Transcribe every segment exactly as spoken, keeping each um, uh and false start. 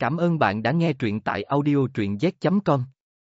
Cảm ơn bạn đã nghe truyện tại audio truyện z chấm com.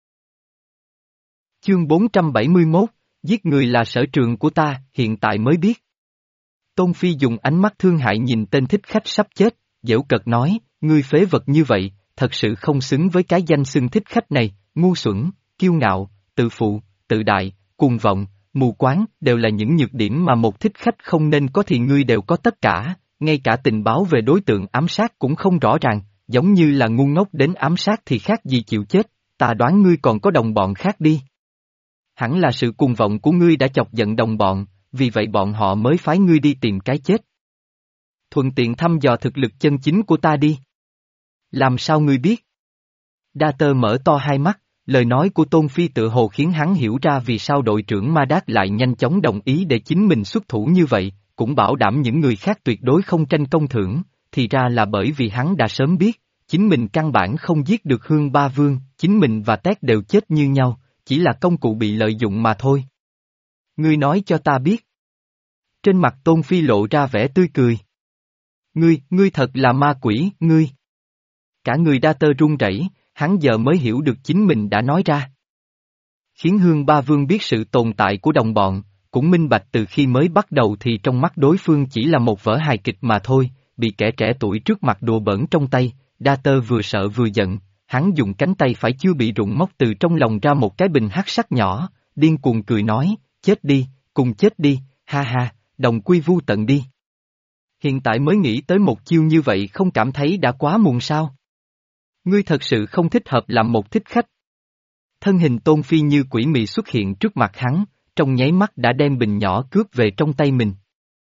Chương bốn trăm bảy mươi mốt, giết người là sở trường của ta, hiện tại mới biết. Tôn Phi dùng ánh mắt thương hại nhìn tên thích khách sắp chết, giễu cợt nói, ngươi phế vật như vậy, thật sự không xứng với cái danh xưng thích khách này, ngu xuẩn, kiêu ngạo, tự phụ, tự đại, cuồng vọng, mù quáng, đều là những nhược điểm mà một thích khách không nên có thì ngươi đều có tất cả, ngay cả tình báo về đối tượng ám sát cũng không rõ ràng, giống như là ngu ngốc đến ám sát thì khác gì chịu chết, ta đoán ngươi còn có đồng bọn khác đi. Hẳn là sự cuồng vọng của ngươi đã chọc giận đồng bọn, vì vậy bọn họ mới phái ngươi đi tìm cái chết. Thuận tiện thăm dò thực lực chân chính của ta đi. Làm sao ngươi biết? Đa Tơ mở to hai mắt, lời nói của Tôn Phi tự hồ khiến hắn hiểu ra vì sao đội trưởng Ma Đát lại nhanh chóng đồng ý để chính mình xuất thủ như vậy, cũng bảo đảm những người khác tuyệt đối không tranh công thưởng, thì ra là bởi vì hắn đã sớm biết, chính mình căn bản không giết được Hương Ba Vương, chính mình và Tét đều chết như nhau, chỉ là công cụ bị lợi dụng mà thôi. Ngươi nói cho ta biết. Trên mặt Tôn Phi lộ ra vẻ tươi cười. Ngươi, ngươi thật là ma quỷ, ngươi. Cả người Đa Tơ run rẩy, hắn giờ mới hiểu được chính mình đã nói ra. Khiến Hương Ba Vương biết sự tồn tại của đồng bọn, cũng minh bạch từ khi mới bắt đầu thì trong mắt đối phương chỉ là một vở hài kịch mà thôi, bị kẻ trẻ tuổi trước mặt đùa bỡn trong tay, Đa Tơ vừa sợ vừa giận, hắn dùng cánh tay phải chưa bị rụng móc từ trong lòng ra một cái bình hắc sắc nhỏ, điên cuồng cười nói, chết đi, cùng chết đi, ha ha, đồng quy vu tận đi. Hiện tại mới nghĩ tới một chiêu như vậy không cảm thấy đã quá muộn sao? Ngươi thật sự không thích hợp làm một thích khách. Thân hình Tôn Phi như quỷ mị xuất hiện trước mặt hắn, trong nháy mắt đã đem bình nhỏ cướp về trong tay mình.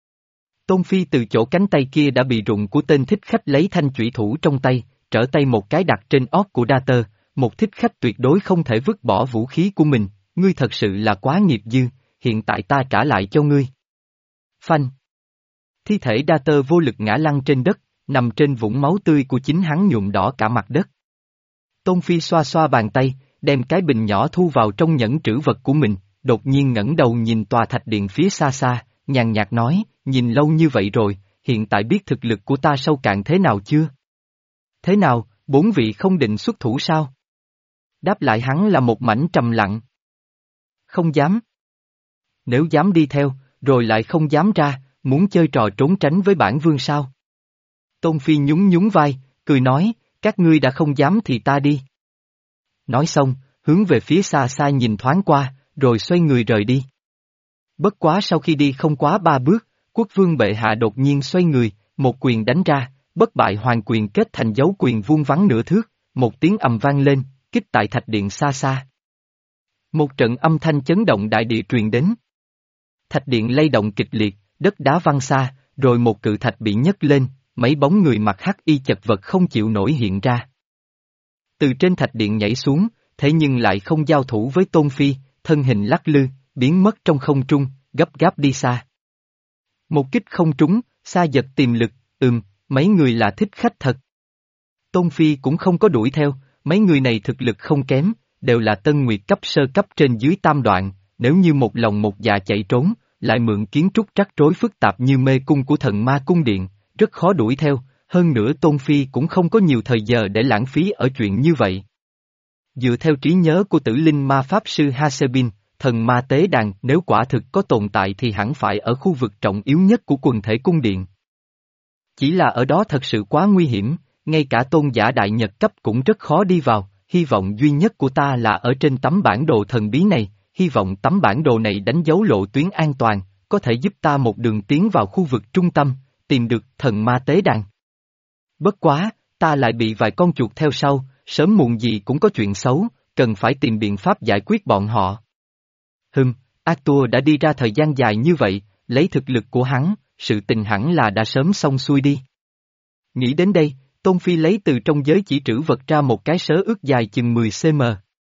Tôn Phi từ chỗ cánh tay kia đã bị rụng của tên thích khách lấy thanh chủy thủ trong tay, trở tay một cái đặt trên ót của Đa Tơ, một thích khách tuyệt đối không thể vứt bỏ vũ khí của mình, ngươi thật sự là quá nghiệp dư, hiện tại ta trả lại cho ngươi. Phanh. Thi thể Đa Tơ vô lực ngã lăn trên đất, nằm trên vũng máu tươi của chính hắn nhuộm đỏ cả mặt đất. Tôn Phi xoa xoa bàn tay, đem cái bình nhỏ thu vào trong nhẫn trữ vật của mình, đột nhiên ngẩng đầu nhìn tòa thạch điện phía xa xa, nhàn nhạt nói, nhìn lâu như vậy rồi, hiện tại biết thực lực của ta sâu cạn thế nào chưa? Thế nào, bốn vị không định xuất thủ sao? Đáp lại hắn là một mảnh trầm lặng. Không dám. Nếu dám đi theo, rồi lại không dám ra, muốn chơi trò trốn tránh với bản vương sao? Tôn Phi nhún nhún vai, cười nói, các ngươi đã không dám thì ta đi. Nói xong, hướng về phía xa xa nhìn thoáng qua, rồi xoay người rời đi. Bất quá sau khi đi không quá ba bước, quốc vương bệ hạ đột nhiên xoay người, một quyền đánh ra, bất bại hoàng quyền kết thành dấu quyền vuông vắn nửa thước, một tiếng ầm vang lên, kích tại thạch điện xa xa. Một trận âm thanh chấn động đại địa truyền đến. Thạch điện lay động kịch liệt, đất đá văng xa, rồi một cự thạch bị nhấc lên, mấy bóng người mặc hắc y chật vật không chịu nổi hiện ra. Từ trên thạch điện nhảy xuống, thế nhưng lại không giao thủ với Tôn Phi, thân hình lắc lư, biến mất trong không trung, gấp gáp đi xa. Một kích không trúng, xa giật tìm lực, ừm, mấy người là thích khách thật. Tôn Phi cũng không có đuổi theo, mấy người này thực lực không kém, đều là tân nguyệt cấp sơ cấp trên dưới tam đoạn, nếu như một lòng một dạ chạy trốn, lại mượn kiến trúc rắc rối phức tạp như mê cung của thần ma cung điện, rất khó đuổi theo, hơn nữa Tôn Phi cũng không có nhiều thời giờ để lãng phí ở chuyện như vậy. Dựa theo trí nhớ của tử linh ma pháp sư Hasebin, thần ma tế đàn nếu quả thực có tồn tại thì hẳn phải ở khu vực trọng yếu nhất của quần thể cung điện. Chỉ là ở đó thật sự quá nguy hiểm, ngay cả tôn giả đại nhật cấp cũng rất khó đi vào, hy vọng duy nhất của ta là ở trên tấm bản đồ thần bí này, hy vọng tấm bản đồ này đánh dấu lộ tuyến an toàn, có thể giúp ta một đường tiến vào khu vực trung tâm, tìm được thần ma tế đàn. Bất quá, ta lại bị vài con chuột theo sau, sớm muộn gì cũng có chuyện xấu, cần phải tìm biện pháp giải quyết bọn họ. Hừm, Arthur đã đi ra thời gian dài như vậy, lấy thực lực của hắn, sự tình hẳn là đã sớm xong xuôi đi. Nghĩ đến đây, Tôn Phi lấy từ trong giới chỉ trữ vật ra một cái sớ ước dài chừng mười xăng-ti-mét.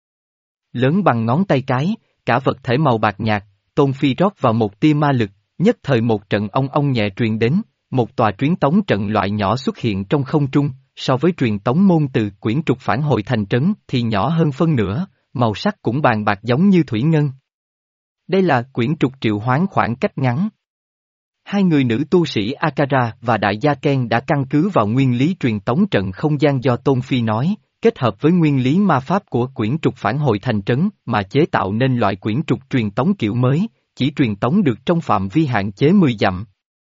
Lớn bằng ngón tay cái, cả vật thể màu bạc nhạt, Tôn Phi rót vào một tia ma lực, nhất thời một trận ong ong nhẹ truyền đến, một tòa truyền tống trận loại nhỏ xuất hiện trong không trung, so với truyền tống môn từ quyển trục phản hồi thành trấn thì nhỏ hơn phân nửa, màu sắc cũng bàn bạc giống như thủy ngân. Đây là quyển trục triệu hoán khoảng cách ngắn. Hai người nữ tu sĩ Akara và Đại Gia Ken đã căn cứ vào nguyên lý truyền tống trận không gian do Tôn Phi nói, kết hợp với nguyên lý ma pháp của quyển trục phản hồi thành trấn mà chế tạo nên loại quyển trục truyền tống kiểu mới, chỉ truyền tống được trong phạm vi hạn chế mười dặm.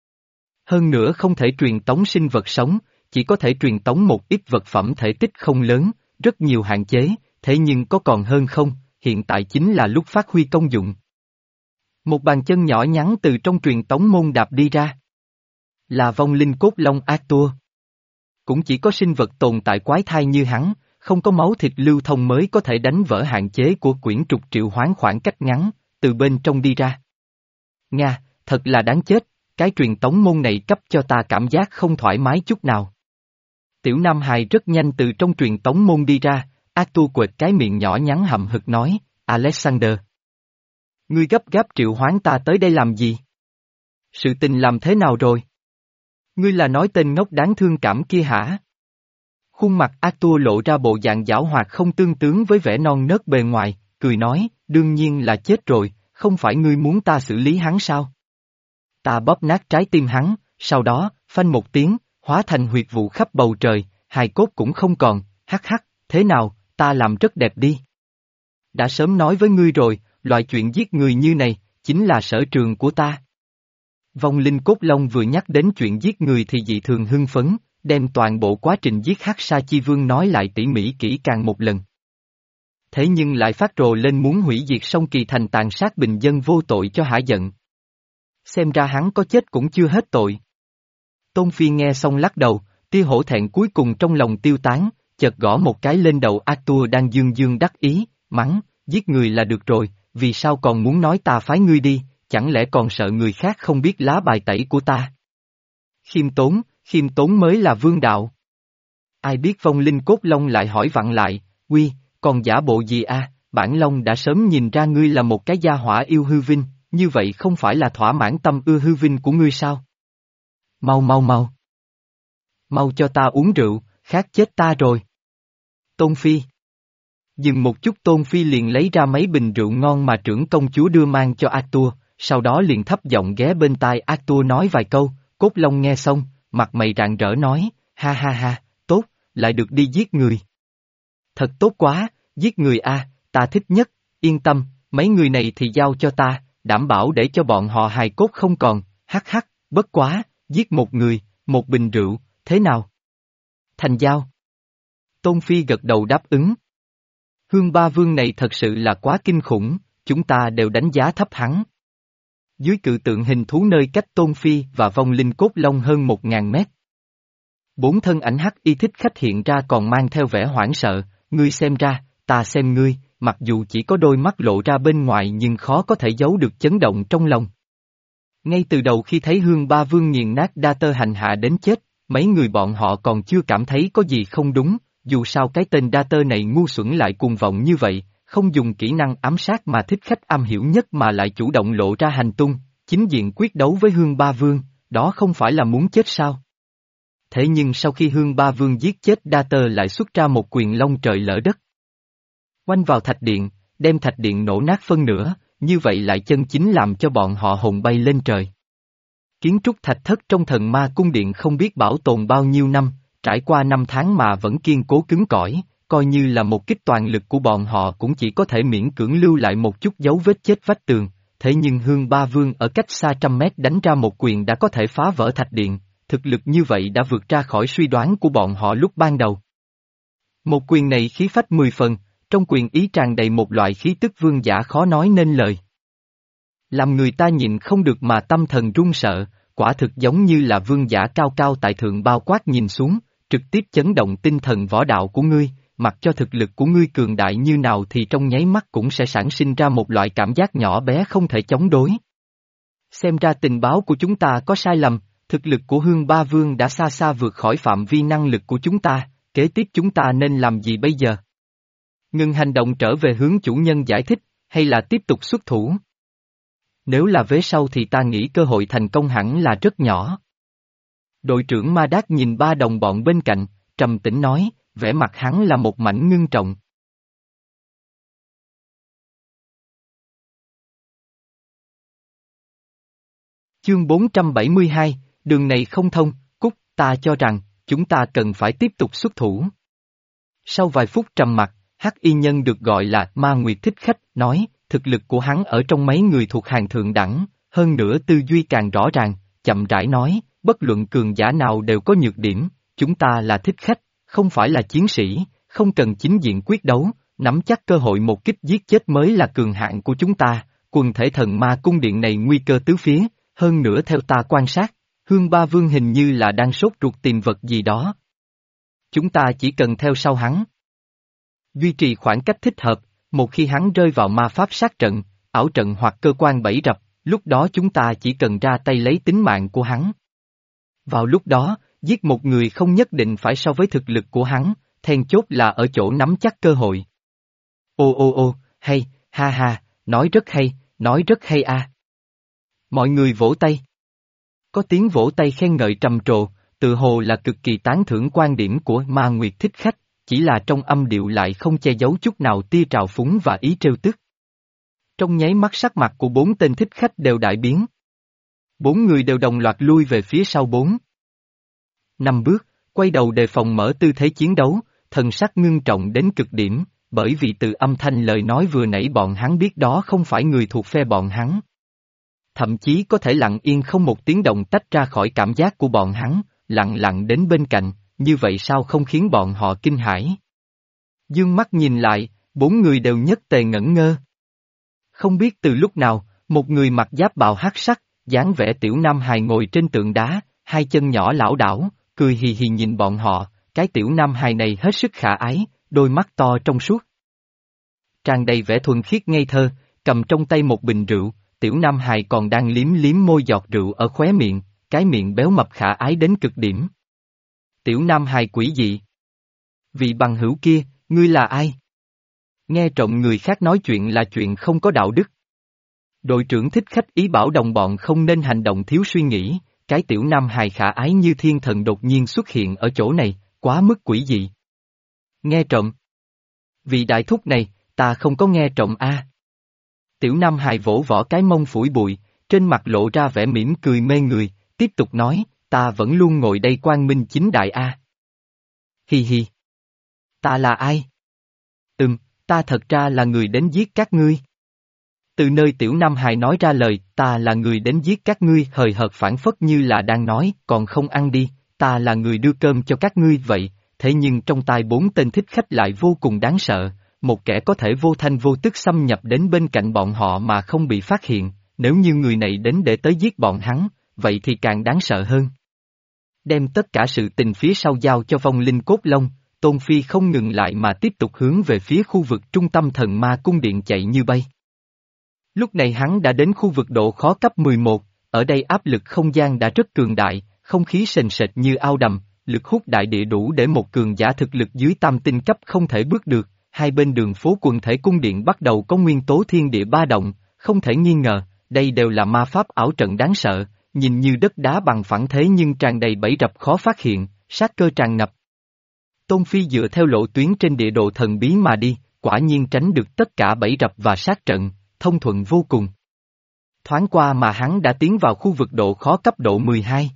Hơn nữa không thể truyền tống sinh vật sống, chỉ có thể truyền tống một ít vật phẩm thể tích không lớn, rất nhiều hạn chế, thế nhưng có còn hơn không, hiện tại chính là lúc phát huy công dụng. Một bàn chân nhỏ nhắn từ trong truyền tống môn đạp đi ra. Là vong linh cốt long Arthur. Cũng chỉ có sinh vật tồn tại quái thai như hắn, không có máu thịt lưu thông mới có thể đánh vỡ hạn chế của quyển trục triệu hoán khoảng cách ngắn, từ bên trong đi ra. Nga, thật là đáng chết, cái truyền tống môn này cấp cho ta cảm giác không thoải mái chút nào. Tiểu Nam Hài rất nhanh từ trong truyền tống môn đi ra, Arthur quệt cái miệng nhỏ nhắn hậm hực nói, Alexander. Ngươi gấp gáp triệu hoán ta tới đây làm gì? Sự tình làm thế nào rồi? Ngươi là nói tên ngốc đáng thương cảm kia hả? Khuôn mặt Arthur lộ ra bộ dạng giảo hoạt không tương tướng với vẻ non nớt bề ngoài, cười nói, đương nhiên là chết rồi, không phải ngươi muốn ta xử lý hắn sao? Ta bóp nát trái tim hắn, sau đó, phanh một tiếng, hóa thành huyệt vụ khắp bầu trời, hài cốt cũng không còn, hắc hắc, thế nào, ta làm rất đẹp đi. Đã sớm nói với ngươi rồi, loại chuyện giết người như này, chính là sở trường của ta. Vong linh cốt long vừa nhắc đến chuyện giết người thì dị thường hưng phấn, đem toàn bộ quá trình giết Hắc Sa Chi Vương nói lại tỉ mỉ kỹ càng một lần. Thế nhưng lại phát rồ lên muốn hủy diệt Song Kỳ Thành tàn sát bình dân vô tội cho hả giận. Xem ra hắn có chết cũng chưa hết tội. Tôn Phi nghe xong lắc đầu, tia hổ thẹn cuối cùng trong lòng tiêu tán, chợt gõ một cái lên đầu Arthur đang dương dương đắc ý, mắng, giết người là được rồi, vì sao còn muốn nói ta phái ngươi đi, chẳng lẽ còn sợ người khác không biết lá bài tẩy của ta? Khiêm tốn, khiêm tốn mới là vương đạo. Ai biết vong linh cốt long lại hỏi vặn lại, uy, còn giả bộ gì a? Bản long đã sớm nhìn ra ngươi là một cái gia hỏa yêu hư vinh, như vậy không phải là thỏa mãn tâm ưa hư vinh của ngươi sao? Mau mau mau. Mau cho ta uống rượu, khát chết ta rồi. Tôn Phi. Dừng một chút Tôn Phi liền lấy ra mấy bình rượu ngon mà trưởng công chúa đưa mang cho Arthur, sau đó liền thấp giọng ghé bên tai Arthur nói vài câu, Cốt Long nghe xong, mặt mày rạng rỡ nói, ha ha ha, tốt, lại được đi giết người. Thật tốt quá, giết người a, ta thích nhất, yên tâm, mấy người này thì giao cho ta, đảm bảo để cho bọn họ hài cốt không còn, hắc hắc, bất quá, giết một người, một bình rượu, thế nào? Thành giao. Tôn Phi gật đầu đáp ứng. Hương Ba Vương này thật sự là quá kinh khủng, chúng ta đều đánh giá thấp hắn. Dưới cự tượng hình thú nơi cách Tôn Phi và vong linh cốt long hơn một ngàn mét. Bốn thân ảnh hắc y thích khách hiện ra còn mang theo vẻ hoảng sợ, ngươi xem ra, ta xem ngươi, mặc dù chỉ có đôi mắt lộ ra bên ngoài nhưng khó có thể giấu được chấn động trong lòng. Ngay từ đầu khi thấy Hương Ba Vương nghiền nát đa tơ hành hạ đến chết, mấy người bọn họ còn chưa cảm thấy có gì không đúng, dù sao cái tên đa tơ này ngu xuẩn lại cuồng vọng như vậy, không dùng kỹ năng ám sát mà thích khách am hiểu nhất mà lại chủ động lộ ra hành tung, chính diện quyết đấu với Hương Ba Vương, đó không phải là muốn chết sao? Thế nhưng sau khi Hương Ba Vương giết chết đa tơ lại xuất ra một quyền long trời lỡ đất. Oanh vào thạch điện, đem thạch điện nổ nát phân nửa, như vậy lại chân chính làm cho bọn họ hồn bay lên trời. Kiến trúc thạch thất trong thần ma cung điện không biết bảo tồn bao nhiêu năm, trải qua năm tháng mà vẫn kiên cố cứng cỏi, coi như là một kích toàn lực của bọn họ cũng chỉ có thể miễn cưỡng lưu lại một chút dấu vết chết vách tường, thế nhưng Hương Ba Vương ở cách xa trăm mét đánh ra một quyền đã có thể phá vỡ thạch điện, thực lực như vậy đã vượt ra khỏi suy đoán của bọn họ lúc ban đầu. Một quyền này khí phách mười phần, trong quyền ý tràn đầy một loại khí tức vương giả khó nói nên lời. Làm người ta nhịn không được mà tâm thần run sợ, quả thực giống như là vương giả cao cao tại thượng bao quát nhìn xuống, trực tiếp chấn động tinh thần võ đạo của ngươi, mặc cho thực lực của ngươi cường đại như nào thì trong nháy mắt cũng sẽ sản sinh ra một loại cảm giác nhỏ bé không thể chống đối. Xem ra tình báo của chúng ta có sai lầm, thực lực của Hương Ba Vương đã xa xa vượt khỏi phạm vi năng lực của chúng ta, kế tiếp chúng ta nên làm gì bây giờ? Ngừng hành động trở về hướng chủ nhân giải thích, hay là tiếp tục xuất thủ? Nếu là vế sau thì ta nghĩ cơ hội thành công hẳn là rất nhỏ. Đội trưởng Ma Đát nhìn ba đồng bọn bên cạnh, trầm tĩnh nói, vẻ mặt hắn là một mảnh ngưng trọng. Chương bốn trăm bảy mươi hai, đường này không thông, cút, ta cho rằng, chúng ta cần phải tiếp tục xuất thủ. Sau vài phút trầm mặc, Hắc Y Nhân được gọi là Ma Nguyệt Thích Khách, nói, thực lực của hắn ở trong mấy người thuộc hàng thượng đẳng, hơn nữa tư duy càng rõ ràng, chậm rãi nói, bất luận cường giả nào đều có nhược điểm, chúng ta là thích khách, không phải là chiến sĩ, không cần chính diện quyết đấu, nắm chắc cơ hội một kích giết chết mới là cường hạng của chúng ta, quần thể thần ma cung điện này nguy cơ tứ phía, hơn nữa theo ta quan sát, Hương Ba Vương hình như là đang sốt ruột tìm vật gì đó. Chúng ta chỉ cần theo sau hắn. Duy trì khoảng cách thích hợp, một khi hắn rơi vào ma pháp sát trận, ảo trận hoặc cơ quan bẫy rập, lúc đó chúng ta chỉ cần ra tay lấy tính mạng của hắn. Vào lúc đó, giết một người không nhất định phải so với thực lực của hắn, then chốt là ở chỗ nắm chắc cơ hội. Ô ô ô, hay, ha ha, nói rất hay, nói rất hay a. Mọi người vỗ tay. Có tiếng vỗ tay khen ngợi trầm trồ, tự hồ là cực kỳ tán thưởng quan điểm của Ma Nguyệt Thích Khách, chỉ là trong âm điệu lại không che giấu chút nào tia trào phúng và ý trêu tức. Trong nháy mắt sắc mặt của bốn tên thích khách đều đại biến. Bốn người đều đồng loạt lui về phía sau bốn. Năm bước, quay đầu đề phòng mở tư thế chiến đấu, thần sắc ngưng trọng đến cực điểm, bởi vì từ âm thanh lời nói vừa nãy bọn hắn biết đó không phải người thuộc phe bọn hắn. Thậm chí có thể lặng yên không một tiếng động tách ra khỏi cảm giác của bọn hắn, lặng lặng đến bên cạnh, như vậy sao không khiến bọn họ kinh hãi. Dương mắt nhìn lại, bốn người đều nhất tề ngẩn ngơ. Không biết từ lúc nào, một người mặc giáp bào hắc sắc, dáng vẻ tiểu nam hài ngồi trên tượng đá, hai chân nhỏ lảo đảo, cười hì hì nhìn bọn họ, cái tiểu nam hài này hết sức khả ái, đôi mắt to trong suốt. Tràn đầy vẻ thuần khiết ngây thơ, cầm trong tay một bình rượu, tiểu nam hài còn đang liếm liếm môi giọt rượu ở khóe miệng, cái miệng béo mập khả ái đến cực điểm. Tiểu nam hài quỷ dị. Vị bằng hữu kia, ngươi là ai? Nghe trộm người khác nói chuyện là chuyện không có đạo đức. Đội trưởng thích khách ý bảo đồng bọn không nên hành động thiếu suy nghĩ, cái tiểu nam hài khả ái như thiên thần đột nhiên xuất hiện ở chỗ này, quá mức quỷ dị. Nghe trộm. Vị đại thúc này, ta không có nghe trộm a. Tiểu nam hài vỗ võ cái mông phủi bụi, trên mặt lộ ra vẻ mỉm cười mê người, tiếp tục nói, ta vẫn luôn ngồi đây quang minh chính đại a. Hi hi. Ta là ai? Ừm, ta thật ra là người đến giết các ngươi. Từ nơi tiểu nam hài nói ra lời, ta là người đến giết các ngươi hời hợt phản phất như là đang nói, còn không ăn đi, ta là người đưa cơm cho các ngươi vậy, thế nhưng trong tai bốn tên thích khách lại vô cùng đáng sợ, một kẻ có thể vô thanh vô tức xâm nhập đến bên cạnh bọn họ mà không bị phát hiện, nếu như người này đến để tới giết bọn hắn, vậy thì càng đáng sợ hơn. Đem tất cả sự tình phía sau giao cho vong linh cốt long, Tôn Phi không ngừng lại mà tiếp tục hướng về phía khu vực trung tâm thần ma cung điện chạy như bay. Lúc này hắn đã đến khu vực độ khó cấp mười một, ở đây áp lực không gian đã rất cường đại, không khí sền sệt như ao đầm, lực hút đại địa đủ để một cường giả thực lực dưới tam tinh cấp không thể bước được, hai bên đường phố quần thể cung điện bắt đầu có nguyên tố thiên địa ba động, không thể nghi ngờ, đây đều là ma pháp ảo trận đáng sợ, nhìn như đất đá bằng phẳng thế nhưng tràn đầy bẫy rập khó phát hiện, sát cơ tràn ngập. Tôn Phi dựa theo lộ tuyến trên địa đồ thần bí mà đi, quả nhiên tránh được tất cả bẫy rập và sát trận, thông thuận vô cùng. Thoáng qua mà hắn đã tiến vào khu vực độ khó cấp độ mười hai.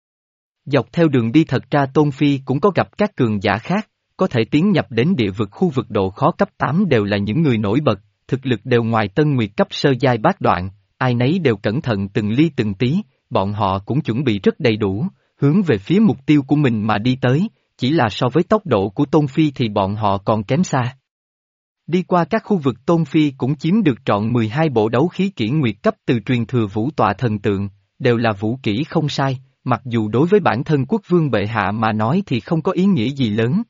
Dọc theo đường đi thật ra Tôn Phi cũng có gặp các cường giả khác, có thể tiến nhập đến địa vực khu vực độ khó cấp tám đều là những người nổi bật, thực lực đều ngoài Tân Nguyệt cấp sơ giai bát đoạn, ai nấy đều cẩn thận từng ly từng tí, bọn họ cũng chuẩn bị rất đầy đủ, hướng về phía mục tiêu của mình mà đi tới, chỉ là so với tốc độ của Tôn Phi thì bọn họ còn kém xa. Đi qua các khu vực Tôn Phi cũng chiếm được trọn mười hai bộ đấu khí kỷ nguyệt cấp từ truyền thừa vũ tọa thần tượng, đều là vũ kỹ không sai, mặc dù đối với bản thân quốc vương bệ hạ mà nói thì không có ý nghĩa gì lớn.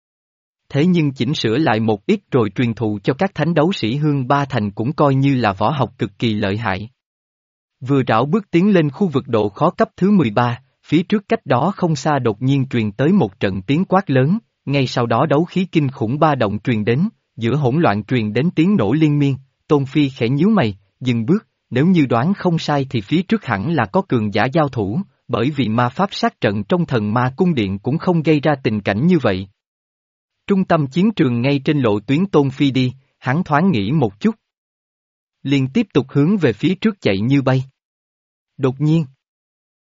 Thế nhưng chỉnh sửa lại một ít rồi truyền thụ cho các thánh đấu sĩ Hương Ba Thành cũng coi như là võ học cực kỳ lợi hại. Vừa rảo bước tiến lên khu vực độ khó cấp thứ mười ba, phía trước cách đó không xa đột nhiên truyền tới một trận tiếng quát lớn, ngay sau đó đấu khí kinh khủng ba động truyền đến, giữa hỗn loạn truyền đến tiếng nổ liên miên, Tôn Phi khẽ nhíu mày, dừng bước, nếu như đoán không sai thì phía trước hẳn là có cường giả giao thủ, bởi vì ma pháp sát trận trong thần ma cung điện cũng không gây ra tình cảnh như vậy. Trung tâm chiến trường ngay trên lộ tuyến Tôn Phi đi, hắn thoáng nghĩ một chút. Liền tiếp tục hướng về phía trước chạy như bay. Đột nhiên,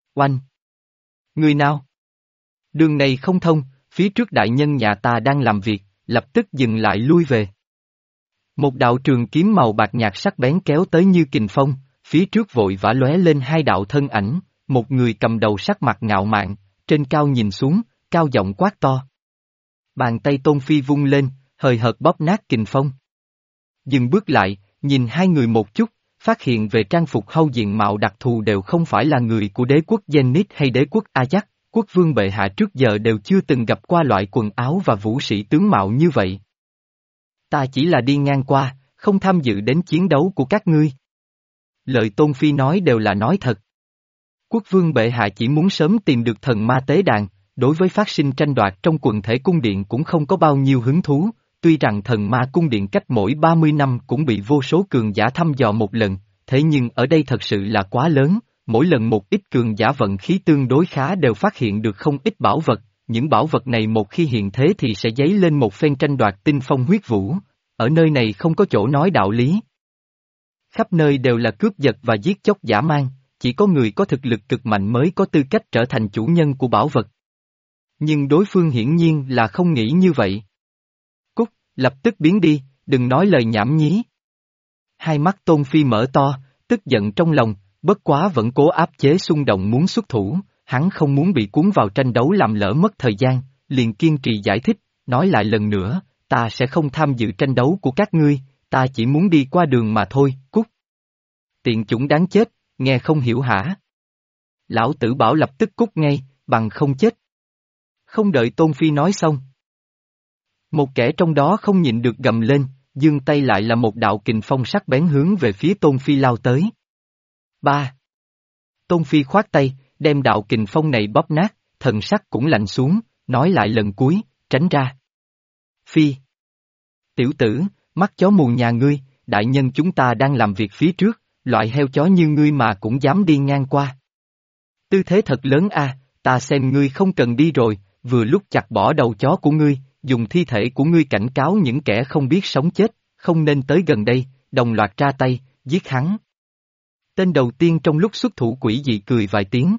Oanh! Người nào? Đường này không thông, phía trước đại nhân nhà ta đang làm việc, lập tức dừng lại lui về. Một đạo trường kiếm màu bạc nhạt sắc bén kéo tới như kình phong, phía trước vội vã lóe lên hai đạo thân ảnh, một người cầm đầu sắc mặt ngạo mạn, trên cao nhìn xuống, cao giọng quát to. Bàn tay Tôn Phi vung lên, hời hợt bóp nát kình phong. Dừng bước lại, nhìn hai người một chút, phát hiện về trang phục hâu diện mạo đặc thù đều không phải là người của đế quốc Zenith hay đế quốc Ajax, quốc vương bệ hạ trước giờ đều chưa từng gặp qua loại quần áo và vũ sĩ tướng mạo như vậy. Ta chỉ là đi ngang qua, không tham dự đến chiến đấu của các ngươi. Lời Tôn Phi nói đều là nói thật. Quốc vương bệ hạ chỉ muốn sớm tìm được thần ma tế đàn, đối với phát sinh tranh đoạt trong quần thể cung điện cũng không có bao nhiêu hứng thú, tuy rằng thần ma cung điện cách mỗi ba mươi năm cũng bị vô số cường giả thăm dò một lần, thế nhưng ở đây thật sự là quá lớn, mỗi lần một ít cường giả vận khí tương đối khá đều phát hiện được không ít bảo vật, những bảo vật này một khi hiện thế thì sẽ dấy lên một phen tranh đoạt tinh phong huyết vũ, ở nơi này không có chỗ nói đạo lý. Khắp nơi đều là cướp giật và giết chóc dã man, chỉ có người có thực lực cực mạnh mới có tư cách trở thành chủ nhân của bảo vật. Nhưng đối phương hiển nhiên là không nghĩ như vậy. Cút, lập tức biến đi, đừng nói lời nhảm nhí. Hai mắt Tôn Phi mở to, tức giận trong lòng, bất quá vẫn cố áp chế xung động muốn xuất thủ, hắn không muốn bị cuốn vào tranh đấu làm lỡ mất thời gian, liền kiên trì giải thích, nói lại lần nữa, ta sẽ không tham dự tranh đấu của các ngươi, ta chỉ muốn đi qua đường mà thôi, cút. Tiện chủng đáng chết, nghe không hiểu hả? Lão tử bảo lập tức cút ngay, bằng không chết. Không đợi Tôn Phi nói xong. Một kẻ trong đó không nhịn được gầm lên, giương tay lại là một đạo kình phong sắc bén hướng về phía Tôn Phi lao tới. Ba. Tôn Phi khoát tay, đem đạo kình phong này bóp nát, thần sắc cũng lạnh xuống, nói lại lần cuối, tránh ra. Phi. Tiểu tử, mắt chó mù nhà ngươi, đại nhân chúng ta đang làm việc phía trước, loại heo chó như ngươi mà cũng dám đi ngang qua. Tư thế thật lớn a, ta xem ngươi không cần đi rồi, vừa lúc chặt bỏ đầu chó của ngươi, dùng thi thể của ngươi cảnh cáo những kẻ không biết sống chết, không nên tới gần đây, đồng loạt ra tay, giết hắn. Tên đầu tiên trong lúc xuất thủ quỷ dị cười vài tiếng.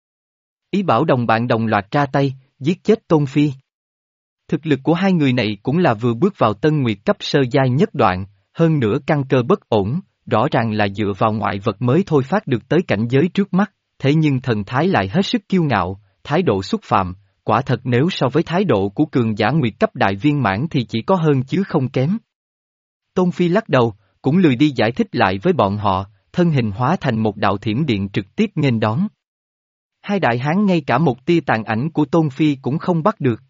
Ý bảo đồng bạn đồng loạt ra tay, giết chết Tôn Phi. Thực lực của hai người này cũng là vừa bước vào Tân Nguyệt cấp sơ giai nhất đoạn, hơn nữa căn cơ bất ổn, rõ ràng là dựa vào ngoại vật mới thôi phát được tới cảnh giới trước mắt, thế nhưng thần thái lại hết sức kiêu ngạo, thái độ xúc phạm, quả thật nếu so với thái độ của cường giả Nguyệt cấp đại viên mãn thì chỉ có hơn chứ không kém. Tôn Phi lắc đầu, cũng lười đi giải thích lại với bọn họ, thân hình hóa thành một đạo thiểm điện trực tiếp nghênh đón. Hai đại hán ngay cả một tia tàn ảnh của Tôn Phi cũng không bắt được.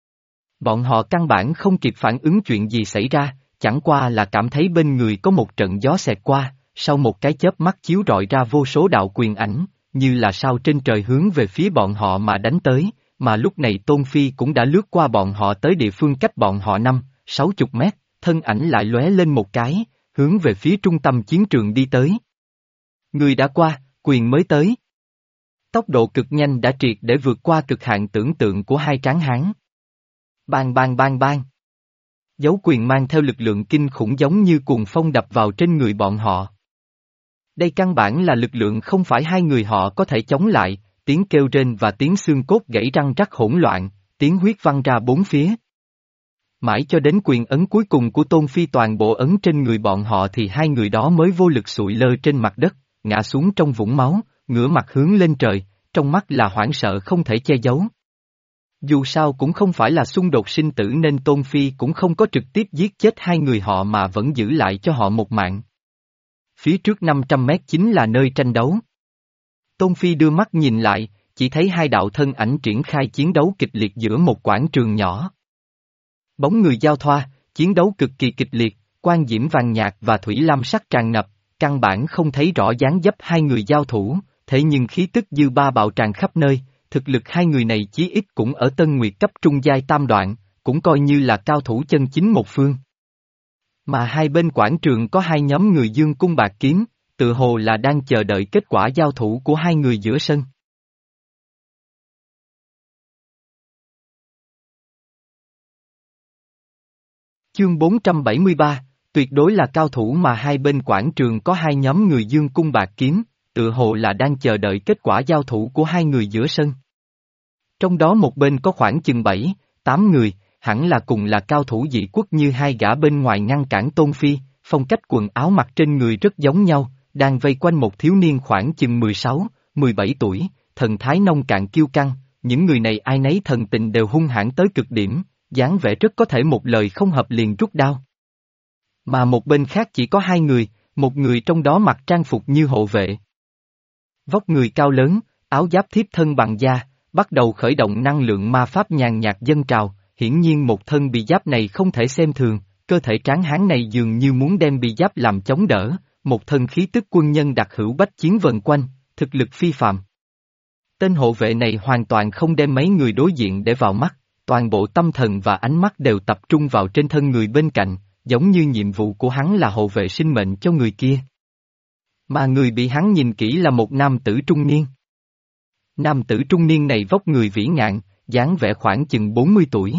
Bọn họ căn bản không kịp phản ứng chuyện gì xảy ra, chẳng qua là cảm thấy bên người có một trận gió xẹt qua, sau một cái chớp mắt chiếu rọi ra vô số đạo quyền ảnh, như là sao trên trời hướng về phía bọn họ mà đánh tới, mà lúc này Tôn Phi cũng đã lướt qua bọn họ tới địa phương cách bọn họ năm, sáu chục mét, thân ảnh lại lóe lên một cái, hướng về phía trung tâm chiến trường đi tới. Người đã qua, quyền mới tới. Tốc độ cực nhanh đã triệt để vượt qua cực hạn tưởng tượng của hai tráng hán. Bang bang bang bang. Dấu quyền mang theo lực lượng kinh khủng giống như cuồng phong đập vào trên người bọn họ. Đây căn bản là lực lượng không phải hai người họ có thể chống lại, tiếng kêu rên và tiếng xương cốt gãy răng rắc hỗn loạn, tiếng huyết văng ra bốn phía. Mãi cho đến quyền ấn cuối cùng của Tôn Phi toàn bộ ấn trên người bọn họ thì hai người đó mới vô lực sụi lơ trên mặt đất, ngã xuống trong vũng máu, ngửa mặt hướng lên trời, trong mắt là hoảng sợ không thể che giấu. Dù sao cũng không phải là xung đột sinh tử nên Tôn Phi cũng không có trực tiếp giết chết hai người họ mà vẫn giữ lại cho họ một mạng. Phía trước năm trăm mét chính là nơi tranh đấu. Tôn Phi đưa mắt nhìn lại, chỉ thấy hai đạo thân ảnh triển khai chiến đấu kịch liệt giữa một quảng trường nhỏ. Bóng người giao thoa, chiến đấu cực kỳ kịch liệt, quang diễm vàng nhạt và thủy lam sắc tràn ngập, căn bản không thấy rõ dáng dấp hai người giao thủ, thế nhưng khí tức dư ba bạo tràn khắp nơi, thực lực hai người này chí ít cũng ở Tân Nguyệt cấp trung giai tam đoạn, cũng coi như là cao thủ chân chính một phương. Mà hai bên quảng trường có hai nhóm người dương cung bạc kiếm, tự hồ là đang chờ đợi kết quả giao thủ của hai người giữa sân. Chương bốn trăm bảy mươi ba, tuyệt đối là cao thủ mà hai bên quảng trường có hai nhóm người dương cung bạc kiếm, tựa hồ là đang chờ đợi kết quả giao thủ của hai người giữa sân. Trong đó một bên có khoảng chừng bảy, tám người, hẳn là cùng là cao thủ dị quốc như hai gã bên ngoài ngăn cản Tôn Phi, phong cách quần áo mặc trên người rất giống nhau, đang vây quanh một thiếu niên khoảng chừng mười sáu, mười bảy tuổi, thần thái nông cạn kiêu căng, những người này ai nấy thần tình đều hung hãn tới cực điểm, dáng vẻ rất có thể một lời không hợp liền rút đao. Mà một bên khác chỉ có hai người, một người trong đó mặc trang phục như hộ vệ. Vóc người cao lớn, áo giáp thiếp thân bằng da, bắt đầu khởi động năng lượng ma pháp nhàn nhạt dâng trào, hiển nhiên một thân bị giáp này không thể xem thường, cơ thể tráng hán này dường như muốn đem bị giáp làm chống đỡ, một thân khí tức quân nhân đặc hữu bách chiến vần quanh, thực lực phi phàm. Tên hộ vệ này hoàn toàn không đem mấy người đối diện để vào mắt, toàn bộ tâm thần và ánh mắt đều tập trung vào trên thân người bên cạnh, giống như nhiệm vụ của hắn là hộ vệ sinh mệnh cho người kia. Mà người bị hắn nhìn kỹ là một nam tử trung niên. Nam tử trung niên này vóc người vĩ ngạn, dáng vẻ khoảng chừng bốn mươi tuổi.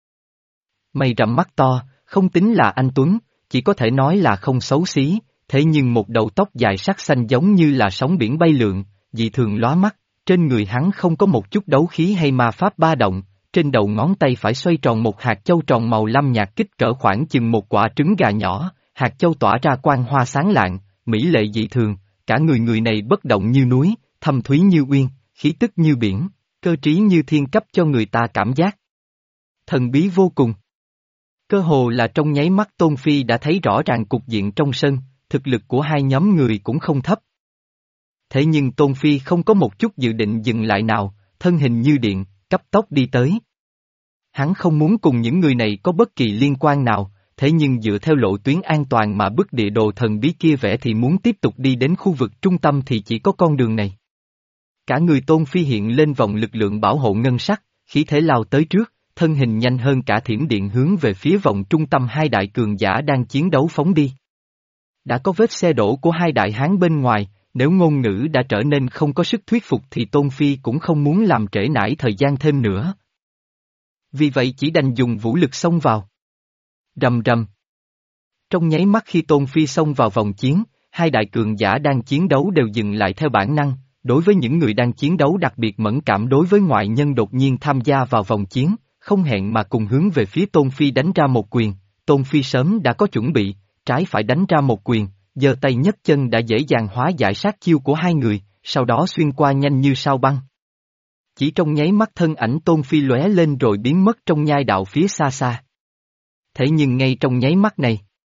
Mày rậm mắt to, không tính là anh tuấn, chỉ có thể nói là không xấu xí, thế nhưng một đầu tóc dài sắc xanh giống như là sóng biển bay lượn, dị thường lóa mắt, trên người hắn không có một chút đấu khí hay ma pháp ba động, trên đầu ngón tay phải xoay tròn một hạt châu tròn màu lam nhạt kích cỡ khoảng chừng một quả trứng gà nhỏ, hạt châu tỏa ra quang hoa sáng lạng, mỹ lệ dị thường, cả người người này bất động như núi, thâm thúy như uyên, khí tức như biển, cơ trí như thiên cấp cho người ta cảm giác thần bí vô cùng. Cơ hồ là trong nháy mắt Tôn Phi đã thấy rõ ràng cục diện trong sân, thực lực của hai nhóm người cũng không thấp. Thế nhưng Tôn Phi không có một chút dự định dừng lại nào, thân hình như điện, cấp tốc đi tới. Hắn không muốn cùng những người này có bất kỳ liên quan nào, thế nhưng dựa theo lộ tuyến an toàn mà bức địa đồ thần bí kia vẽ thì muốn tiếp tục đi đến khu vực trung tâm thì chỉ có con đường này. Cả người Tôn Phi hiện lên vòng lực lượng bảo hộ ngân sắc, khí thế lao tới trước, thân hình nhanh hơn cả thiểm điện hướng về phía vòng trung tâm hai đại cường giả đang chiến đấu phóng đi. Đã có vết xe đổ của hai đại hán bên ngoài, nếu ngôn ngữ đã trở nên không có sức thuyết phục thì Tôn Phi cũng không muốn làm trễ nải thời gian thêm nữa. Vì vậy chỉ đành dùng vũ lực xông vào. Rầm rầm. Trong nháy mắt khi Tôn Phi xông vào vòng chiến, hai đại cường giả đang chiến đấu đều dừng lại theo bản năng, đối với những người đang chiến đấu đặc biệt mẫn cảm đối với ngoại nhân đột nhiên tham gia vào vòng chiến, không hẹn mà cùng hướng về phía Tôn Phi đánh ra một quyền, Tôn Phi sớm đã có chuẩn bị, trái phải đánh ra một quyền, giơ tay nhấc chân đã dễ dàng hóa giải sát chiêu của hai người, sau đó xuyên qua nhanh như sao băng. Chỉ trong nháy mắt thân ảnh Tôn Phi lóe lên rồi biến mất trong nhai đạo phía xa xa. Thế nhưng ngay trong nháy mắt này,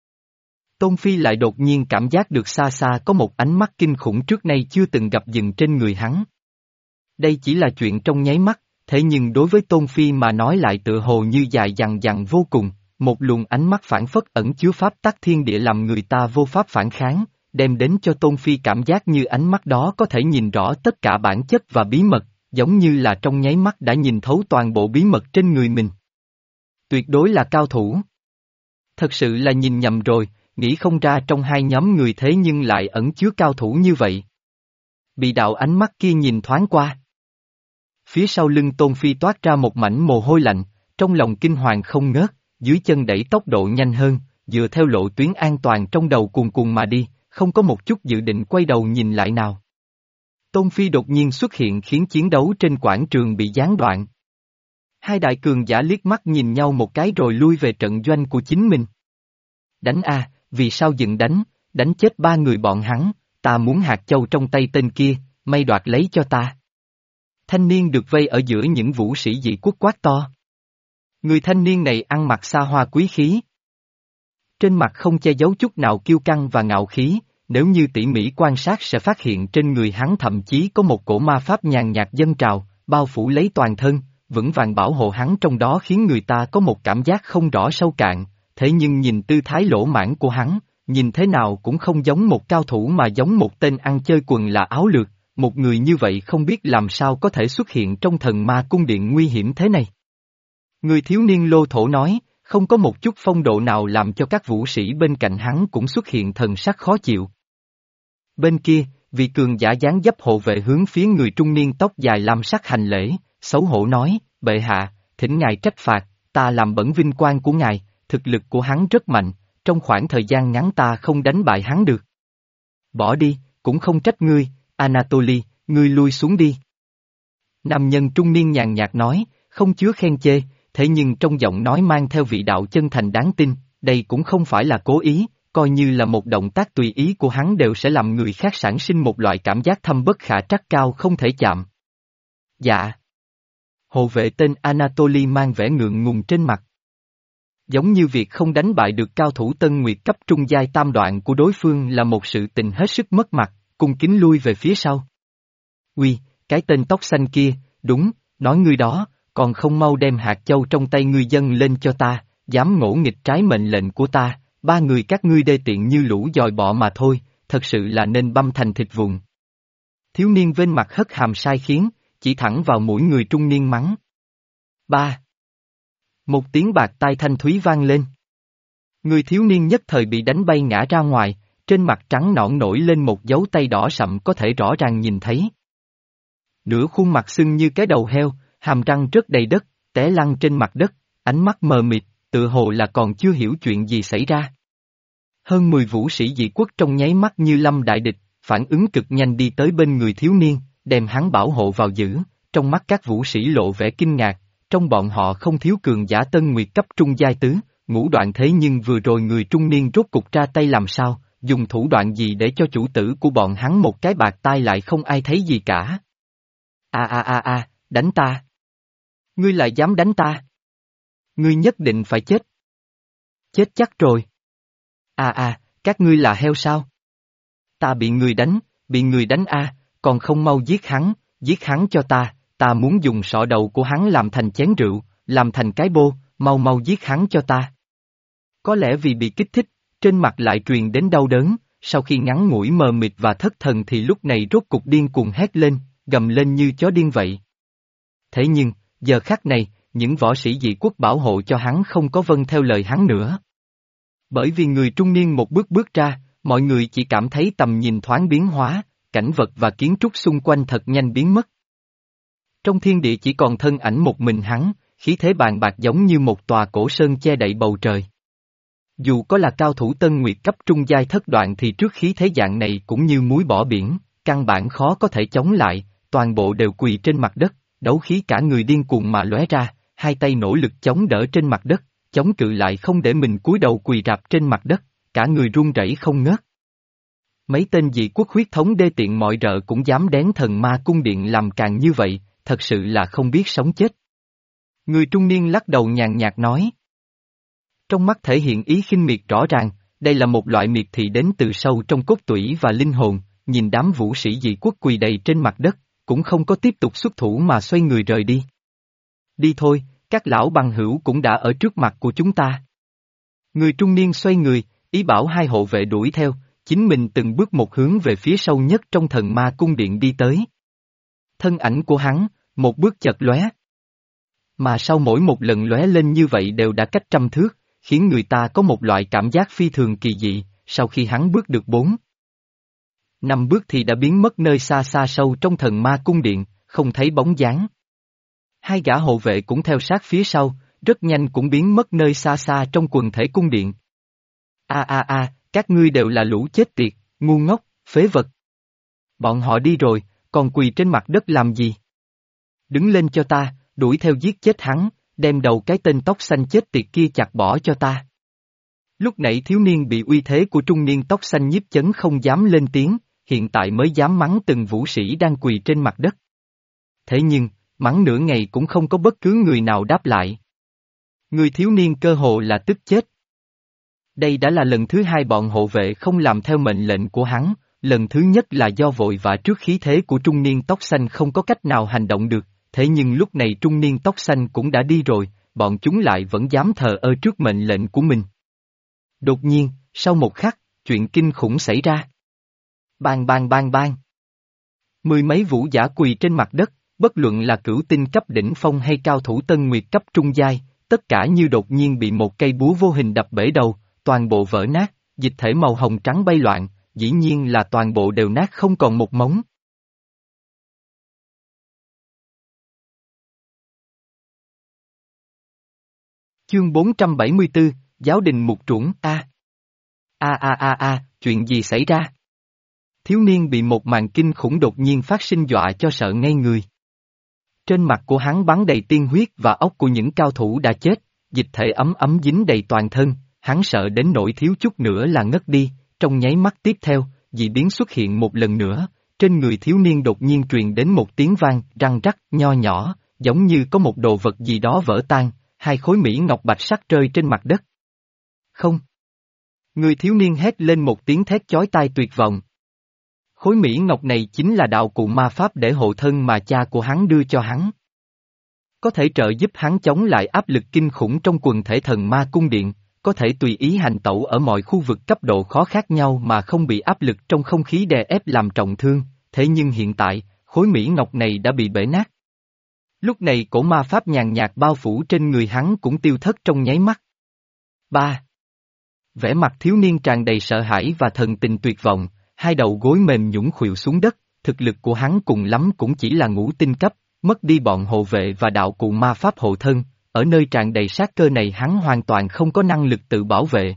Tôn Phi lại đột nhiên cảm giác được xa xa có một ánh mắt kinh khủng trước nay chưa từng gặp dừng trên người hắn. Đây chỉ là chuyện trong nháy mắt, thế nhưng đối với Tôn Phi mà nói lại tựa hồ như dài dằng dằng vô cùng, một luồng ánh mắt phản phất ẩn chứa pháp tắc thiên địa làm người ta vô pháp phản kháng, đem đến cho Tôn Phi cảm giác như ánh mắt đó có thể nhìn rõ tất cả bản chất và bí mật, giống như là trong nháy mắt đã nhìn thấu toàn bộ bí mật trên người mình. Tuyệt đối là cao thủ. Thật sự là nhìn nhầm rồi, nghĩ không ra trong hai nhóm người thế nhưng lại ẩn chứa cao thủ như vậy. Bị đạo ánh mắt kia nhìn thoáng qua. Phía sau lưng Tôn Phi toát ra một mảnh mồ hôi lạnh, trong lòng kinh hoàng không ngớt, dưới chân đẩy tốc độ nhanh hơn, dựa theo lộ tuyến an toàn trong đầu cuồn cuộn mà đi, không có một chút dự định quay đầu nhìn lại nào. Tôn Phi đột nhiên xuất hiện khiến chiến đấu trên quảng trường bị gián đoạn. Hai đại cường giả liếc mắt nhìn nhau một cái rồi lui về trận doanh của chính mình. Đánh a, vì sao dừng đánh, đánh chết ba người bọn hắn, ta muốn hạt châu trong tay tên kia, may đoạt lấy cho ta. Thanh niên được vây ở giữa những vũ sĩ dị quốc quát to. Người thanh niên này ăn mặc xa hoa quý khí. Trên mặt không che giấu chút nào kiêu căng và ngạo khí, nếu như tỉ mỉ quan sát sẽ phát hiện trên người hắn thậm chí có một cổ ma pháp nhàn nhạt dâng trào, bao phủ lấy toàn thân, vững vàng bảo hộ hắn trong đó khiến người ta có một cảm giác không rõ sâu cạn, thế nhưng nhìn tư thái lỗ mãng của hắn, nhìn thế nào cũng không giống một cao thủ mà giống một tên ăn chơi quần là áo lược, một người như vậy không biết làm sao có thể xuất hiện trong thần ma cung điện nguy hiểm thế này. Người thiếu niên lô thổ nói, không có một chút phong độ nào làm cho các vũ sĩ bên cạnh hắn cũng xuất hiện thần sắc khó chịu. Bên kia, vị cường giả dáng dấp hộ vệ hướng phía người trung niên tóc dài làm sắc hành lễ, xấu hổ nói, bệ hạ, thỉnh ngài trách phạt, ta làm bẩn vinh quang của ngài, thực lực của hắn rất mạnh, trong khoảng thời gian ngắn ta không đánh bại hắn được. Bỏ đi, cũng không trách ngươi, Anatoly, ngươi lui xuống đi. Nam nhân trung niên nhàn nhạt nói, không chứa khen chê, thế nhưng trong giọng nói mang theo vị đạo chân thành đáng tin, đây cũng không phải là cố ý, coi như là một động tác tùy ý của hắn đều sẽ làm người khác sản sinh một loại cảm giác thâm bất khả trắc cao không thể chạm. Dạ. Hộ vệ tên Anatoly mang vẻ ngượng ngùng trên mặt. Giống như việc không đánh bại được cao thủ Tân Nguyệt cấp trung giai tam đoạn của đối phương là một sự tình hết sức mất mặt, cung kính lui về phía sau. Uy, cái tên tóc xanh kia, đúng, nói ngươi đó, còn không mau đem hạt châu trong tay ngươi dâng lên cho ta, dám ngỗ nghịch trái mệnh lệnh của ta, ba người các ngươi đê tiện như lũ dòi bọ mà thôi, thật sự là nên băm thành thịt vụn. Thiếu niên bên mặt hất hàm sai khiến, chỉ thẳng vào mũi người trung niên mắng. Ba. Một tiếng bạc tai thanh thúy vang lên. Người thiếu niên nhất thời bị đánh bay ngã ra ngoài, trên mặt trắng nõn nổi lên một dấu tay đỏ sậm có thể rõ ràng nhìn thấy. Nửa khuôn mặt sưng như cái đầu heo, hàm răng rất đầy đất, té lăn trên mặt đất, ánh mắt mờ mịt, tựa hồ là còn chưa hiểu chuyện gì xảy ra. Hơn mười vũ sĩ dị quốc trong nháy mắt như lâm đại địch, phản ứng cực nhanh đi tới bên người thiếu niên, đem hắn bảo hộ vào giữ, trong mắt các vũ sĩ lộ vẻ kinh ngạc, trong bọn họ không thiếu cường giả Tân Nguyệt cấp trung giai tứ, ngũ đoạn thế nhưng vừa rồi người trung niên rốt cục ra tay làm sao, dùng thủ đoạn gì để cho chủ tử của bọn hắn một cái bạc tai lại không ai thấy gì cả. A a a a, đánh ta. Ngươi lại dám đánh ta. Ngươi nhất định phải chết. Chết chắc rồi. A a, các ngươi là heo sao? Ta bị người đánh, bị người đánh a, còn không mau giết hắn, giết hắn cho ta, ta muốn dùng sọ đầu của hắn làm thành chén rượu, làm thành cái bô, mau mau giết hắn cho ta. Có lẽ vì bị kích thích, trên mặt lại truyền đến đau đớn, sau khi ngắn ngủi mờ mịt và thất thần thì lúc này rốt cục điên cuồng hét lên, gầm lên như chó điên vậy. Thế nhưng, giờ khắc này, những võ sĩ dị quốc bảo hộ cho hắn không có vâng theo lời hắn nữa. Bởi vì người trung niên một bước bước ra, mọi người chỉ cảm thấy tầm nhìn thoáng biến hóa, cảnh vật và kiến trúc xung quanh thật nhanh biến mất. Trong thiên địa chỉ còn thân ảnh một mình hắn, khí thế bàn bạc giống như một tòa cổ sơn che đậy bầu trời. Dù có là cao thủ Tân Nguyệt cấp trung giai thất đoạn thì trước khí thế dạng này cũng như muối bỏ biển, căn bản khó có thể chống lại, toàn bộ đều quỳ trên mặt đất, đấu khí cả người điên cuồng mà lóe ra, hai tay nỗ lực chống đỡ trên mặt đất, chống cự lại không để mình cúi đầu quỳ rạp trên mặt đất, cả người run rẩy không ngớt. Mấy tên dị quốc huyết thống đê tiện mọi rợ cũng dám đén thần ma cung điện làm càng như vậy, thật sự là không biết sống chết. Người trung niên lắc đầu nhàn nhạt nói. Trong mắt thể hiện ý khinh miệt rõ ràng, đây là một loại miệt thị đến từ sâu trong cốt tủy và linh hồn, nhìn đám vũ sĩ dị quốc quỳ đầy trên mặt đất, cũng không có tiếp tục xuất thủ mà xoay người rời đi. Đi thôi, các lão bằng hữu cũng đã ở trước mặt của chúng ta. Người trung niên xoay người, ý bảo hai hộ vệ đuổi theo, chính mình từng bước một hướng về phía sâu nhất trong thần ma cung điện đi tới. Thân ảnh của hắn, một bước chật lóe. Mà sau mỗi một lần lóe lên như vậy đều đã cách trăm thước, khiến người ta có một loại cảm giác phi thường kỳ dị, sau khi hắn bước được bốn. Năm bước thì đã biến mất nơi xa xa sâu trong thần ma cung điện, không thấy bóng dáng. Hai gã hộ vệ cũng theo sát phía sau, rất nhanh cũng biến mất nơi xa xa trong quần thể cung điện. A a a, các ngươi đều là lũ chết tiệt, ngu ngốc, phế vật. Bọn họ đi rồi, còn quỳ trên mặt đất làm gì? Đứng lên cho ta, đuổi theo giết chết hắn, đem đầu cái tên tóc xanh chết tiệt kia chặt bỏ cho ta. Lúc nãy thiếu niên bị uy thế của trung niên tóc xanh nhiếp chấn không dám lên tiếng, hiện tại mới dám mắng từng vũ sĩ đang quỳ trên mặt đất. Thế nhưng, mắng nửa ngày cũng không có bất cứ người nào đáp lại. Người thiếu niên cơ hồ là tức chết. Đây đã là lần thứ hai bọn hộ vệ không làm theo mệnh lệnh của hắn, lần thứ nhất là do vội vã trước khí thế của trung niên tóc xanh không có cách nào hành động được, thế nhưng lúc này trung niên tóc xanh cũng đã đi rồi, bọn chúng lại vẫn dám thờ ơ trước mệnh lệnh của mình. Đột nhiên, sau một khắc, chuyện kinh khủng xảy ra. Bang bang bang bang. Mười mấy vũ giả quỳ trên mặt đất, bất luận là cửu tinh cấp đỉnh phong hay cao thủ Tân Nguyệt cấp trung giai, tất cả như đột nhiên bị một cây búa vô hình đập bể đầu, toàn bộ vỡ nát, dịch thể màu hồng trắng bay loạn, dĩ nhiên là toàn bộ đều nát không còn một mống. Chương bốn trăm bảy mươi tư, Giáo đình mục trũng A. A a a a, chuyện gì xảy ra? Thiếu niên bị một màn kinh khủng đột nhiên phát sinh dọa cho sợ ngây người. Trên mặt của hắn bắn đầy tiên huyết và óc của những cao thủ đã chết, dịch thể ấm ấm dính đầy toàn thân, hắn sợ đến nỗi thiếu chút nữa là ngất đi, trong nháy mắt tiếp theo, dị biến xuất hiện một lần nữa, trên người thiếu niên đột nhiên truyền đến một tiếng vang răng rắc nho nhỏ, giống như có một đồ vật gì đó vỡ tan, hai khối mỹ ngọc bạch sắc rơi trên mặt đất. Không! Người thiếu niên hét lên một tiếng thét chói tai tuyệt vọng. Khối mỹ ngọc này chính là đạo cụ ma pháp để hộ thân mà cha của hắn đưa cho hắn. Có thể trợ giúp hắn chống lại áp lực kinh khủng trong quần thể thần ma cung điện, có thể tùy ý hành tẩu ở mọi khu vực cấp độ khó khác nhau mà không bị áp lực trong không khí đè ép làm trọng thương, thế nhưng hiện tại, khối mỹ ngọc này đã bị bể nát. Lúc này cổ ma pháp nhàn nhạt bao phủ trên người hắn cũng tiêu thất trong nháy mắt. ba. Vẻ mặt thiếu niên tràn đầy sợ hãi và thần tình tuyệt vọng, hai đầu gối mềm nhũn khuỵu xuống đất, thực lực của hắn cùng lắm cũng chỉ là ngũ tinh cấp, mất đi bọn hộ vệ và đạo cụ ma pháp hộ thân, ở nơi tràn đầy sát cơ này hắn hoàn toàn không có năng lực tự bảo vệ.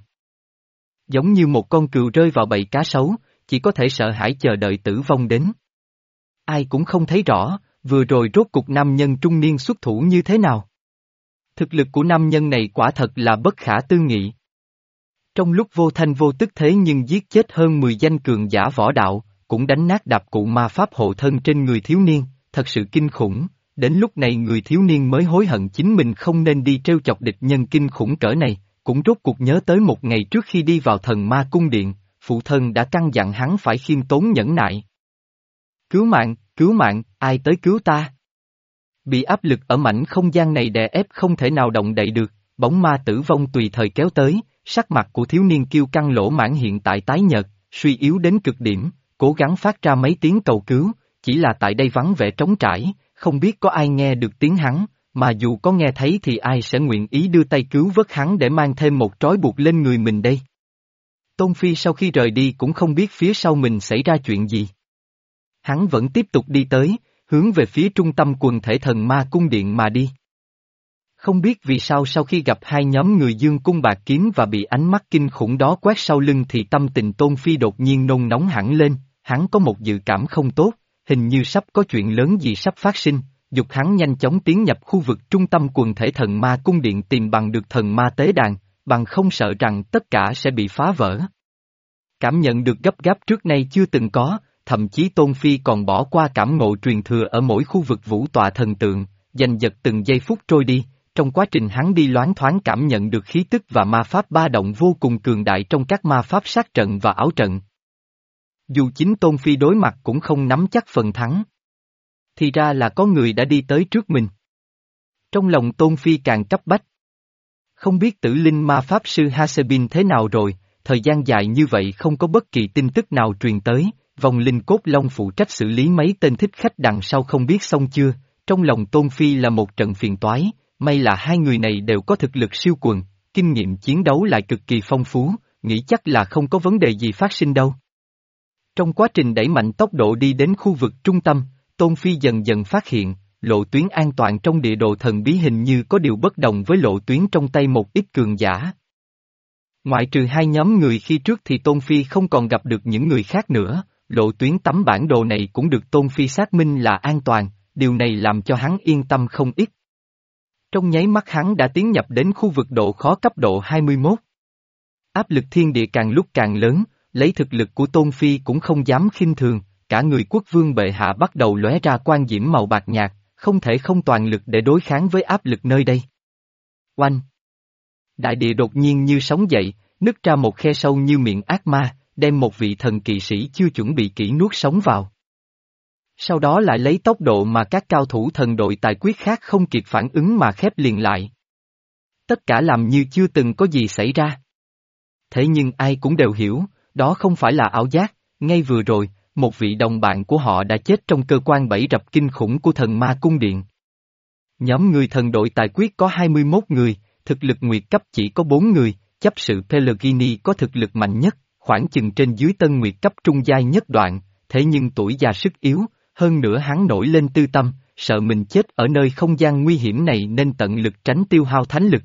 Giống như một con cừu rơi vào bầy cá sấu, chỉ có thể sợ hãi chờ đợi tử vong đến. Ai cũng không thấy rõ, vừa rồi rốt cục nam nhân trung niên xuất thủ như thế nào. Thực lực của nam nhân này quả thật là bất khả tư nghị. Trong lúc vô thanh vô tức thế nhưng giết chết hơn mười danh cường giả võ đạo, cũng đánh nát đạp cụ ma pháp hộ thân trên người thiếu niên, thật sự kinh khủng, đến lúc này người thiếu niên mới hối hận chính mình không nên đi trêu chọc địch nhân kinh khủng cỡ này, cũng rốt cuộc nhớ tới một ngày trước khi đi vào thần ma cung điện, phụ thân đã căn dặn hắn phải khiêm tốn nhẫn nại. Cứu mạng, cứu mạng, ai tới cứu ta? Bị áp lực ở mảnh không gian này đè ép không thể nào động đậy được, bóng ma tử vong tùy thời kéo tới, sắc mặt của thiếu niên kiêu căng lỗ mãn hiện tại tái nhợt, suy yếu đến cực điểm, cố gắng phát ra mấy tiếng cầu cứu, chỉ là tại đây vắng vẻ trống trải, không biết có ai nghe được tiếng hắn, mà dù có nghe thấy thì ai sẽ nguyện ý đưa tay cứu vớt hắn để mang thêm một trói buộc lên người mình đây. Tôn Phi sau khi rời đi cũng không biết phía sau mình xảy ra chuyện gì. Hắn vẫn tiếp tục đi tới, hướng về phía trung tâm quần thể thần ma cung điện mà đi. Không biết vì sao sau khi gặp hai nhóm người dương cung bạc kiếm và bị ánh mắt kinh khủng đó quét sau lưng thì tâm tình Tôn Phi đột nhiên nôn nóng hẳn lên, hắn có một dự cảm không tốt, hình như sắp có chuyện lớn gì sắp phát sinh, dục hắn nhanh chóng tiến nhập khu vực trung tâm quần thể thần ma cung điện tìm bằng được thần ma tế đàn, bằng không sợ rằng tất cả sẽ bị phá vỡ. Cảm nhận được gấp gáp trước nay chưa từng có, thậm chí Tôn Phi còn bỏ qua cảm ngộ truyền thừa ở mỗi khu vực vũ tọa thần tượng, giành giật từng giây phút trôi đi, trong quá trình hắn đi loáng thoáng cảm nhận được khí tức và ma pháp ba động vô cùng cường đại trong các ma pháp sát trận và ảo trận. Dù chính Tôn Phi đối mặt cũng không nắm chắc phần thắng. Thì ra là có người đã đi tới trước mình. Trong lòng Tôn Phi càng cấp bách. Không biết tử linh ma pháp sư Hasebin thế nào rồi, thời gian dài như vậy không có bất kỳ tin tức nào truyền tới, vòng linh cốt long phụ trách xử lý mấy tên thích khách đằng sau không biết xong chưa, trong lòng Tôn Phi là một trận phiền toái, may là hai người này đều có thực lực siêu quần, kinh nghiệm chiến đấu lại cực kỳ phong phú, nghĩ chắc là không có vấn đề gì phát sinh đâu. Trong quá trình đẩy mạnh tốc độ đi đến khu vực trung tâm, Tôn Phi dần dần phát hiện, lộ tuyến an toàn trong địa đồ thần bí hình như có điều bất đồng với lộ tuyến trong tay một ít cường giả. Ngoại trừ hai nhóm người khi trước thì Tôn Phi không còn gặp được những người khác nữa, lộ tuyến tấm bản đồ này cũng được Tôn Phi xác minh là an toàn, điều này làm cho hắn yên tâm không ít. Trong nháy mắt hắn đã tiến nhập đến khu vực độ khó cấp độ hai mươi mốt. Áp lực thiên địa càng lúc càng lớn, lấy thực lực của Tôn Phi cũng không dám khinh thường, cả người quốc vương bệ hạ bắt đầu lóe ra quang diễm màu bạc nhạt, không thể không toàn lực để đối kháng với áp lực nơi đây. Oanh! Đại địa đột nhiên như sóng dậy, nứt ra một khe sâu như miệng ác ma, đem một vị thần kỵ sĩ chưa chuẩn bị kỹ nuốt sống vào. Sau đó lại lấy tốc độ mà các cao thủ thần đội tài quyết khác không kịp phản ứng mà khép liền lại. Tất cả làm như chưa từng có gì xảy ra. Thế nhưng ai cũng đều hiểu, đó không phải là ảo giác, ngay vừa rồi, một vị đồng bạn của họ đã chết trong cơ quan bẫy rập kinh khủng của thần ma cung điện. Nhóm người thần đội tài quyết có hai mươi mốt người, thực lực nguyệt cấp chỉ có bốn người, chấp sự Pellegrini có thực lực mạnh nhất, khoảng chừng trên dưới tân nguyệt cấp trung giai nhất đoạn, thế nhưng tuổi già sức yếu, hơn nữa hắn nổi lên tư tâm, sợ mình chết ở nơi không gian nguy hiểm này nên tận lực tránh tiêu hao thánh lực.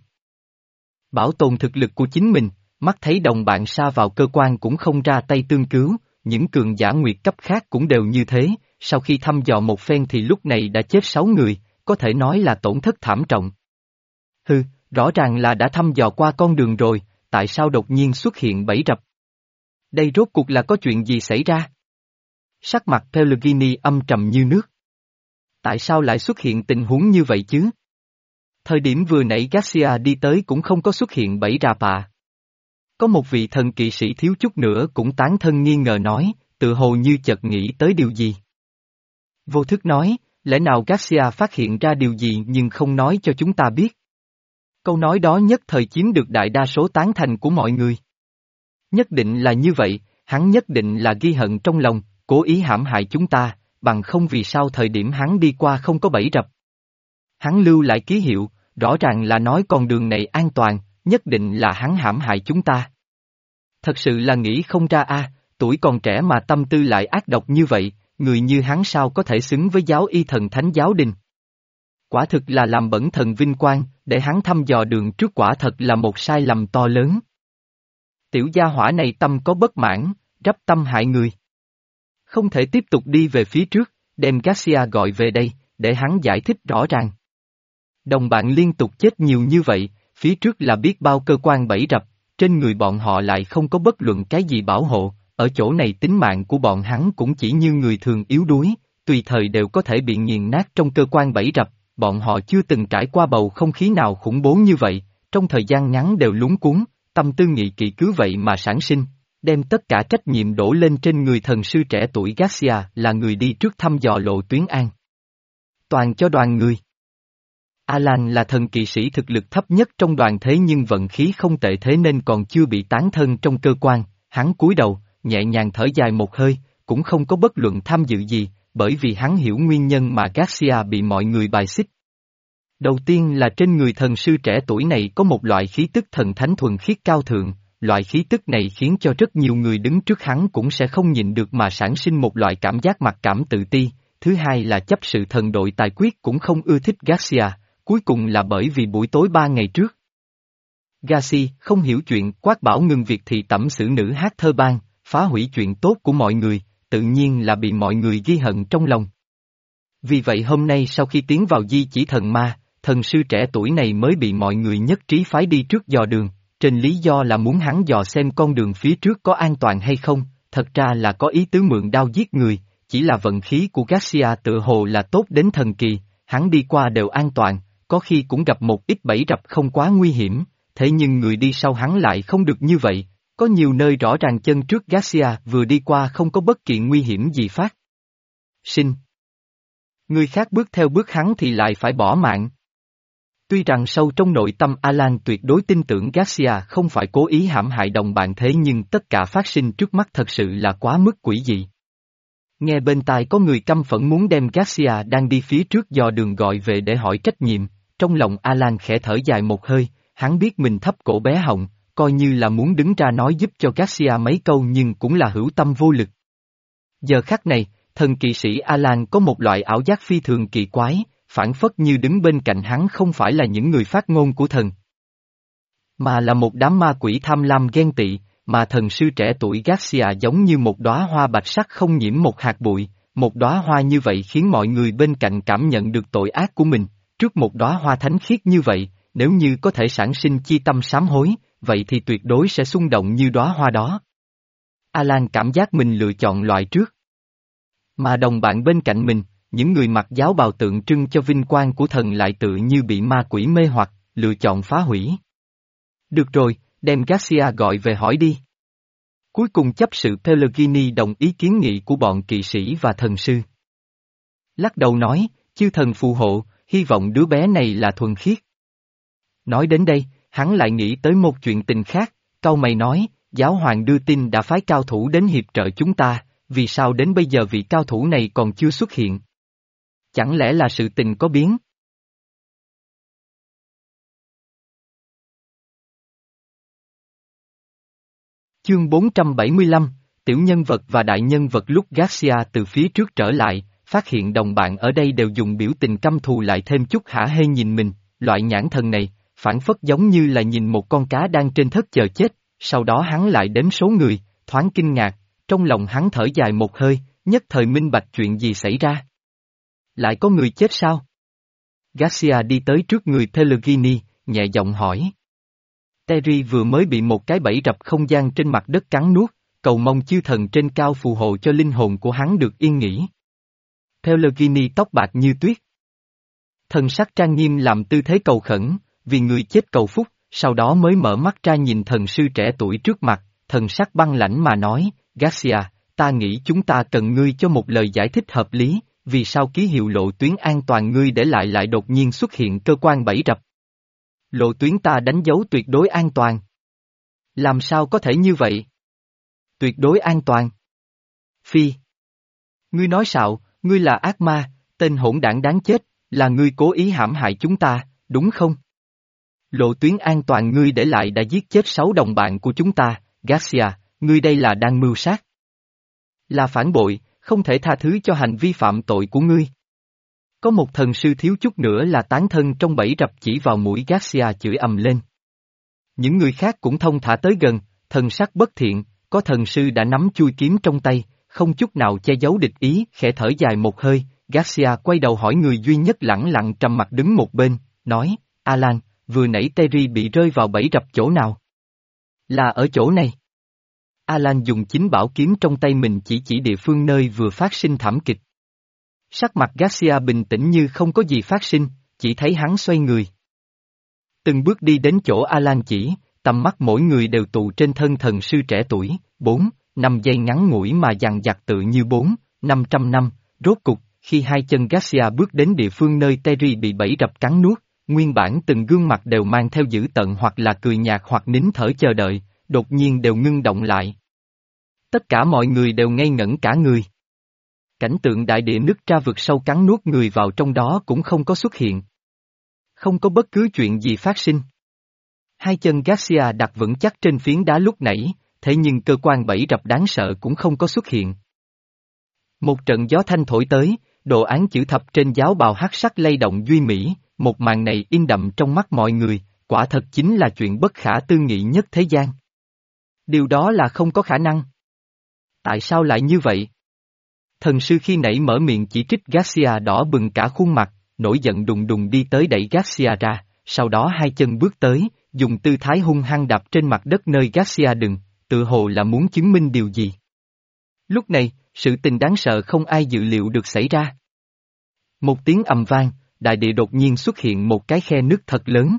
Bảo tồn thực lực của chính mình, mắt thấy đồng bạn sa vào cơ quan cũng không ra tay tương cứu, những cường giả nguyệt cấp khác cũng đều như thế, sau khi thăm dò một phen thì lúc này đã chết sáu người, có thể nói là tổn thất thảm trọng. Hừ, rõ ràng là đã thăm dò qua con đường rồi, tại sao đột nhiên xuất hiện bẫy rập? Đây rốt cuộc là có chuyện gì xảy ra? Sắc mặt Pellegrini âm trầm như nước. Tại sao lại xuất hiện tình huống như vậy chứ? Thời điểm vừa nãy Garcia đi tới cũng không có xuất hiện bẫy rạp à. Có một vị thần kỵ sĩ thiếu chút nữa cũng tán thân nghi ngờ nói, tự hồ như chợt nghĩ tới điều gì. Vô thức nói, lẽ nào Garcia phát hiện ra điều gì nhưng không nói cho chúng ta biết. Câu nói đó nhất thời chiếm được đại đa số tán thành của mọi người. Nhất định là như vậy, hắn nhất định là ghi hận trong lòng, cố ý hãm hại chúng ta, bằng không vì sao thời điểm hắn đi qua không có bẫy rập. Hắn lưu lại ký hiệu, rõ ràng là nói con đường này an toàn, nhất định là hắn hãm hại chúng ta. Thật sự là nghĩ không ra a, tuổi còn trẻ mà tâm tư lại ác độc như vậy, người như hắn sao có thể xứng với giáo y thần thánh giáo đình. Quả thực là làm bẩn thần vinh quang, để hắn thăm dò đường trước quả thật là một sai lầm to lớn. Tiểu gia hỏa này tâm có bất mãn, rắp tâm hại người. Không thể tiếp tục đi về phía trước, đem Garcia gọi về đây, để hắn giải thích rõ ràng. Đồng bạn liên tục chết nhiều như vậy, phía trước là biết bao cơ quan bẫy rập, trên người bọn họ lại không có bất luận cái gì bảo hộ, ở chỗ này tính mạng của bọn hắn cũng chỉ như người thường yếu đuối, tùy thời đều có thể bị nghiền nát trong cơ quan bẫy rập, bọn họ chưa từng trải qua bầu không khí nào khủng bố như vậy, trong thời gian ngắn đều lúng cuống, tâm tư nghị kỵ cứ vậy mà sản sinh, đem tất cả trách nhiệm đổ lên trên người thần sư trẻ tuổi Garcia là người đi trước thăm dò lộ tuyến an. Toàn cho đoàn người. Alan là thần kỵ sĩ thực lực thấp nhất trong đoàn thế nhưng vận khí không tệ thế nên còn chưa bị tán thân trong cơ quan, hắn cúi đầu, nhẹ nhàng thở dài một hơi, cũng không có bất luận tham dự gì, bởi vì hắn hiểu nguyên nhân mà Garcia bị mọi người bài xích. Đầu tiên là trên người thần sư trẻ tuổi này có một loại khí tức thần thánh thuần khiết cao thượng, loại khí tức này khiến cho rất nhiều người đứng trước hắn cũng sẽ không nhịn được mà sản sinh một loại cảm giác mặc cảm tự ti. Thứ hai là chấp sự thần đội tài quyết cũng không ưa thích Garcia, cuối cùng là bởi vì buổi tối ba ngày trước. Garcia không hiểu chuyện quát bảo ngừng việc thị tẩm xử nữ hát thơ ban, phá hủy chuyện tốt của mọi người, tự nhiên là bị mọi người ghi hận trong lòng. Vì vậy hôm nay sau khi tiến vào di chỉ thần ma, thần sư trẻ tuổi này mới bị mọi người nhất trí phái đi trước dò đường, trên lý do là muốn hắn dò xem con đường phía trước có an toàn hay không, thật ra là có ý tứ mượn đao giết người, chỉ là vận khí của Garcia tự hồ là tốt đến thần kỳ, hắn đi qua đều an toàn, có khi cũng gặp một ít bẫy rập không quá nguy hiểm, thế nhưng người đi sau hắn lại không được như vậy, có nhiều nơi rõ ràng chân trước Garcia vừa đi qua không có bất kỳ nguy hiểm gì phát sinh. Người khác bước theo bước hắn thì lại phải bỏ mạng. Tuy rằng sâu trong nội tâm Alan tuyệt đối tin tưởng Garcia không phải cố ý hãm hại đồng bạn thế nhưng tất cả phát sinh trước mắt thật sự là quá mức quỷ dị. Nghe bên tai có người căm phẫn muốn đem Garcia đang đi phía trước dò đường gọi về để hỏi trách nhiệm, trong lòng Alan khẽ thở dài một hơi, hắn biết mình thấp cổ bé họng, coi như là muốn đứng ra nói giúp cho Garcia mấy câu nhưng cũng là hữu tâm vô lực. Giờ khắc này, thần kỵ sĩ Alan có một loại ảo giác phi thường kỳ quái, phản phất như đứng bên cạnh hắn không phải là những người phát ngôn của thần, mà là một đám ma quỷ tham lam ghen tị, mà thần sư trẻ tuổi Garcia giống như một đóa hoa bạch sắc không nhiễm một hạt bụi, một đóa hoa như vậy khiến mọi người bên cạnh cảm nhận được tội ác của mình, trước một đóa hoa thánh khiết như vậy, nếu như có thể sản sinh chi tâm sám hối, vậy thì tuyệt đối sẽ xung động như đóa hoa đó. Alan cảm giác mình lựa chọn loại trước. Mà đồng bạn bên cạnh mình, những người mặc giáo bào tượng trưng cho vinh quang của thần lại tự như bị ma quỷ mê hoặc, lựa chọn phá hủy. Được rồi, đem Garcia gọi về hỏi đi. Cuối cùng chấp sự Pellegrini đồng ý kiến nghị của bọn kỵ sĩ và thần sư. Lắc đầu nói, chư thần phù hộ, hy vọng đứa bé này là thuần khiết. Nói đến đây, hắn lại nghĩ tới một chuyện tình khác, cau mày nói, giáo hoàng đưa tin đã phái cao thủ đến hiệp trợ chúng ta, vì sao đến bây giờ vị cao thủ này còn chưa xuất hiện? Chẳng lẽ là sự tình có biến? Chương bốn trăm bảy mươi lăm, tiểu nhân vật và đại nhân vật. Lúc Garcia từ phía trước trở lại, phát hiện đồng bạn ở đây đều dùng biểu tình căm thù lại thêm chút hả hê nhìn mình, loại nhãn thần này, phản phất giống như là nhìn một con cá đang trên thớt chờ chết, sau đó hắn lại đếm số người, thoáng kinh ngạc, trong lòng hắn thở dài một hơi, nhất thời minh bạch chuyện gì xảy ra. Lại có người chết sao? Garcia đi tới trước người Pellegrini, nhẹ giọng hỏi. Terry vừa mới bị một cái bẫy rập không gian trên mặt đất cắn nuốt, cầu mong chư thần trên cao phù hộ cho linh hồn của hắn được yên nghỉ. Pellegrini tóc bạc như tuyết. Thần sắc trang nghiêm làm tư thế cầu khẩn, vì người chết cầu phúc, sau đó mới mở mắt ra nhìn thần sư trẻ tuổi trước mặt, thần sắc băng lãnh mà nói, Garcia, ta nghĩ chúng ta cần ngươi cho một lời giải thích hợp lý, vì sao ký hiệu lộ tuyến an toàn ngươi để lại lại đột nhiên xuất hiện cơ quan bẫy rập. Lộ tuyến ta đánh dấu tuyệt đối an toàn. Làm sao có thể như vậy? Tuyệt đối an toàn. Phi. Ngươi nói xạo, ngươi là ác ma, tên hỗn đảng đáng chết, là ngươi cố ý hãm hại chúng ta, đúng không? Lộ tuyến an toàn ngươi để lại đã giết chết sáu đồng bạn của chúng ta, Garcia, ngươi đây là đang mưu sát. Là phản bội, không thể tha thứ cho hành vi phạm tội của ngươi. Có một thần sư thiếu chút nữa là tán thân trong bẫy rập chỉ vào mũi Garcia chửi ầm lên. Những người khác cũng thông thả tới gần, thần sắc bất thiện, có thần sư đã nắm chui kiếm trong tay, không chút nào che giấu địch ý, khẽ thở dài một hơi, Garcia quay đầu hỏi người duy nhất lẳng lặng trầm mặt đứng một bên, nói, Alan, vừa nãy Terry bị rơi vào bẫy rập chỗ nào? Là ở chỗ này. Alan dùng chính bảo kiếm trong tay mình chỉ chỉ địa phương nơi vừa phát sinh thảm kịch. Sắc mặt Garcia bình tĩnh như không có gì phát sinh, chỉ thấy hắn xoay người. Từng bước đi đến chỗ Alan chỉ, tầm mắt mỗi người đều tụ trên thân thần sư trẻ tuổi, bốn, năm giây ngắn ngủi mà dằng dặc tự như bốn, năm trăm năm, rốt cục, khi hai chân Garcia bước đến địa phương nơi Terry bị bẫy rập cắn nuốt, nguyên bản từng gương mặt đều mang theo dữ tợn hoặc là cười nhạt hoặc nín thở chờ đợi, đột nhiên đều ngưng động lại. Tất cả mọi người đều ngây ngẩn cả người. Cảnh tượng đại địa nứt ra vực sâu cắn nuốt người vào trong đó cũng không có xuất hiện. Không có bất cứ chuyện gì phát sinh. Hai chân Garcia đặt vững chắc trên phiến đá lúc nãy, thế nhưng cơ quan bẫy rập đáng sợ cũng không có xuất hiện. Một trận gió thanh thổi tới, đồ án chữ thập trên giáo bào hắc sắc lay động duy mỹ, một màn này in đậm trong mắt mọi người, quả thật chính là chuyện bất khả tư nghị nhất thế gian. Điều đó là không có khả năng. Tại sao lại như vậy? Thần sư khi nãy mở miệng chỉ trích Garcia đỏ bừng cả khuôn mặt, nổi giận đùng đùng đi tới đẩy Garcia ra, sau đó hai chân bước tới, dùng tư thái hung hăng đạp trên mặt đất nơi Garcia đừng, tự hồ là muốn chứng minh điều gì. Lúc này, sự tình đáng sợ không ai dự liệu được xảy ra. Một tiếng ầm vang, đại địa đột nhiên xuất hiện một cái khe nứt thật lớn.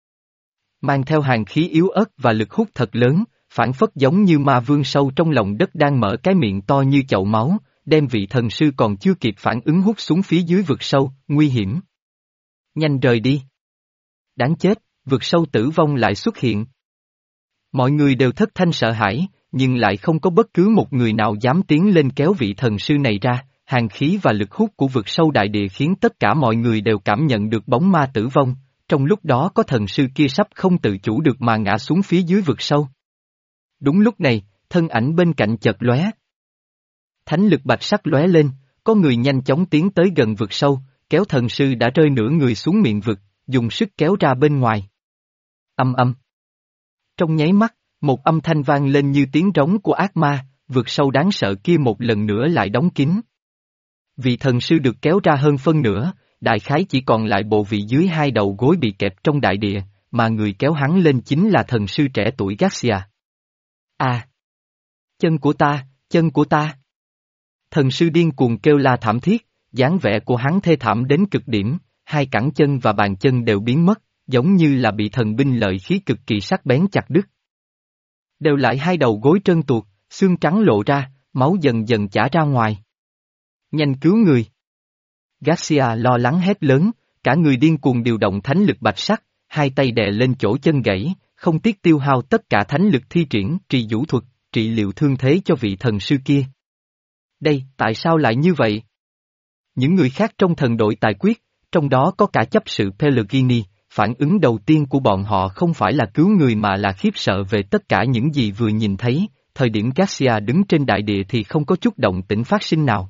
Mang theo hàn khí yếu ớt và lực hút thật lớn, phản phất giống như ma vương sâu trong lòng đất đang mở cái miệng to như chậu máu, đem vị thần sư còn chưa kịp phản ứng hút xuống phía dưới vực sâu, nguy hiểm. Nhanh rời đi. Đáng chết, vực sâu tử vong lại xuất hiện. Mọi người đều thất thanh sợ hãi, nhưng lại không có bất cứ một người nào dám tiến lên kéo vị thần sư này ra, hàn khí và lực hút của vực sâu đại địa khiến tất cả mọi người đều cảm nhận được bóng ma tử vong, trong lúc đó có thần sư kia sắp không tự chủ được mà ngã xuống phía dưới vực sâu. Đúng lúc này, thân ảnh bên cạnh chợt lóe. Thánh lực bạch sắc lóe lên, có người nhanh chóng tiến tới gần vực sâu, kéo thần sư đã rơi nửa người xuống miệng vực, dùng sức kéo ra bên ngoài. Âm âm. Trong nháy mắt, một âm thanh vang lên như tiếng trống của ác ma, vực sâu đáng sợ kia một lần nữa lại đóng kín. Vị thần sư được kéo ra hơn phân nửa, đại khái chỉ còn lại bộ vị dưới hai đầu gối bị kẹp trong đại địa, mà người kéo hắn lên chính là thần sư trẻ tuổi Garcia. À! Chân của ta, chân của ta! Thần sư điên cuồng kêu la thảm thiết, dáng vẻ của hắn thê thảm đến cực điểm, hai cẳng chân và bàn chân đều biến mất, giống như là bị thần binh lợi khí cực kỳ sắc bén chặt đứt. Đều lại hai đầu gối trơn tuột, xương trắng lộ ra, máu dần dần chảy ra ngoài. Nhanh cứu người! Garcia lo lắng hét lớn, cả người điên cuồng điều động thánh lực bạch sắc, hai tay đè lên chỗ chân gãy, không tiếc tiêu hao tất cả thánh lực thi triển trị vũ thuật, trị liệu thương thế cho vị thần sư kia. Đây, tại sao lại như vậy? Những người khác trong thần đội tài quyết, trong đó có cả chấp sự Pellegrini, phản ứng đầu tiên của bọn họ không phải là cứu người mà là khiếp sợ về tất cả những gì vừa nhìn thấy, thời điểm Garcia đứng trên đại địa thì không có chút động tĩnh phát sinh nào.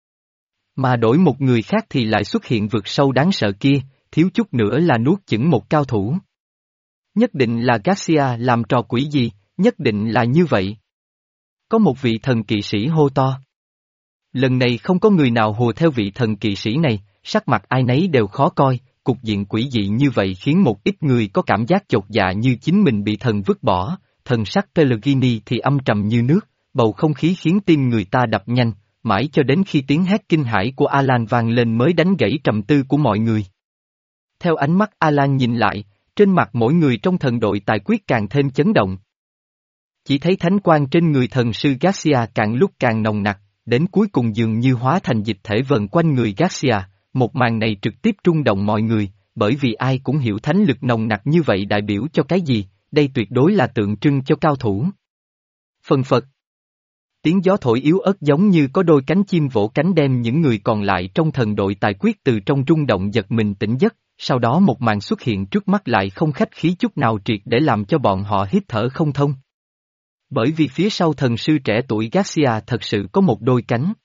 Mà đổi một người khác thì lại xuất hiện vực sâu đáng sợ kia, thiếu chút nữa là nuốt chửng một cao thủ. Nhất định là Garcia làm trò quỷ gì, nhất định là như vậy. Có một vị thần kỵ sĩ hô to. Lần này không có người nào hùa theo vị thần kỵ sĩ này, sắc mặt ai nấy đều khó coi, cục diện quỷ dị như vậy khiến một ít người có cảm giác chột dạ như chính mình bị thần vứt bỏ, thần sắc Pellegrini thì âm trầm như nước, bầu không khí khiến tim người ta đập nhanh, mãi cho đến khi tiếng hét kinh hãi của Alan vang lên mới đánh gãy trầm tư của mọi người. Theo ánh mắt Alan nhìn lại, trên mặt mỗi người trong thần đội tài quyết càng thêm chấn động. Chỉ thấy thánh quang trên người thần sư Garcia càng lúc càng nồng nặc, đến cuối cùng dường như hóa thành dịch thể vần quanh người Garcia, một màn này trực tiếp rung động mọi người, bởi vì ai cũng hiểu thánh lực nồng nặc như vậy đại biểu cho cái gì, đây tuyệt đối là tượng trưng cho cao thủ. Phần phật. Tiếng gió thổi yếu ớt giống như có đôi cánh chim vỗ cánh đem những người còn lại trong thần đội tài quyết từ trong rung động giật mình tỉnh giấc, sau đó một màn xuất hiện trước mắt lại không khách khí chút nào triệt để làm cho bọn họ hít thở không thông. Bởi vì phía sau thần sư trẻ tuổi Garcia thật sự có một đôi cánh.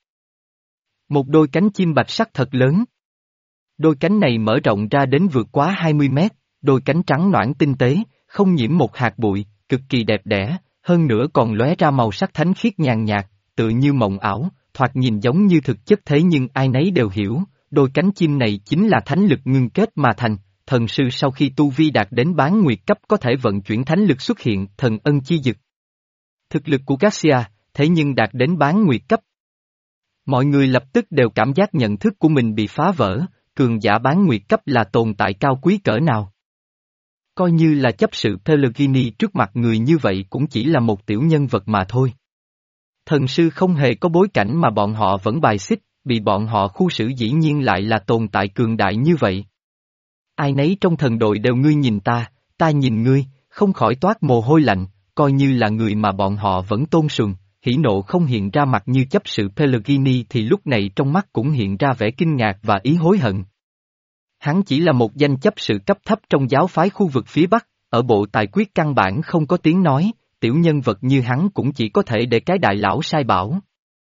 Một đôi cánh chim bạch sắc thật lớn. Đôi cánh này mở rộng ra đến vượt quá hai mươi mét, đôi cánh trắng nõn tinh tế, không nhiễm một hạt bụi, cực kỳ đẹp đẽ, hơn nữa còn lóe ra màu sắc thánh khiết nhàn nhạt, tự như mộng ảo, thoạt nhìn giống như thực chất thế nhưng ai nấy đều hiểu, đôi cánh chim này chính là thánh lực ngưng kết mà thành, thần sư sau khi tu vi đạt đến bán nguyệt cấp có thể vận chuyển thánh lực xuất hiện, thần ân chi dực. Thực lực của Garcia, thế nhưng đạt đến bán nguyệt cấp. Mọi người lập tức đều cảm giác nhận thức của mình bị phá vỡ, cường giả bán nguyệt cấp là tồn tại cao quý cỡ nào. Coi như là chấp sự Pellegrini trước mặt người như vậy cũng chỉ là một tiểu nhân vật mà thôi. Thần sư không hề có bối cảnh mà bọn họ vẫn bài xích, bị bọn họ khu xử dĩ nhiên lại là tồn tại cường đại như vậy. Ai nấy trong thần đội đều ngươi nhìn ta, ta nhìn ngươi, không khỏi toát mồ hôi lạnh, coi như là người mà bọn họ vẫn tôn sùng, hỉ nộ không hiện ra mặt như chấp sự Pellegrini thì lúc này trong mắt cũng hiện ra vẻ kinh ngạc và ý hối hận. Hắn chỉ là một danh chấp sự cấp thấp trong giáo phái khu vực phía Bắc, ở bộ tài quyết căn bản không có tiếng nói, tiểu nhân vật như hắn cũng chỉ có thể để cái đại lão sai bảo.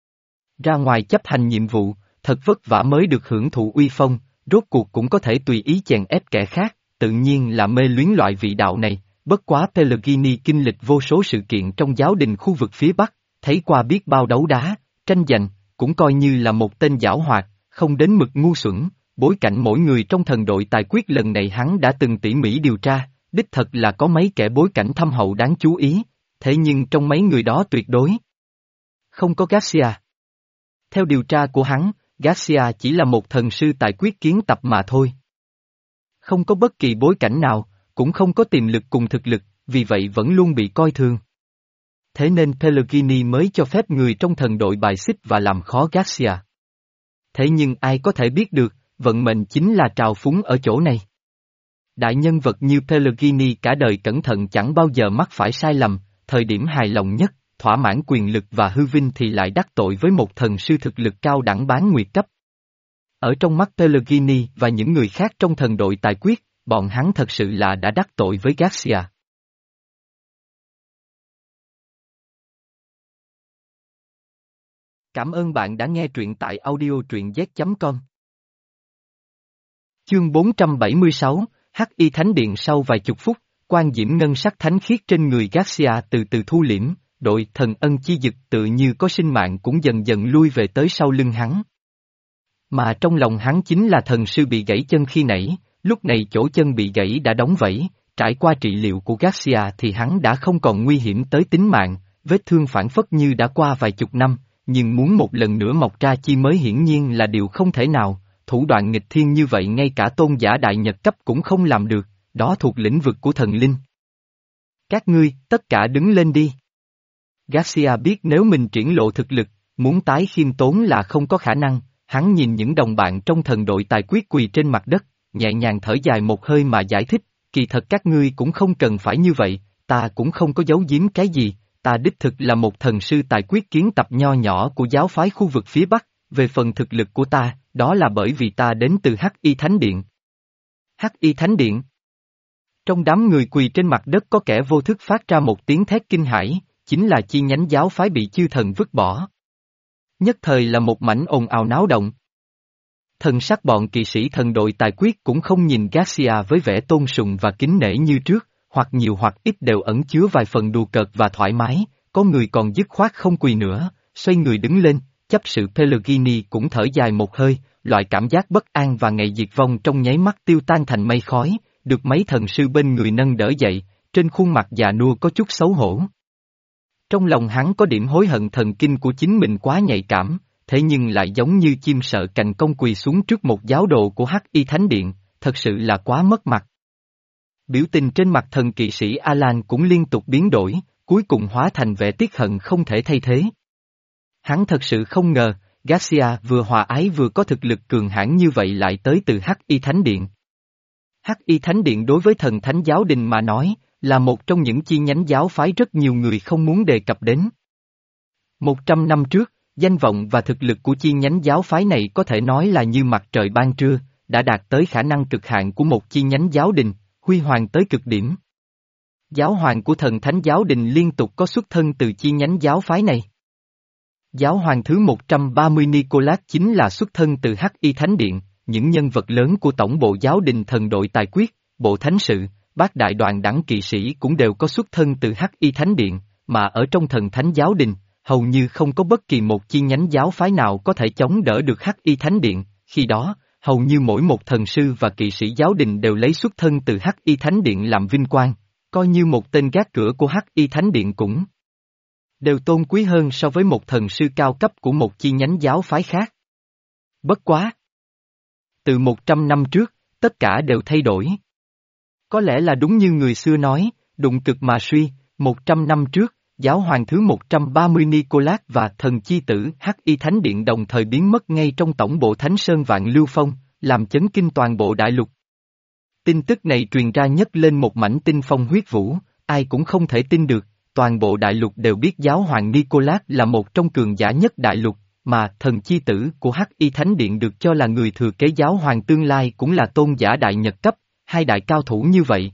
Ra ngoài chấp hành nhiệm vụ, thật vất vả mới được hưởng thụ uy phong, rốt cuộc cũng có thể tùy ý chèn ép kẻ khác, tự nhiên là mê luyến loại vị đạo này, bất quá Pellegrini kinh lịch vô số sự kiện trong giáo đình khu vực phía Bắc, thấy qua biết bao đấu đá, tranh giành, cũng coi như là một tên giảo hoạt, không đến mực ngu xuẩn. Bối cảnh mỗi người trong thần đội tài quyết lần này hắn đã từng tỉ mỉ điều tra, đích thật là có mấy kẻ bối cảnh thâm hậu đáng chú ý, thế nhưng trong mấy người đó tuyệt đối không có Garcia. Theo điều tra của hắn, Garcia chỉ là một thần sư tài quyết kiến tập mà thôi. Không có bất kỳ bối cảnh nào, cũng không có tiềm lực cùng thực lực, vì vậy vẫn luôn bị coi thường. Thế nên Pellegrini mới cho phép người trong thần đội bài xích và làm khó Garcia. Thế nhưng ai có thể biết được, vận mệnh chính là trào phúng ở chỗ này. Đại nhân vật như Pellegrini cả đời cẩn thận chẳng bao giờ mắc phải sai lầm, thời điểm hài lòng nhất, thỏa mãn quyền lực và hư vinh thì lại đắc tội với một thần sư thực lực cao đẳng bán nguyệt cấp. Ở trong mắt Pellegrini và những người khác trong thần đội tài quyết, bọn hắn thật sự là đã đắc tội với Garcia. Cảm ơn bạn đã nghe truyện tại audio truyện z chấm com. Chương bốn trăm bảy mươi sáu, Hắc Y Thánh Điện. Sau vài chục phút, quan diễm ngân sắc thánh khiết trên người Garcia từ từ thu liễm, đội thần ân chi dực tự như có sinh mạng cũng dần dần lui về tới sau lưng hắn. Mà trong lòng hắn chính là thần sư bị gãy chân khi nãy, lúc này chỗ chân bị gãy đã đóng vảy, trải qua trị liệu của Garcia thì hắn đã không còn nguy hiểm tới tính mạng, vết thương phản phất như đã qua vài chục năm, nhưng muốn một lần nữa mọc ra chi mới hiển nhiên là điều không thể nào. Thủ đoạn nghịch thiên như vậy ngay cả tôn giả đại nhật cấp cũng không làm được, đó thuộc lĩnh vực của thần linh. Các ngươi, tất cả đứng lên đi. Garcia biết nếu mình triển lộ thực lực, muốn tái khiêm tốn là không có khả năng, hắn nhìn những đồng bạn trong thần đội tài quyết quỳ trên mặt đất, nhẹ nhàng thở dài một hơi mà giải thích, kỳ thật các ngươi cũng không cần phải như vậy, ta cũng không có giấu giếm cái gì, ta đích thực là một thần sư tài quyết kiến tập nho nhỏ của giáo phái khu vực phía Bắc, về phần thực lực của ta, đó là bởi vì ta đến từ Hắc Y Thánh Điện. Hắc Y Thánh Điện. Trong đám người quỳ trên mặt đất có kẻ vô thức phát ra một tiếng thét kinh hãi, chính là chi nhánh giáo phái bị chư thần vứt bỏ. Nhất thời là một mảnh ồn ào náo động. Thần sắc bọn kỵ sĩ thần đội tài quyết cũng không nhìn Garcia với vẻ tôn sùng và kính nể như trước, hoặc nhiều hoặc ít đều ẩn chứa vài phần đùa cợt và thoải mái, có người còn dứt khoát không quỳ nữa, xoay người đứng lên, chấp sự Pellegrini cũng thở dài một hơi, loại cảm giác bất an và ngày diệt vong trong nháy mắt tiêu tan thành mây khói, được mấy thần sư bên người nâng đỡ dậy, trên khuôn mặt già nua có chút xấu hổ. Trong lòng hắn có điểm hối hận thần kinh của chính mình quá nhạy cảm, thế nhưng lại giống như chim sợ cành cong quỳ xuống trước một giáo đồ của Hắc Y Thánh Điện, thật sự là quá mất mặt. Biểu tình trên mặt thần kỵ sĩ Alan cũng liên tục biến đổi, cuối cùng hóa thành vẻ tiếc hận không thể thay thế. Hắn thật sự không ngờ, Garcia vừa hòa ái vừa có thực lực cường hãn như vậy lại tới từ Hắc Y Thánh Điện. Hắc Y Thánh Điện đối với thần thánh giáo đình mà nói, là một trong những chi nhánh giáo phái rất nhiều người không muốn đề cập đến. Một trăm năm trước, danh vọng và thực lực của chi nhánh giáo phái này có thể nói là như mặt trời ban trưa, đã đạt tới khả năng cực hạn của một chi nhánh giáo đình, huy hoàng tới cực điểm. Giáo hoàng của thần thánh giáo đình liên tục có xuất thân từ chi nhánh giáo phái này. Giáo hoàng thứ một trăm ba mươi Nicolas chính là xuất thân từ Hắc Y Thánh Điện, những nhân vật lớn của tổng bộ giáo đình thần đội tài quyết, bộ thánh sự, bát đại đoàn đẳng kỵ sĩ cũng đều có xuất thân từ Hắc Y Thánh Điện, mà ở trong thần thánh giáo đình, hầu như không có bất kỳ một chi nhánh giáo phái nào có thể chống đỡ được Hắc Y Thánh Điện, khi đó, hầu như mỗi một thần sư và kỵ sĩ giáo đình đều lấy xuất thân từ Hắc Y Thánh Điện làm vinh quang, coi như một tên gác cửa của Hắc Y Thánh Điện cũng đều tôn quý hơn so với một thần sư cao cấp của một chi nhánh giáo phái khác. Bất quá! Từ một trăm năm trước, tất cả đều thay đổi. Có lẽ là đúng như người xưa nói, đụng cực mà suy, một trăm năm trước, giáo hoàng thứ một trăm ba mươi Nicolas và thần chi tử Hắc Y Thánh Điện đồng thời biến mất ngay trong tổng bộ Thánh Sơn Vạn Lưu Phong, làm chấn kinh toàn bộ đại lục. Tin tức này truyền ra nhấc lên một mảnh tinh phong huyết vũ, ai cũng không thể tin được, toàn bộ đại lục đều biết giáo hoàng Nicolas là một trong cường giả nhất đại lục, mà thần chi tử của Hắc Y Thánh Điện được cho là người thừa kế giáo hoàng tương lai cũng là tôn giả đại nhật cấp, hai đại cao thủ như vậy.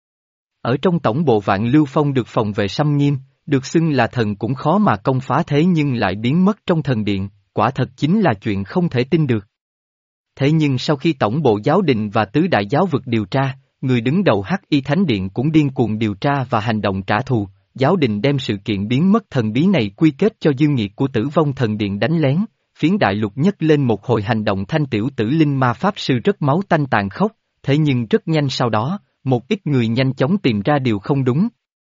Ở trong tổng bộ Vạn Lưu Phong được phòng vệ xâm nghiêm, được xưng là thần cũng khó mà công phá thế nhưng lại biến mất trong thần điện, quả thật chính là chuyện không thể tin được. Thế nhưng sau khi tổng bộ giáo đình và tứ đại giáo vực điều tra, người đứng đầu Hắc Y Thánh Điện cũng điên cuồng điều tra và hành động trả thù, giáo đình đem sự kiện biến mất thần bí này quy kết cho dư nghiệt của Tử Vong Thần Điện đánh lén, phiến đại lục nhấc lên một hồi hành động thanh tiểu tử linh ma pháp sư rất máu tanh tàn khốc, thế nhưng rất nhanh sau đó, một ít người nhanh chóng tìm ra điều không đúng.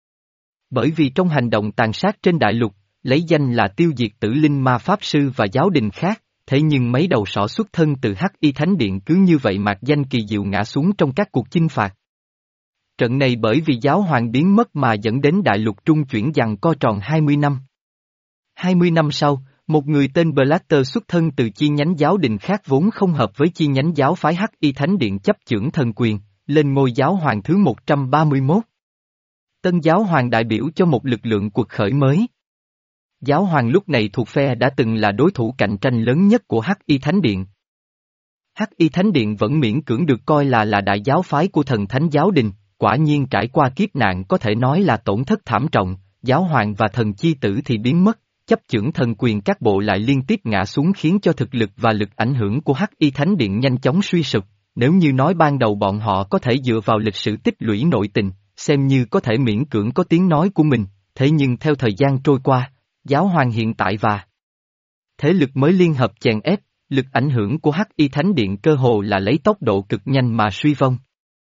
Bởi vì trong hành động tàn sát trên đại lục, lấy danh là tiêu diệt tử linh ma pháp sư và giáo đình khác, thế nhưng mấy đầu sỏ xuất thân từ Hắc Y Thánh Điện cứ như vậy mạc danh kỳ diệu ngã xuống trong các cuộc chinh phạt. Trận này bởi vì giáo hoàng biến mất mà dẫn đến đại lục trung chuyển giằng co tròn hai mươi năm. hai mươi năm sau, một người tên Blatter xuất thân từ chi nhánh giáo đình khác vốn không hợp với chi nhánh giáo phái Hắc Y Thánh Điện chấp chưởng thần quyền, lên ngôi giáo hoàng thứ một trăm ba mươi mốt. Tân giáo hoàng đại biểu cho một lực lượng cuộc khởi mới. Giáo hoàng lúc này thuộc phe đã từng là đối thủ cạnh tranh lớn nhất của Hắc Y Thánh Điện. Hắc Y Thánh Điện vẫn miễn cưỡng được coi là là đại giáo phái của thần thánh giáo đình, quả nhiên trải qua kiếp nạn có thể nói là tổn thất thảm trọng, giáo hoàng và thần chi tử thì biến mất, chấp chưởng thần quyền các bộ lại liên tiếp ngã xuống khiến cho thực lực và lực ảnh hưởng của Hắc Y Thánh Điện nhanh chóng suy sụp, nếu như nói ban đầu bọn họ có thể dựa vào lịch sử tích lũy nội tình, xem như có thể miễn cưỡng có tiếng nói của mình, thế nhưng theo thời gian trôi qua, giáo hoàng hiện tại và thế lực mới liên hợp chèn ép, lực ảnh hưởng của Hắc Y Thánh Điện cơ hồ là lấy tốc độ cực nhanh mà suy vong.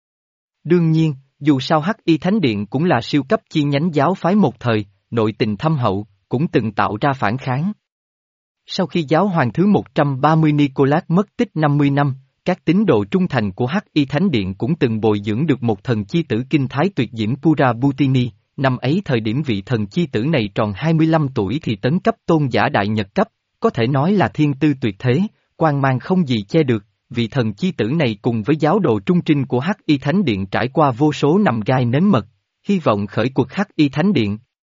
Đương nhiên, dù sao Hắc Y Thánh Điện cũng là siêu cấp chi nhánh giáo phái một thời, nội tình thâm hậu, cũng từng tạo ra phản kháng. Sau khi giáo hoàng thứ một trăm ba mươi Nicolas mất tích năm mươi năm, các tín đồ trung thành của Hắc Y Thánh Điện cũng từng bồi dưỡng được một thần chi tử kinh thái tuyệt diễm Pura Butini, năm ấy thời điểm vị thần chi tử này tròn hai mươi lăm tuổi thì tấn cấp tôn giả đại nhật cấp, có thể nói là thiên tư tuyệt thế, quang mang không gì che được, vị thần chi tử này cùng với giáo đồ trung trinh của Hắc Y Thánh Điện trải qua vô số nằm gai nếm mật, hy vọng khởi cuộc Hắc Y Thánh Điện.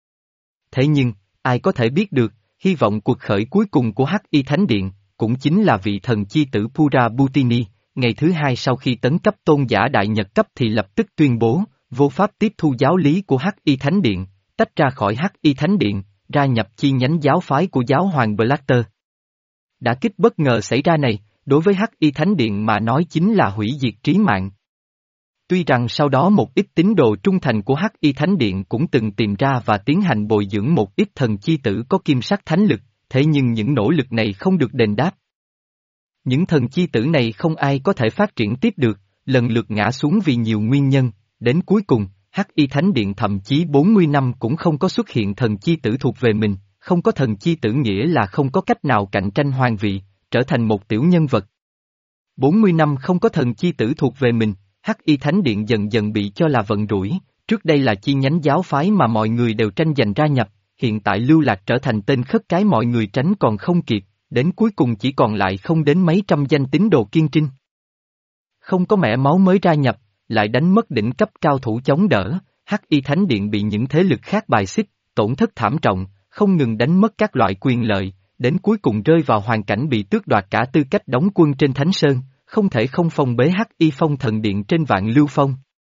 Thế nhưng, ai có thể biết được, hy vọng cuộc khởi cuối cùng của Hắc Y Thánh Điện, cũng chính là vị thần chi tử Pura Butini, ngày thứ hai sau khi tấn cấp tôn giả đại nhật cấp thì lập tức tuyên bố, vô pháp tiếp thu giáo lý của Hắc Y Thánh Điện, tách ra khỏi Hắc Y Thánh Điện, gia nhập chi nhánh giáo phái của giáo hoàng Blatter. Đả kích bất ngờ xảy ra này, đối với Hắc Y Thánh Điện mà nói chính là hủy diệt trí mạng. Tuy rằng sau đó một ít tín đồ trung thành của Hắc Y Thánh Điện cũng từng tìm ra và tiến hành bồi dưỡng một ít thần chi tử có kim sắc thánh lực, thế nhưng những nỗ lực này không được đền đáp. Những thần chi tử này không ai có thể phát triển tiếp được, lần lượt ngã xuống vì nhiều nguyên nhân, đến cuối cùng, Hắc Y Thánh Điện thậm chí bốn mươi năm cũng không có xuất hiện thần chi tử thuộc về mình, không có thần chi tử nghĩa là không có cách nào cạnh tranh hoàng vị, trở thành một tiểu nhân vật. bốn mươi năm không có thần chi tử thuộc về mình, Hắc Y Thánh Điện dần dần bị cho là vận rủi, trước đây là chi nhánh giáo phái mà mọi người đều tranh giành gia nhập, hiện tại lưu lạc trở thành tên khất cái mọi người tránh còn không kịp, đến cuối cùng chỉ còn lại không đến mấy trăm danh tín đồ kiên trinh. Không có mẻ máu mới gia nhập, lại đánh mất đỉnh cấp cao thủ chống đỡ, Hắc Y Thánh Điện bị những thế lực khác bài xích, tổn thất thảm trọng, không ngừng đánh mất các loại quyền lợi, đến cuối cùng rơi vào hoàn cảnh bị tước đoạt cả tư cách đóng quân trên Thánh Sơn, không thể không phong bế Hắc Y Phong Thần Điện trên Vạn Lưu Phong.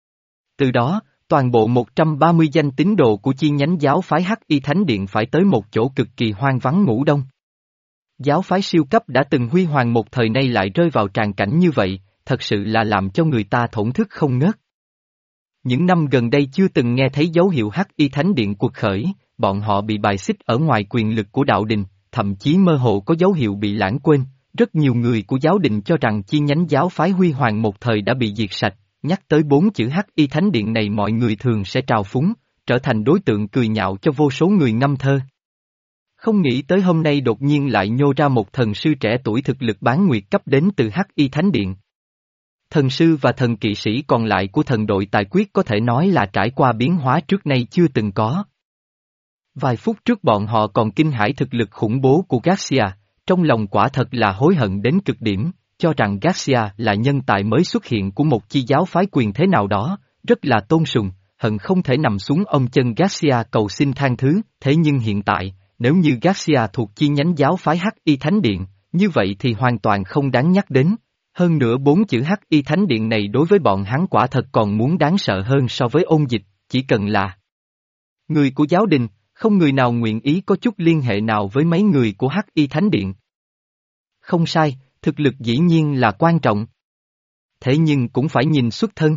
Từ đó, toàn bộ một trăm ba mươi danh tín đồ của chi nhánh giáo phái Hắc Y Thánh Điện phải tới một chỗ cực kỳ hoang vắng ngủ đông. Giáo phái siêu cấp đã từng huy hoàng một thời nay lại rơi vào tràn cảnh như vậy, thật sự là làm cho người ta thổn thức không ngớt. Những năm gần đây chưa từng nghe thấy dấu hiệu Hắc Y Thánh Điện cuộc khởi, bọn họ bị bài xích ở ngoài quyền lực của đạo đình, thậm chí mơ hồ có dấu hiệu bị lãng quên. Rất nhiều người của giáo đình cho rằng chi nhánh giáo phái huy hoàng một thời đã bị diệt sạch, nhắc tới bốn chữ Hắc Y Thánh Điện này mọi người thường sẽ trào phúng, trở thành đối tượng cười nhạo cho vô số người ngâm thơ. Không nghĩ tới hôm nay đột nhiên lại nhô ra một thần sư trẻ tuổi thực lực bán nguyệt cấp đến từ Hắc Y Thánh Điện. Thần sư và thần kỵ sĩ còn lại của thần đội tài quyết có thể nói là trải qua biến hóa trước nay chưa từng có. Vài phút trước bọn họ còn kinh hãi thực lực khủng bố của Garcia, trong lòng quả thật là hối hận đến cực điểm, cho rằng Garcia là nhân tài mới xuất hiện của một chi giáo phái quyền thế nào đó, rất là tôn sùng, hận không thể nằm xuống ôm chân Garcia cầu xin tha thứ, thế nhưng hiện tại, nếu như Garcia thuộc chi nhánh giáo phái Hắc Y Thánh Điện, như vậy thì hoàn toàn không đáng nhắc đến. Hơn nữa bốn chữ Hắc Y Thánh Điện này đối với bọn hắn quả thật còn muốn đáng sợ hơn so với ôn dịch, chỉ cần là người của giáo đình, không người nào nguyện ý có chút liên hệ nào với mấy người của Hắc Y Thánh Điện. Không sai, thực lực dĩ nhiên là quan trọng. Thế nhưng cũng phải nhìn xuất thân.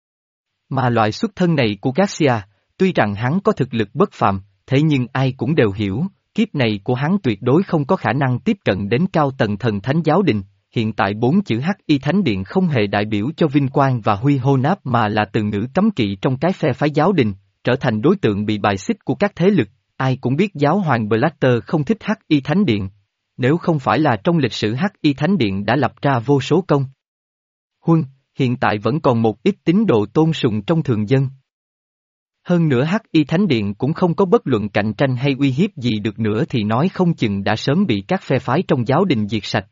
Mà loại xuất thân này của Garcia, tuy rằng hắn có thực lực bất phàm, thế nhưng ai cũng đều hiểu, kiếp này của hắn tuyệt đối không có khả năng tiếp cận đến cao tầng thần thánh giáo đình. Hiện tại bốn chữ Hắc Y Thánh Điện không hề đại biểu cho vinh quang và huy hô náp mà là từ ngữ cấm kỵ trong cái phe phái giáo đình, trở thành đối tượng bị bài xích của các thế lực. Ai cũng biết giáo hoàng Blatter không thích Hắc Y Thánh Điện. Nếu không phải là trong lịch sử Hắc Y Thánh Điện đã lập ra vô số công huân, hiện tại vẫn còn một ít tín đồ tôn sùng trong thường dân. Hơn nữa Hắc Y Thánh Điện cũng không có bất luận cạnh tranh hay uy hiếp gì được nữa thì nói không chừng đã sớm bị các phe phái trong giáo đình diệt sạch.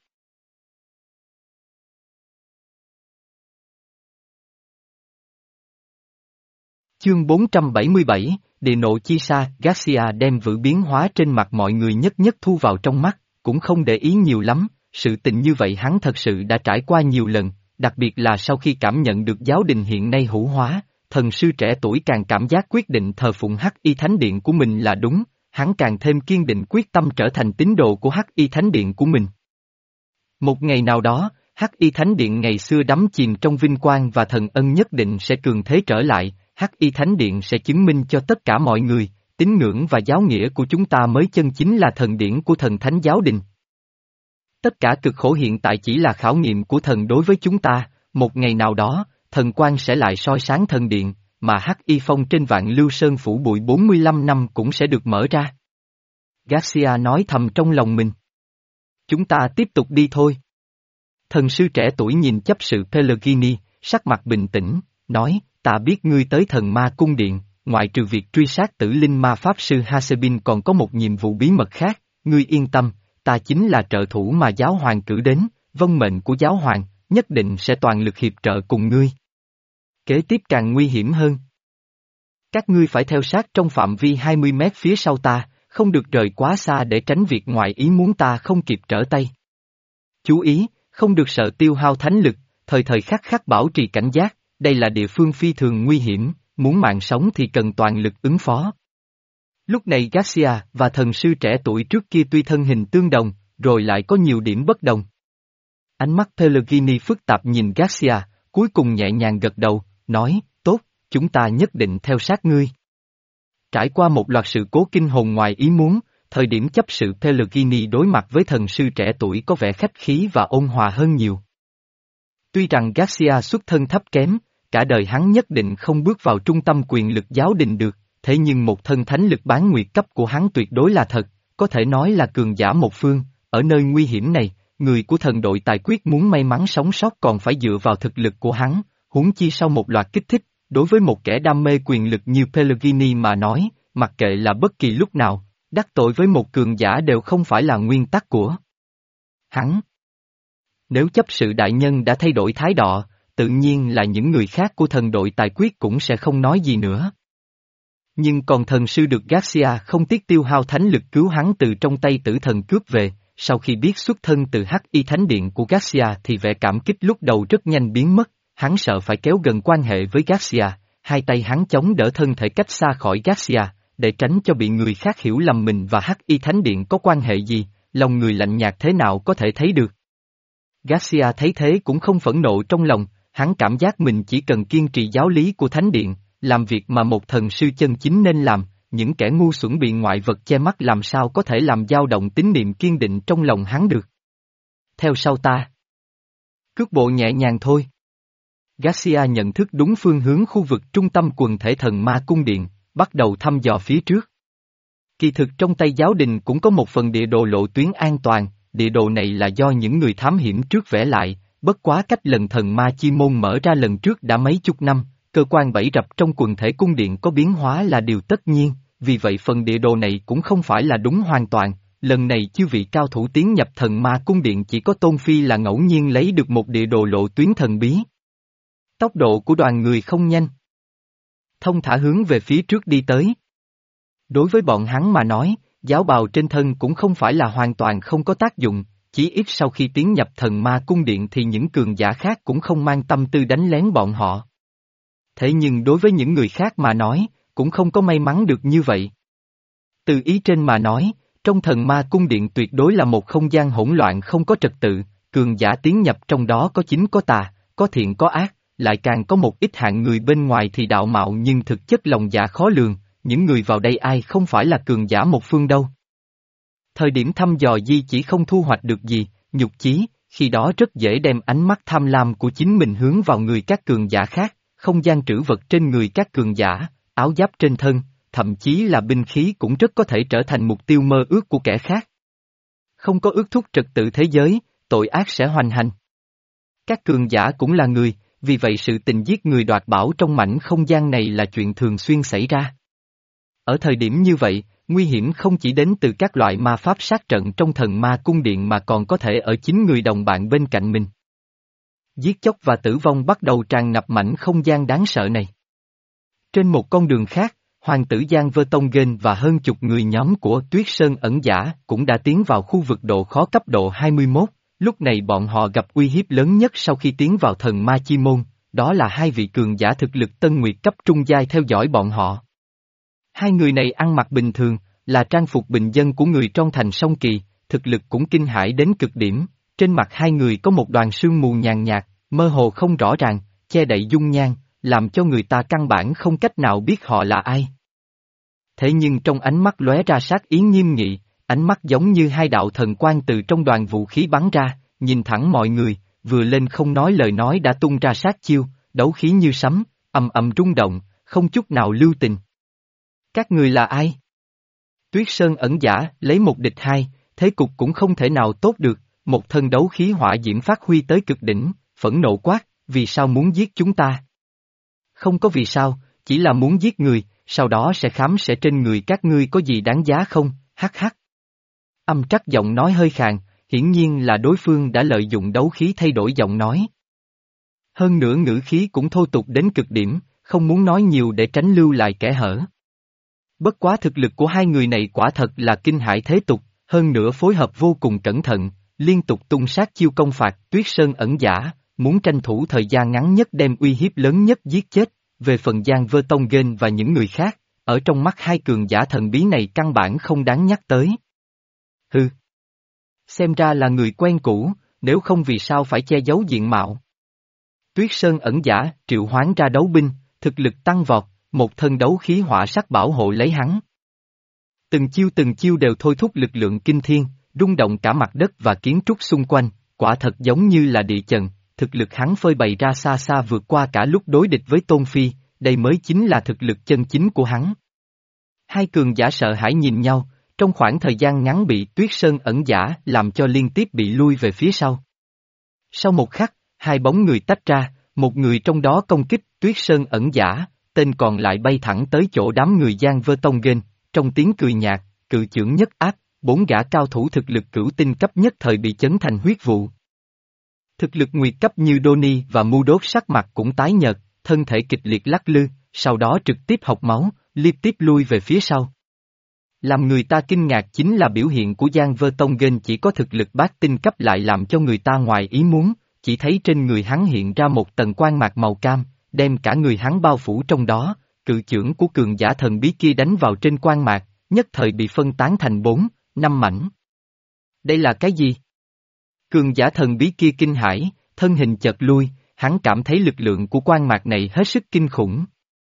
Chương bốn trăm bảy mươi bảy, Địa nộ chi sa, Garcia đem vữ biến hóa trên mặt mọi người nhất nhất thu vào trong mắt, cũng không để ý nhiều lắm, sự tình như vậy hắn thật sự đã trải qua nhiều lần, đặc biệt là sau khi cảm nhận được giáo đình hiện nay hữu hóa, thần sư trẻ tuổi càng cảm giác quyết định thờ phụng Hắc Y Thánh Điện của mình là đúng, hắn càng thêm kiên định quyết tâm trở thành tín đồ của Hắc Y Thánh Điện của mình. Một ngày nào đó, Hắc Y Thánh Điện ngày xưa đắm chìm trong vinh quang và thần ân nhất định sẽ cường thế trở lại. Hắc Y Thánh Điện sẽ chứng minh cho tất cả mọi người, tín ngưỡng và giáo nghĩa của chúng ta mới chân chính là thần điển của thần thánh giáo đình. Tất cả cực khổ hiện tại chỉ là khảo nghiệm của thần đối với chúng ta, một ngày nào đó, thần quang sẽ lại soi sáng thần điện, mà Hắc Y Phong trên Vạn Lưu Sơn phủ bụi bốn mươi lăm năm cũng sẽ được mở ra. Garcia nói thầm trong lòng mình. Chúng ta tiếp tục đi thôi. Thần sư trẻ tuổi nhìn chấp sự Pellegrini, sắc mặt bình tĩnh, nói. Ta biết ngươi tới thần ma cung điện, ngoại trừ việc truy sát tử linh ma pháp sư Hasebin còn có một nhiệm vụ bí mật khác, ngươi yên tâm, ta chính là trợ thủ mà giáo hoàng cử đến, vâng mệnh của giáo hoàng, nhất định sẽ toàn lực hiệp trợ cùng ngươi. Kế tiếp càng nguy hiểm hơn. Các ngươi phải theo sát trong phạm vi hai mươi mét phía sau ta, không được rời quá xa để tránh việc ngoại ý muốn ta không kịp trở tay. Chú ý, không được sợ tiêu hao thánh lực, thời thời khắc khắc bảo trì cảnh giác. Đây là địa phương phi thường nguy hiểm, muốn mạng sống thì cần toàn lực ứng phó. Lúc này Garcia và thần sư trẻ tuổi trước kia tuy thân hình tương đồng, rồi lại có nhiều điểm bất đồng. Ánh mắt Pellegrini phức tạp nhìn Garcia, cuối cùng nhẹ nhàng gật đầu, nói, tốt, chúng ta nhất định theo sát ngươi. Trải qua một loạt sự cố kinh hồn ngoài ý muốn, thời điểm chấp sự Pellegrini đối mặt với thần sư trẻ tuổi có vẻ khách khí và ôn hòa hơn nhiều. Tuy rằng Garcia xuất thân thấp kém, cả đời hắn nhất định không bước vào trung tâm quyền lực giáo đình được, thế nhưng một thân thánh lực bán nguyệt cấp của hắn tuyệt đối là thật, có thể nói là cường giả một phương, ở nơi nguy hiểm này, người của thần đội tài quyết muốn may mắn sống sót còn phải dựa vào thực lực của hắn, huống chi sau một loạt kích thích, đối với một kẻ đam mê quyền lực như Pellegrini mà nói, mặc kệ là bất kỳ lúc nào, đắc tội với một cường giả đều không phải là nguyên tắc của hắn. Nếu chấp sự đại nhân đã thay đổi thái độ, tự nhiên là những người khác của thần đội tài quyết cũng sẽ không nói gì nữa. Nhưng còn thần sư được Garcia không tiếc tiêu hao thánh lực cứu hắn từ trong tay tử thần cướp về, sau khi biết xuất thân từ Hắc Y Thánh Điện của Garcia thì vẻ cảm kích lúc đầu rất nhanh biến mất, hắn sợ phải kéo gần quan hệ với Garcia, hai tay hắn chống đỡ thân thể cách xa khỏi Garcia, để tránh cho bị người khác hiểu lầm mình và Hắc Y Thánh Điện có quan hệ gì, lòng người lạnh nhạt thế nào có thể thấy được. Garcia thấy thế cũng không phẫn nộ trong lòng, hắn cảm giác mình chỉ cần kiên trì giáo lý của Thánh Điện, làm việc mà một thần sư chân chính nên làm, những kẻ ngu xuẩn bị ngoại vật che mắt làm sao có thể làm dao động tín niệm kiên định trong lòng hắn được. Theo sau ta. Cước bộ nhẹ nhàng thôi. Garcia nhận thức đúng phương hướng khu vực trung tâm quần thể thần ma cung điện, bắt đầu thăm dò phía trước. Kỳ thực trong tay giáo đình cũng có một phần địa đồ lộ tuyến an toàn, địa đồ này là do những người thám hiểm trước vẽ lại, bất quá cách lần thần ma chi môn mở ra lần trước đã mấy chục năm, cơ quan bẫy rập trong quần thể cung điện có biến hóa là điều tất nhiên, vì vậy phần địa đồ này cũng không phải là đúng hoàn toàn, lần này chư vị cao thủ tiến nhập thần ma cung điện chỉ có Tôn Phi là ngẫu nhiên lấy được một địa đồ lộ tuyến thần bí. Tốc độ của đoàn người không nhanh. Thông thả hướng về phía trước đi tới. Đối với bọn hắn mà nói, giáo bào trên thân cũng không phải là hoàn toàn không có tác dụng, chỉ ít sau khi tiến nhập thần ma cung điện thì những cường giả khác cũng không mang tâm tư đánh lén bọn họ. Thế nhưng đối với những người khác mà nói, cũng không có may mắn được như vậy. Từ ý trên mà nói, trong thần ma cung điện tuyệt đối là một không gian hỗn loạn không có trật tự, cường giả tiến nhập trong đó có chính có tà, có thiện có ác, lại càng có một ít hạng người bên ngoài thì đạo mạo nhưng thực chất lòng dạ khó lường, những người vào đây ai không phải là cường giả một phương đâu. Thời điểm thăm dò di chỉ không thu hoạch được gì, nhục chí, khi đó rất dễ đem ánh mắt tham lam của chính mình hướng vào người các cường giả khác, không gian trữ vật trên người các cường giả, áo giáp trên thân, thậm chí là binh khí cũng rất có thể trở thành mục tiêu mơ ước của kẻ khác. Không có ước thúc trật tự thế giới, tội ác sẽ hoành hành. Các cường giả cũng là người, vì vậy sự tình giết người đoạt bảo trong mảnh không gian này là chuyện thường xuyên xảy ra. Ở thời điểm như vậy, nguy hiểm không chỉ đến từ các loại ma pháp sát trận trong thần ma cung điện mà còn có thể ở chính người đồng bạn bên cạnh mình. Giết chóc và tử vong bắt đầu tràn ngập mảnh không gian đáng sợ này. Trên một con đường khác, Hoàng tử Giang Vơ Tông Gên và hơn chục người nhóm của Tuyết Sơn ẩn giả cũng đã tiến vào khu vực độ khó cấp độ hai mươi mốt, lúc này bọn họ gặp uy hiếp lớn nhất sau khi tiến vào thần ma chi môn, đó là hai vị cường giả thực lực tân nguyệt cấp trung giai theo dõi bọn họ. Hai người này ăn mặc bình thường, là trang phục bình dân của người trong thành Sông Kỳ, thực lực cũng kinh hãi đến cực điểm, trên mặt hai người có một đoàn sương mù nhàn nhạt, mơ hồ không rõ ràng, che đậy dung nhan, làm cho người ta căn bản không cách nào biết họ là ai. Thế nhưng trong ánh mắt lóe ra sát ý nghiêm nghị, ánh mắt giống như hai đạo thần quang từ trong đoàn vũ khí bắn ra, nhìn thẳng mọi người, vừa lên không nói lời nói đã tung ra sát chiêu, đấu khí như sấm, ầm ầm rung động, không chút nào lưu tình. Các người là ai? Tuyết Sơn ẩn giả, lấy một địch hai, thế cục cũng không thể nào tốt được, một thân đấu khí hỏa diễm phát huy tới cực đỉnh, phẫn nộ quát, vì sao muốn giết chúng ta? Không có vì sao, chỉ là muốn giết người, sau đó sẽ khám sẽ trên người các ngươi có gì đáng giá không, hắc hắc. Âm trắc giọng nói hơi khàn, hiển nhiên là đối phương đã lợi dụng đấu khí thay đổi giọng nói. Hơn nữa ngữ khí cũng thô tục đến cực điểm, không muốn nói nhiều để tránh lưu lại kẻ hở. Bất quá thực lực của hai người này quả thật là kinh hãi thế tục, hơn nữa phối hợp vô cùng cẩn thận, liên tục tung sát chiêu công phạt Tuyết Sơn ẩn giả, muốn tranh thủ thời gian ngắn nhất đem uy hiếp lớn nhất giết chết, về phần Giang Vơ Tông Gên và những người khác, ở trong mắt hai cường giả thần bí này căn bản không đáng nhắc tới. Hừ. Xem ra là người quen cũ, nếu không vì sao phải che giấu diện mạo. Tuyết Sơn ẩn giả, triệu hoán ra đấu binh, thực lực tăng vọt, một thân đấu khí hỏa sắc bảo hộ lấy hắn. Từng chiêu từng chiêu đều thôi thúc lực lượng kinh thiên, rung động cả mặt đất và kiến trúc xung quanh, quả thật giống như là địa chấn, thực lực hắn phơi bày ra xa xa vượt qua cả lúc đối địch với Tôn Phi, đây mới chính là thực lực chân chính của hắn. Hai cường giả sợ hãi nhìn nhau, trong khoảng thời gian ngắn bị Tuyết Sơn ẩn giả làm cho liên tiếp bị lui về phía sau. Sau một khắc, hai bóng người tách ra, một người trong đó công kích Tuyết Sơn ẩn giả, tên còn lại bay thẳng tới chỗ đám người Giang Vơ Tông Gen, trong tiếng cười nhạt, cự chưởng nhất áp, bốn gã cao thủ thực lực cửu tinh cấp nhất thời bị chấn thành huyết vụ. Thực lực nguyệt cấp như Đoni và Mu Đốt sắc mặt cũng tái nhợt, thân thể kịch liệt lắc lư, sau đó trực tiếp học máu, liên tiếp lui về phía sau. Làm người ta kinh ngạc chính là biểu hiện của Giang Vơ Tông Gen chỉ có thực lực bát tinh cấp lại làm cho người ta ngoài ý muốn, chỉ thấy trên người hắn hiện ra một tầng quang mạc màu cam, đem cả người hắn bao phủ trong đó, cự chưởng của cường giả thần bí kia đánh vào trên quang mạc, nhất thời bị phân tán thành bốn, năm mảnh. Đây là cái gì? Cường giả thần bí kia kinh hãi, thân hình chợt lui, hắn cảm thấy lực lượng của quang mạc này hết sức kinh khủng.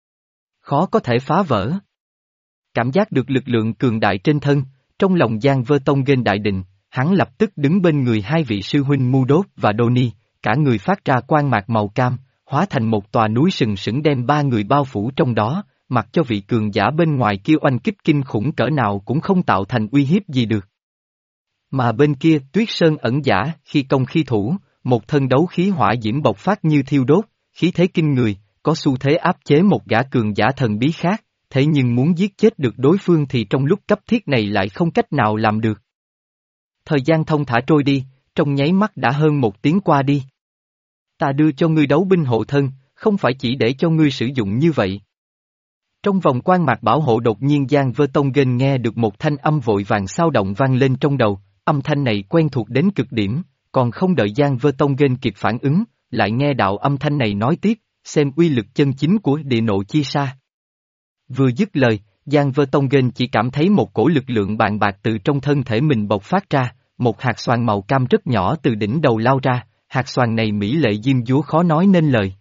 Khó có thể phá vỡ. Cảm giác được lực lượng cường đại trên thân, trong lòng Giang Vơ Tông Gen đại định, hắn lập tức đứng bên người hai vị sư huynh Mu Đốt và Đoni, cả người phát ra quang mạc màu cam, hóa thành một tòa núi sừng sững đem ba người bao phủ trong đó, mặc cho vị cường giả bên ngoài kia oanh kích kinh khủng cỡ nào cũng không tạo thành uy hiếp gì được. Mà bên kia Tuyết Sơn ẩn giả, khi công khi thủ, một thân đấu khí hỏa diễm bộc phát như thiêu đốt, khí thế kinh người, có xu thế áp chế một gã cường giả thần bí khác, thế nhưng muốn giết chết được đối phương thì trong lúc cấp thiết này lại không cách nào làm được. Thời gian thông thả trôi đi, trong nháy mắt đã hơn một tiếng qua đi. Ta đưa cho ngươi đấu binh hộ thân, không phải chỉ để cho ngươi sử dụng như vậy. Trong vòng quan mạc bảo hộ đột nhiên Giang Vơ Tông Gen nghe được một thanh âm vội vàng xao động vang lên trong đầu, âm thanh này quen thuộc đến cực điểm, còn không đợi Giang Vơ Tông Gen kịp phản ứng, lại nghe đạo âm thanh này nói tiếp, xem uy lực chân chính của địa nộ chi sa. Vừa dứt lời, Giang Vơ Tông Gen chỉ cảm thấy một cổ lực lượng bàn bạc từ trong thân thể mình bộc phát ra, một hạt xoàn màu cam rất nhỏ từ đỉnh đầu lao ra, hạt xoàn này mỹ lệ diêm dúa khó nói nên lời.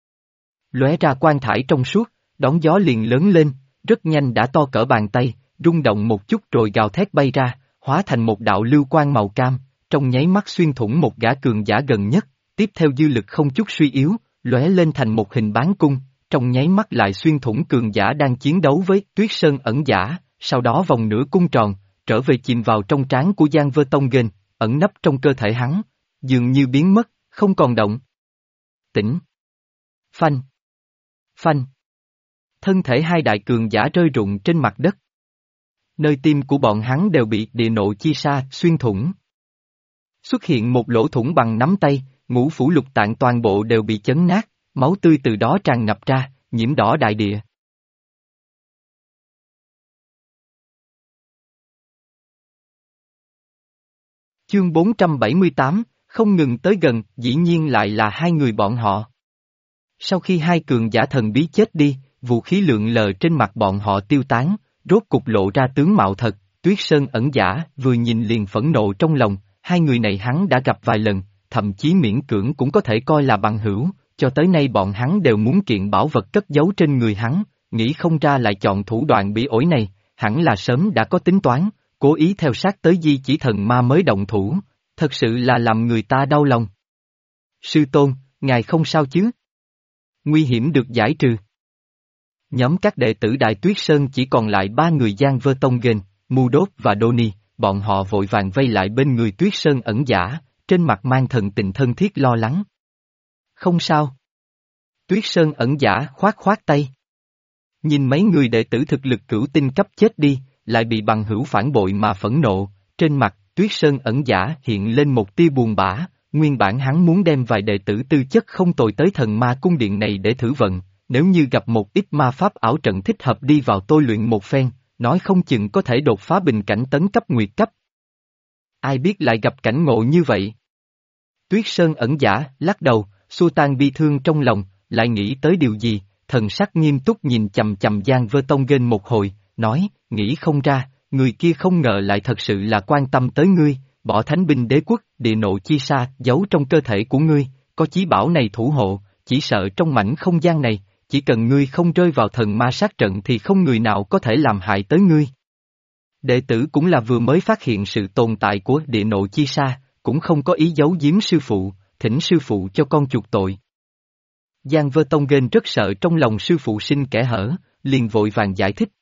Lóe ra quang thải trong suốt, đón gió liền lớn lên, rất nhanh đã to cỡ bàn tay, rung động một chút rồi gào thét bay ra, hóa thành một đạo lưu quang màu cam, trong nháy mắt xuyên thủng một gã cường giả gần nhất, tiếp theo dư lực không chút suy yếu, lóe lên thành một hình bán cung, trong nháy mắt lại xuyên thủng cường giả đang chiến đấu với Tuyết Sơn ẩn giả, sau đó vòng nửa cung tròn, trở về chìm vào trong trán của Giang Vơ Tông Gen, ẩn nấp trong cơ thể hắn, dường như biến mất, không còn động. Tĩnh. Phanh. Phanh. Thân thể hai đại cường giả rơi rụng trên mặt đất. Nơi tim của bọn hắn đều bị địa nộ chi sa xuyên thủng. Xuất hiện một lỗ thủng bằng nắm tay, ngũ phủ lục tạng toàn bộ đều bị chấn nát, máu tươi từ đó tràn ngập ra, nhiễm đỏ đại địa. Chương bốn trăm bảy mươi tám, không ngừng tới gần, dĩ nhiên lại là hai người bọn họ. Sau khi hai cường giả thần bí chết đi, vũ khí lượng lờ trên mặt bọn họ tiêu tán, rốt cục lộ ra tướng mạo thật, Tuyết Sơn ẩn giả vừa nhìn liền phẫn nộ trong lòng, hai người này hắn đã gặp vài lần, thậm chí miễn cưỡng cũng có thể coi là bằng hữu, cho tới nay bọn hắn đều muốn kiện bảo vật cất giấu trên người hắn, nghĩ không ra lại chọn thủ đoạn bỉ ổi này, hẳn là sớm đã có tính toán, cố ý theo sát tới di chỉ thần ma mới động thủ, thật sự là làm người ta đau lòng. Sư tôn, ngài không sao chứ? Nguy hiểm được giải trừ. Nhóm các đệ tử Đại Tuyết Sơn chỉ còn lại ba người Giang Vơ Tông Gen, Mu Đốt và Đoni, bọn họ vội vàng vây lại bên người Tuyết Sơn ẩn giả, trên mặt mang thần tình thân thiết lo lắng. Không sao. Tuyết Sơn ẩn giả khoát khoát tay. Nhìn mấy người đệ tử thực lực cửu tinh cấp chết đi, lại bị bằng hữu phản bội mà phẫn nộ, trên mặt Tuyết Sơn ẩn giả hiện lên một tia buồn bã, nguyên bản hắn muốn đem vài đệ tử tư chất không tồi tới thần ma cung điện này để thử vận, nếu như gặp một ít ma pháp ảo trận thích hợp đi vào tôi luyện một phen, nói không chừng có thể đột phá bình cảnh tấn cấp nguyệt cấp. Ai biết lại gặp cảnh ngộ như vậy? Tuyết Sơn ẩn giả, lắc đầu, xua tan bi thương trong lòng, lại nghĩ tới điều gì, thần sắc nghiêm túc nhìn chầm chầm Giang Vơ Tông Gen một hồi, nói, nghĩ không ra, người kia không ngờ lại thật sự là quan tâm tới ngươi, bỏ thánh binh đế quốc, địa nộ chi sa, giấu trong cơ thể của ngươi, có chí bảo này thủ hộ, chỉ sợ trong mảnh không gian này, chỉ cần ngươi không rơi vào thần ma sát trận thì không người nào có thể làm hại tới ngươi. Đệ tử cũng là vừa mới phát hiện sự tồn tại của địa nộ chi sa, cũng không có ý giấu giếm sư phụ, thỉnh sư phụ cho con chuộc tội. Giang Vơ Tông Nghênh rất sợ trong lòng sư phụ sinh kẽ hở, liền vội vàng giải thích.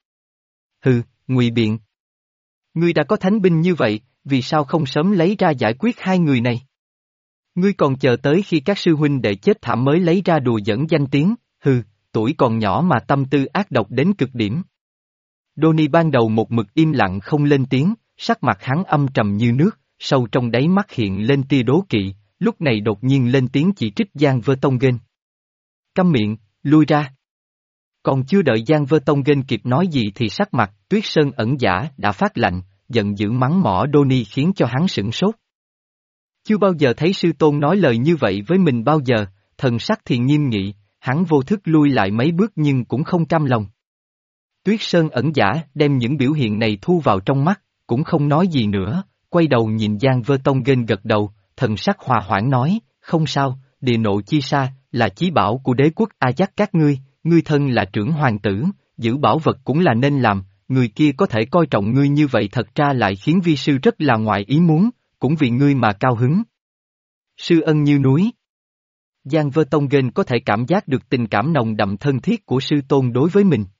Hừ, ngụy biện. Ngươi đã có thánh binh như vậy, vì sao không sớm lấy ra giải quyết hai người này? Ngươi còn chờ tới khi các sư huynh đệ chết thảm mới lấy ra đùa dẫn danh tiếng, hừ, tuổi còn nhỏ mà tâm tư ác độc đến cực điểm. Đô-ni ban đầu một mực im lặng không lên tiếng, sắc mặt hắn âm trầm như nước, sâu trong đáy mắt hiện lên tia đố kỵ, lúc này đột nhiên lên tiếng chỉ trích Giang Vơ Tông Nghênh. Câm miệng, lui ra. Còn chưa đợi Giang Vơ Tông Nghênh kịp nói gì thì sắc mặt Tuyết Sơn ẩn giả đã phát lạnh, giận dữ mắng mỏ Đô-ni khiến cho hắn sửng sốt. Chưa bao giờ thấy sư tôn nói lời như vậy với mình bao giờ, thần sắc thì nghiêm nghị, hắn vô thức lui lại mấy bước nhưng cũng không cam lòng. Tuyết Sơn ẩn giả đem những biểu hiện này thu vào trong mắt, cũng không nói gì nữa, quay đầu nhìn Giang Vơ Tông Nghênh gật đầu, thần sắc hòa hoãn nói, không sao, địa nộ chi sa, là chí bảo của đế quốc A Dắc các ngươi, ngươi thân là trưởng hoàng tử, giữ bảo vật cũng là nên làm, người kia có thể coi trọng ngươi như vậy thật ra lại khiến vi sư rất là ngoài ý muốn, cũng vì ngươi mà cao hứng. Sư ân như núi. Giang Vơ Tông Nghênh có thể cảm giác được tình cảm nồng đậm thân thiết của sư tôn đối với mình.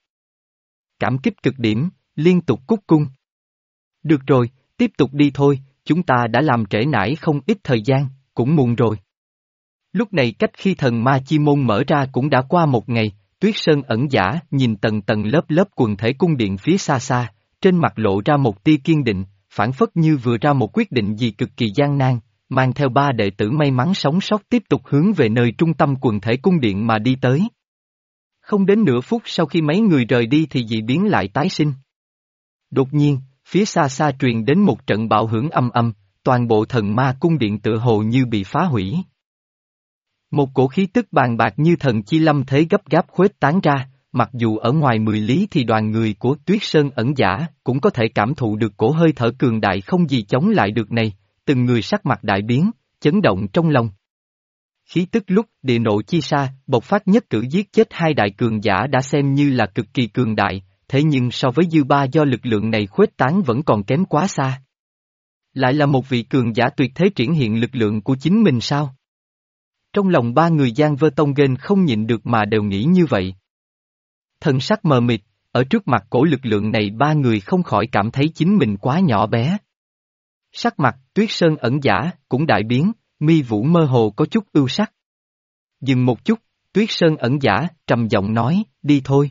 Cảm kích cực điểm, liên tục cúc cung. Được rồi, tiếp tục đi thôi, chúng ta đã làm trễ nải không ít thời gian, cũng muộn rồi. Lúc này cách khi thần ma chi môn mở ra cũng đã qua một ngày, Tuyết Sơn ẩn giả nhìn tầng tầng lớp lớp quần thể cung điện phía xa xa, trên mặt lộ ra một tia kiên định, phản phất như vừa ra một quyết định gì cực kỳ gian nan, mang theo ba đệ tử may mắn sống sót tiếp tục hướng về nơi trung tâm quần thể cung điện mà đi tới. Không đến nửa phút sau khi mấy người rời đi thì dị biến lại tái sinh. Đột nhiên, phía xa xa truyền đến một trận bạo hưởng âm âm, toàn bộ thần ma cung điện tựa hồ như bị phá hủy. Một cổ khí tức bàn bạc như thần chi lâm thế gấp gáp khuếch tán ra, mặc dù ở ngoài mười lý thì đoàn người của Tuyết Sơn ẩn giả cũng có thể cảm thụ được cổ hơi thở cường đại không gì chống lại được này, từng người sắc mặt đại biến, chấn động trong lòng. Khí tức lúc địa nộ chi sa bộc phát nhất cử giết chết hai đại cường giả đã xem như là cực kỳ cường đại, thế nhưng so với dư ba do lực lượng này khuếch tán vẫn còn kém quá xa. Lại là một vị cường giả tuyệt thế triển hiện lực lượng của chính mình sao? Trong lòng ba người Giang Vơ Tông Nghênh không nhịn được mà đều nghĩ như vậy. Thần sắc mờ mịt, ở trước mặt cổ lực lượng này ba người không khỏi cảm thấy chính mình quá nhỏ bé. Sắc mặt Tuyết Sơn ẩn giả cũng đại biến, mi vũ mơ hồ có chút ưu sắc. Dừng một chút, Tuyết Sơn ẩn giả trầm giọng nói, đi thôi.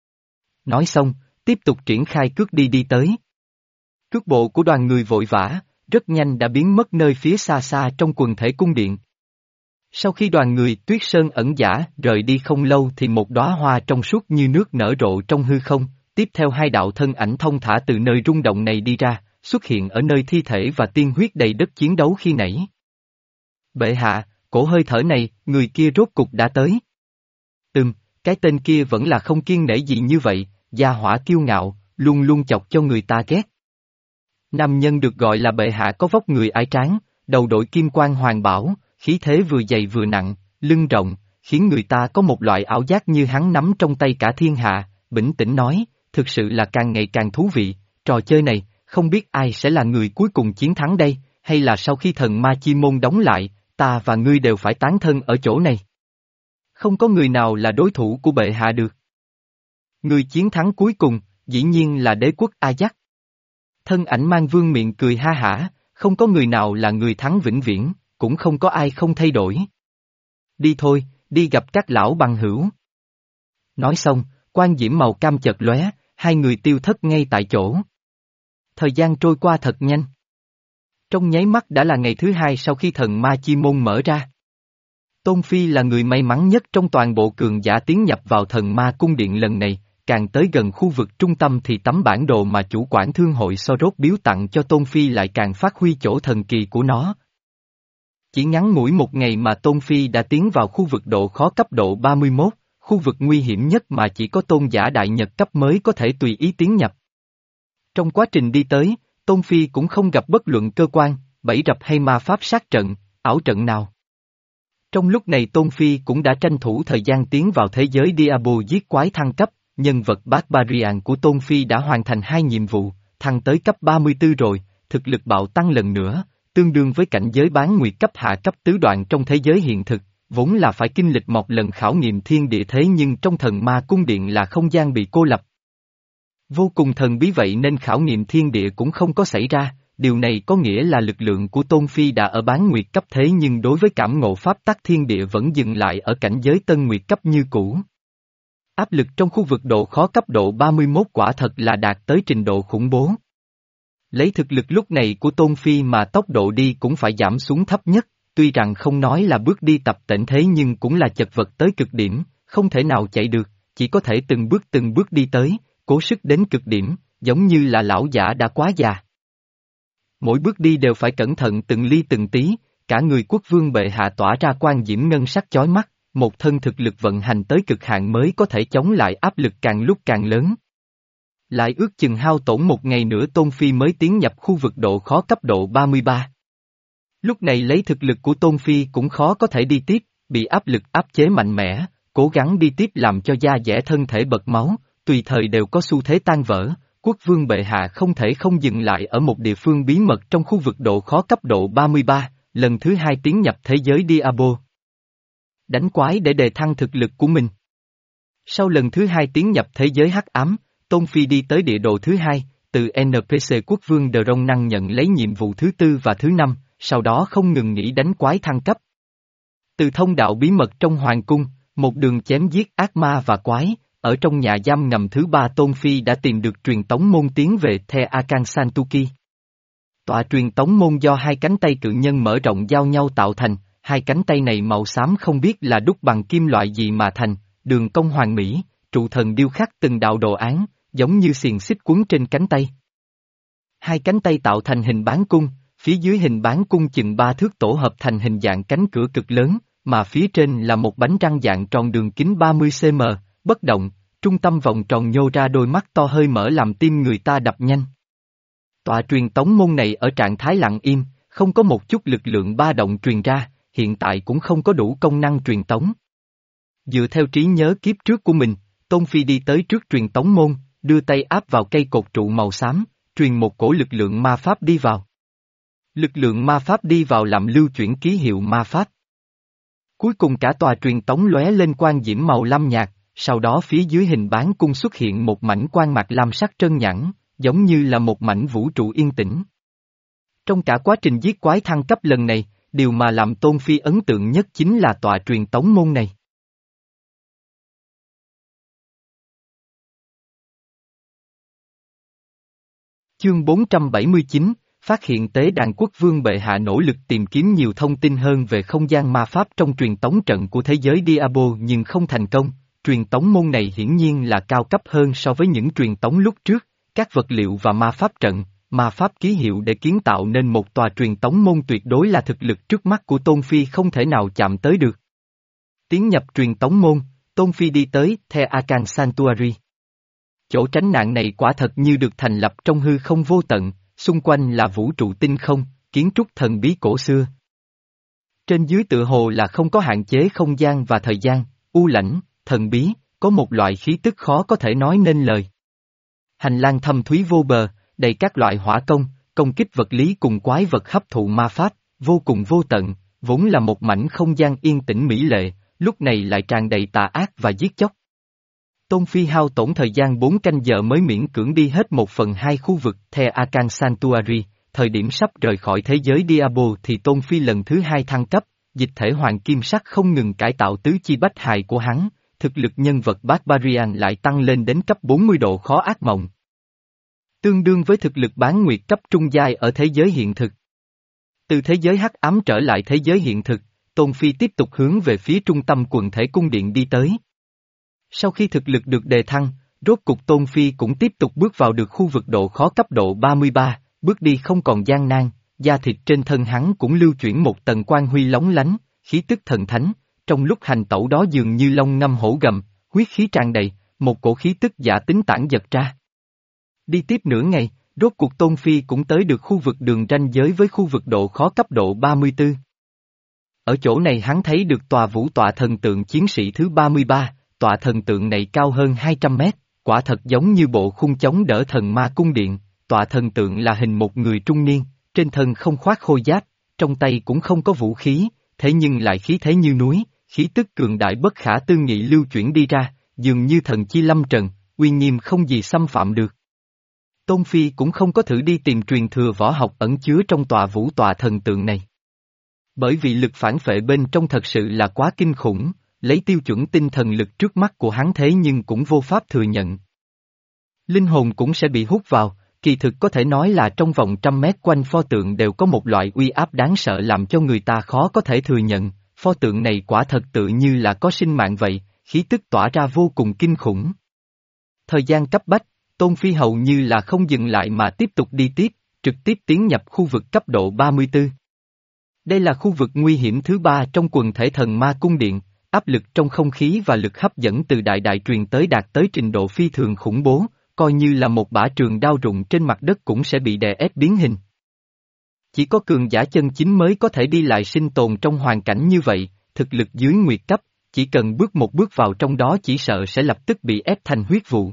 Nói xong, tiếp tục triển khai cước đi đi tới. Cước bộ của đoàn người vội vã, rất nhanh đã biến mất nơi phía xa xa trong quần thể cung điện. Sau khi đoàn người Tuyết Sơn ẩn giả rời đi không lâu thì một đóa hoa trong suốt như nước nở rộ trong hư không, tiếp theo hai đạo thân ảnh thông thả từ nơi rung động này đi ra, xuất hiện ở nơi thi thể và tiên huyết đầy đất chiến đấu khi nãy. Bệ hạ, cổ hơi thở này, người kia rốt cục đã tới. Ừm, cái tên kia vẫn là không kiêng nể gì như vậy, gia hỏa kiêu ngạo, luôn luôn chọc cho người ta ghét. Nam nhân được gọi là bệ hạ có vóc người ái tráng, đầu đội kim quan hoàng bảo, khí thế vừa dày vừa nặng, lưng rộng, khiến người ta có một loại ảo giác như hắn nắm trong tay cả thiên hạ, bình tĩnh nói, thực sự là càng ngày càng thú vị, trò chơi này, không biết ai sẽ là người cuối cùng chiến thắng đây, hay là sau khi thần ma chi môn đóng lại, ta và ngươi đều phải tán thân ở chỗ này. Không có người nào là đối thủ của bệ hạ được. Người chiến thắng cuối cùng, dĩ nhiên là đế quốc A Dắc. Thân ảnh mang vương miệng cười ha hả, không có người nào là người thắng vĩnh viễn, cũng không có ai không thay đổi. Đi thôi, đi gặp các lão bằng hữu. Nói xong, quan diễm màu cam chợt lóe, hai người tiêu thất ngay tại chỗ. Thời gian trôi qua thật nhanh. Trong nháy mắt đã là ngày thứ hai sau khi thần ma chi môn mở ra. Tôn Phi là người may mắn nhất trong toàn bộ cường giả tiến nhập vào thần ma cung điện lần này, càng tới gần khu vực trung tâm thì tấm bản đồ mà chủ quản thương hội Sorot biếu tặng cho Tôn Phi lại càng phát huy chỗ thần kỳ của nó. Chỉ ngắn ngủi một ngày mà Tôn Phi đã tiến vào khu vực độ khó cấp độ ba mươi mốt, khu vực nguy hiểm nhất mà chỉ có tôn giả đại nhật cấp mới có thể tùy ý tiến nhập. Trong quá trình đi tới, Tôn Phi cũng không gặp bất luận cơ quan, bẫy rập hay ma pháp sát trận, ảo trận nào. Trong lúc này Tôn Phi cũng đã tranh thủ thời gian tiến vào thế giới Diablo giết quái thăng cấp, nhân vật Barbarian của Tôn Phi đã hoàn thành hai nhiệm vụ, thăng tới cấp ba mươi tư rồi, thực lực bạo tăng lần nữa, tương đương với cảnh giới bán nguyệt cấp hạ cấp tứ đoạn trong thế giới hiện thực, vốn là phải kinh lịch một lần khảo nghiệm thiên địa thế nhưng trong thần ma cung điện là không gian bị cô lập. Vô cùng thần bí vậy nên khảo nghiệm thiên địa cũng không có xảy ra, điều này có nghĩa là lực lượng của Tôn Phi đã ở bán nguyệt cấp thế nhưng đối với cảm ngộ pháp tắc thiên địa vẫn dừng lại ở cảnh giới tân nguyệt cấp như cũ. Áp lực trong khu vực độ khó cấp độ ba mươi mốt quả thật là đạt tới trình độ khủng bố. Lấy thực lực lúc này của Tôn Phi mà tốc độ đi cũng phải giảm xuống thấp nhất, tuy rằng không nói là bước đi tập tễnh thế nhưng cũng là chật vật tới cực điểm, không thể nào chạy được, chỉ có thể từng bước từng bước đi tới, cố sức đến cực điểm, giống như là lão giả đã quá già. Mỗi bước đi đều phải cẩn thận từng ly từng tí, cả người quốc vương bệ hạ tỏa ra quang diễm ngân sắc chói mắt, một thân thực lực vận hành tới cực hạn mới có thể chống lại áp lực càng lúc càng lớn. Lại ước chừng hao tổn một ngày nữa Tôn Phi mới tiến nhập khu vực độ khó cấp độ ba mươi ba. Lúc này lấy thực lực của Tôn Phi cũng khó có thể đi tiếp, bị áp lực áp chế mạnh mẽ, cố gắng đi tiếp làm cho da dẻ thân thể bật máu, tùy thời đều có xu thế tan vỡ. Quốc vương bệ hạ không thể không dừng lại ở một địa phương bí mật trong khu vực độ khó cấp độ ba mươi ba, lần thứ hai tiến nhập thế giới Diablo. Đánh quái để đề thăng thực lực của mình. Sau lần thứ hai tiến nhập thế giới hắc ám, Tôn Phi đi tới địa đồ thứ hai, từ en pê xê quốc vương De Rong năng nhận lấy nhiệm vụ thứ tư và thứ năm, sau đó không ngừng nghỉ đánh quái thăng cấp. Từ thông đạo bí mật trong hoàng cung, một đường chém giết ác ma và quái. Ở trong nhà giam ngầm thứ ba Tôn Phi đã tìm được truyền tống môn tiến về The Akan Santuki. Tọa truyền tống môn do hai cánh tay cự nhân mở rộng giao nhau tạo thành, hai cánh tay này màu xám không biết là đúc bằng kim loại gì mà thành, đường cong hoàn mỹ, trụ thần điêu khắc từng đạo đồ án, giống như xiềng xích quấn trên cánh tay. Hai cánh tay tạo thành hình bán cung, phía dưới hình bán cung chừng ba thước tổ hợp thành hình dạng cánh cửa cực lớn, mà phía trên là một bánh răng dạng tròn đường kính ba mươi xăng-ti-mét. Bất động, trung tâm vòng tròn nhô ra đôi mắt to hơi mở làm tim người ta đập nhanh. Tọa truyền tống môn này ở trạng thái lặng im, không có một chút lực lượng ba động truyền ra, hiện tại cũng không có đủ công năng truyền tống. Dựa theo trí nhớ kiếp trước của mình, Tôn Phi đi tới trước truyền tống môn, đưa tay áp vào cây cột trụ màu xám, truyền một cổ lực lượng ma pháp đi vào. Lực lượng ma pháp đi vào làm lưu chuyển ký hiệu ma pháp. Cuối cùng cả tòa truyền tống lóe lên quang diễm màu lam nhạt. Sau đó phía dưới hình bán cung xuất hiện một mảnh quang mạc lam sắc trơn nhẵn, giống như là một mảnh vũ trụ yên tĩnh. Trong cả quá trình giết quái thăng cấp lần này, điều mà làm Tôn Phi ấn tượng nhất chính là tọa truyền tống môn này. Chương bốn trăm bảy mươi chín, phát hiện tế đàn quốc vương bệ hạ nỗ lực tìm kiếm nhiều thông tin hơn về không gian ma pháp trong truyền tống trận của thế giới Diablo nhưng không thành công. Truyền tống môn này hiển nhiên là cao cấp hơn so với những truyền tống lúc trước, các vật liệu và ma pháp trận, ma pháp ký hiệu để kiến tạo nên một tòa truyền tống môn tuyệt đối là thực lực trước mắt của Tôn Phi không thể nào chạm tới được. Tiến nhập truyền tống môn, Tôn Phi đi tới The Akan Sanctuary. Chỗ tránh nạn này quả thật như được thành lập trong hư không vô tận, xung quanh là vũ trụ tinh không, kiến trúc thần bí cổ xưa. Trên dưới tựa hồ là không có hạn chế không gian và thời gian, u lãnh, thần bí, có một loại khí tức khó có thể nói nên lời. Hành lang thâm thúy vô bờ, đầy các loại hỏa công, công kích vật lý cùng quái vật hấp thụ ma pháp, vô cùng vô tận, vốn là một mảnh không gian yên tĩnh mỹ lệ, lúc này lại tràn đầy tà ác và giết chóc. Tôn Phi hao tổn thời gian bốn canh giờ mới miễn cưỡng đi hết một phần hai khu vực The Akan Sanctuary, thời điểm sắp rời khỏi thế giới Diablo thì Tôn Phi lần thứ hai thăng cấp, dịch thể hoàng kim sắc không ngừng cải tạo tứ chi bách hài của hắn. Thực lực nhân vật Barbarian lại tăng lên đến cấp bốn mươi độ khó ác mộng. Tương đương với thực lực bán nguyệt cấp trung giai ở thế giới hiện thực. Từ thế giới hắc ám trở lại thế giới hiện thực, Tôn Phi tiếp tục hướng về phía trung tâm quần thể cung điện đi tới. Sau khi thực lực được đề thăng, rốt cục Tôn Phi cũng tiếp tục bước vào được khu vực độ khó cấp độ ba mươi ba, bước đi không còn gian nan, da thịt trên thân hắn cũng lưu chuyển một tầng quang huy lóng lánh, khí tức thần thánh. Trong lúc hành tẩu đó dường như long ngâm hổ gầm, huyết khí tràn đầy, một cổ khí tức giả tính tản giật ra. Đi tiếp nửa ngày, rốt cuộc Tôn Phi cũng tới được khu vực đường ranh giới với khu vực độ khó cấp độ ba mươi tư. Ở chỗ này hắn thấy được tòa vũ tọa thần tượng chiến sĩ thứ ba mươi ba, tọa thần tượng này cao hơn hai trăm mét, quả thật giống như bộ khung chống đỡ thần ma cung điện, tọa thần tượng là hình một người trung niên, trên thân không khoác khôi giáp, trong tay cũng không có vũ khí, thế nhưng lại khí thế như núi, khí tức cường đại bất khả tư nghị lưu chuyển đi ra, dường như thần chi lâm trần, uy nghiêm không gì xâm phạm được. Tôn Phi cũng không có thử đi tìm truyền thừa võ học ẩn chứa trong tòa vũ tọa thần tượng này. Bởi vì lực phản phệ bên trong thật sự là quá kinh khủng, lấy tiêu chuẩn tinh thần lực trước mắt của hắn thế nhưng cũng vô pháp thừa nhận. Linh hồn cũng sẽ bị hút vào, kỳ thực có thể nói là trong vòng trăm mét quanh pho tượng đều có một loại uy áp đáng sợ làm cho người ta khó có thể thừa nhận, pho tượng này quả thật tự như là có sinh mạng vậy, khí tức tỏa ra vô cùng kinh khủng. Thời gian cấp bách, Tôn Phi hầu như là không dừng lại mà tiếp tục đi tiếp, trực tiếp tiến nhập khu vực cấp độ ba mươi tư. Đây là khu vực nguy hiểm thứ ba trong quần thể thần ma cung điện, áp lực trong không khí và lực hấp dẫn từ đại đại truyền tới đạt tới trình độ phi thường khủng bố, coi như là một bả trường đao rụng trên mặt đất cũng sẽ bị đè ép biến hình. Chỉ có cường giả chân chính mới có thể đi lại sinh tồn trong hoàn cảnh như vậy, thực lực dưới nguyệt cấp, chỉ cần bước một bước vào trong đó chỉ sợ sẽ lập tức bị ép thành huyết vụ.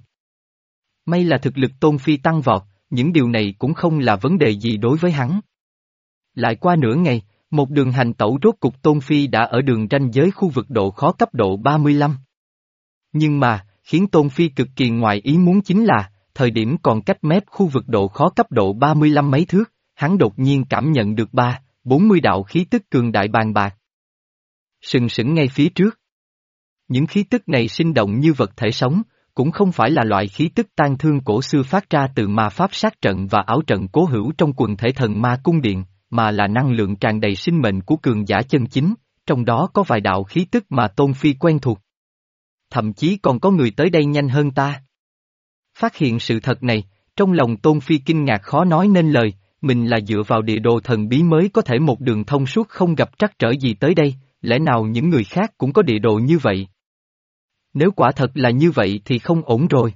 May là thực lực Tôn Phi tăng vọt, những điều này cũng không là vấn đề gì đối với hắn. Lại qua nửa ngày, một đường hành tẩu rốt cục Tôn Phi đã ở đường ranh giới khu vực độ khó cấp độ ba mươi lăm. Nhưng mà, khiến Tôn Phi cực kỳ ngoài ý muốn chính là, thời điểm còn cách mép khu vực độ khó cấp độ ba mươi lăm mấy thước, hắn đột nhiên cảm nhận được ba, bốn mươi đạo khí tức cường đại bàn bạc. Sừng sững ngay phía trước. Những khí tức này sinh động như vật thể sống, cũng không phải là loại khí tức tan thương cổ xưa phát ra từ ma pháp sát trận và ảo trận cố hữu trong quần thể thần ma cung điện, mà là năng lượng tràn đầy sinh mệnh của cường giả chân chính, trong đó có vài đạo khí tức mà Tôn Phi quen thuộc. Thậm chí còn có người tới đây nhanh hơn ta. Phát hiện sự thật này, trong lòng Tôn Phi kinh ngạc khó nói nên lời, mình là dựa vào địa đồ thần bí mới có thể một đường thông suốt không gặp trắc trở gì tới đây, lẽ nào những người khác cũng có địa đồ như vậy? Nếu quả thật là như vậy thì không ổn rồi.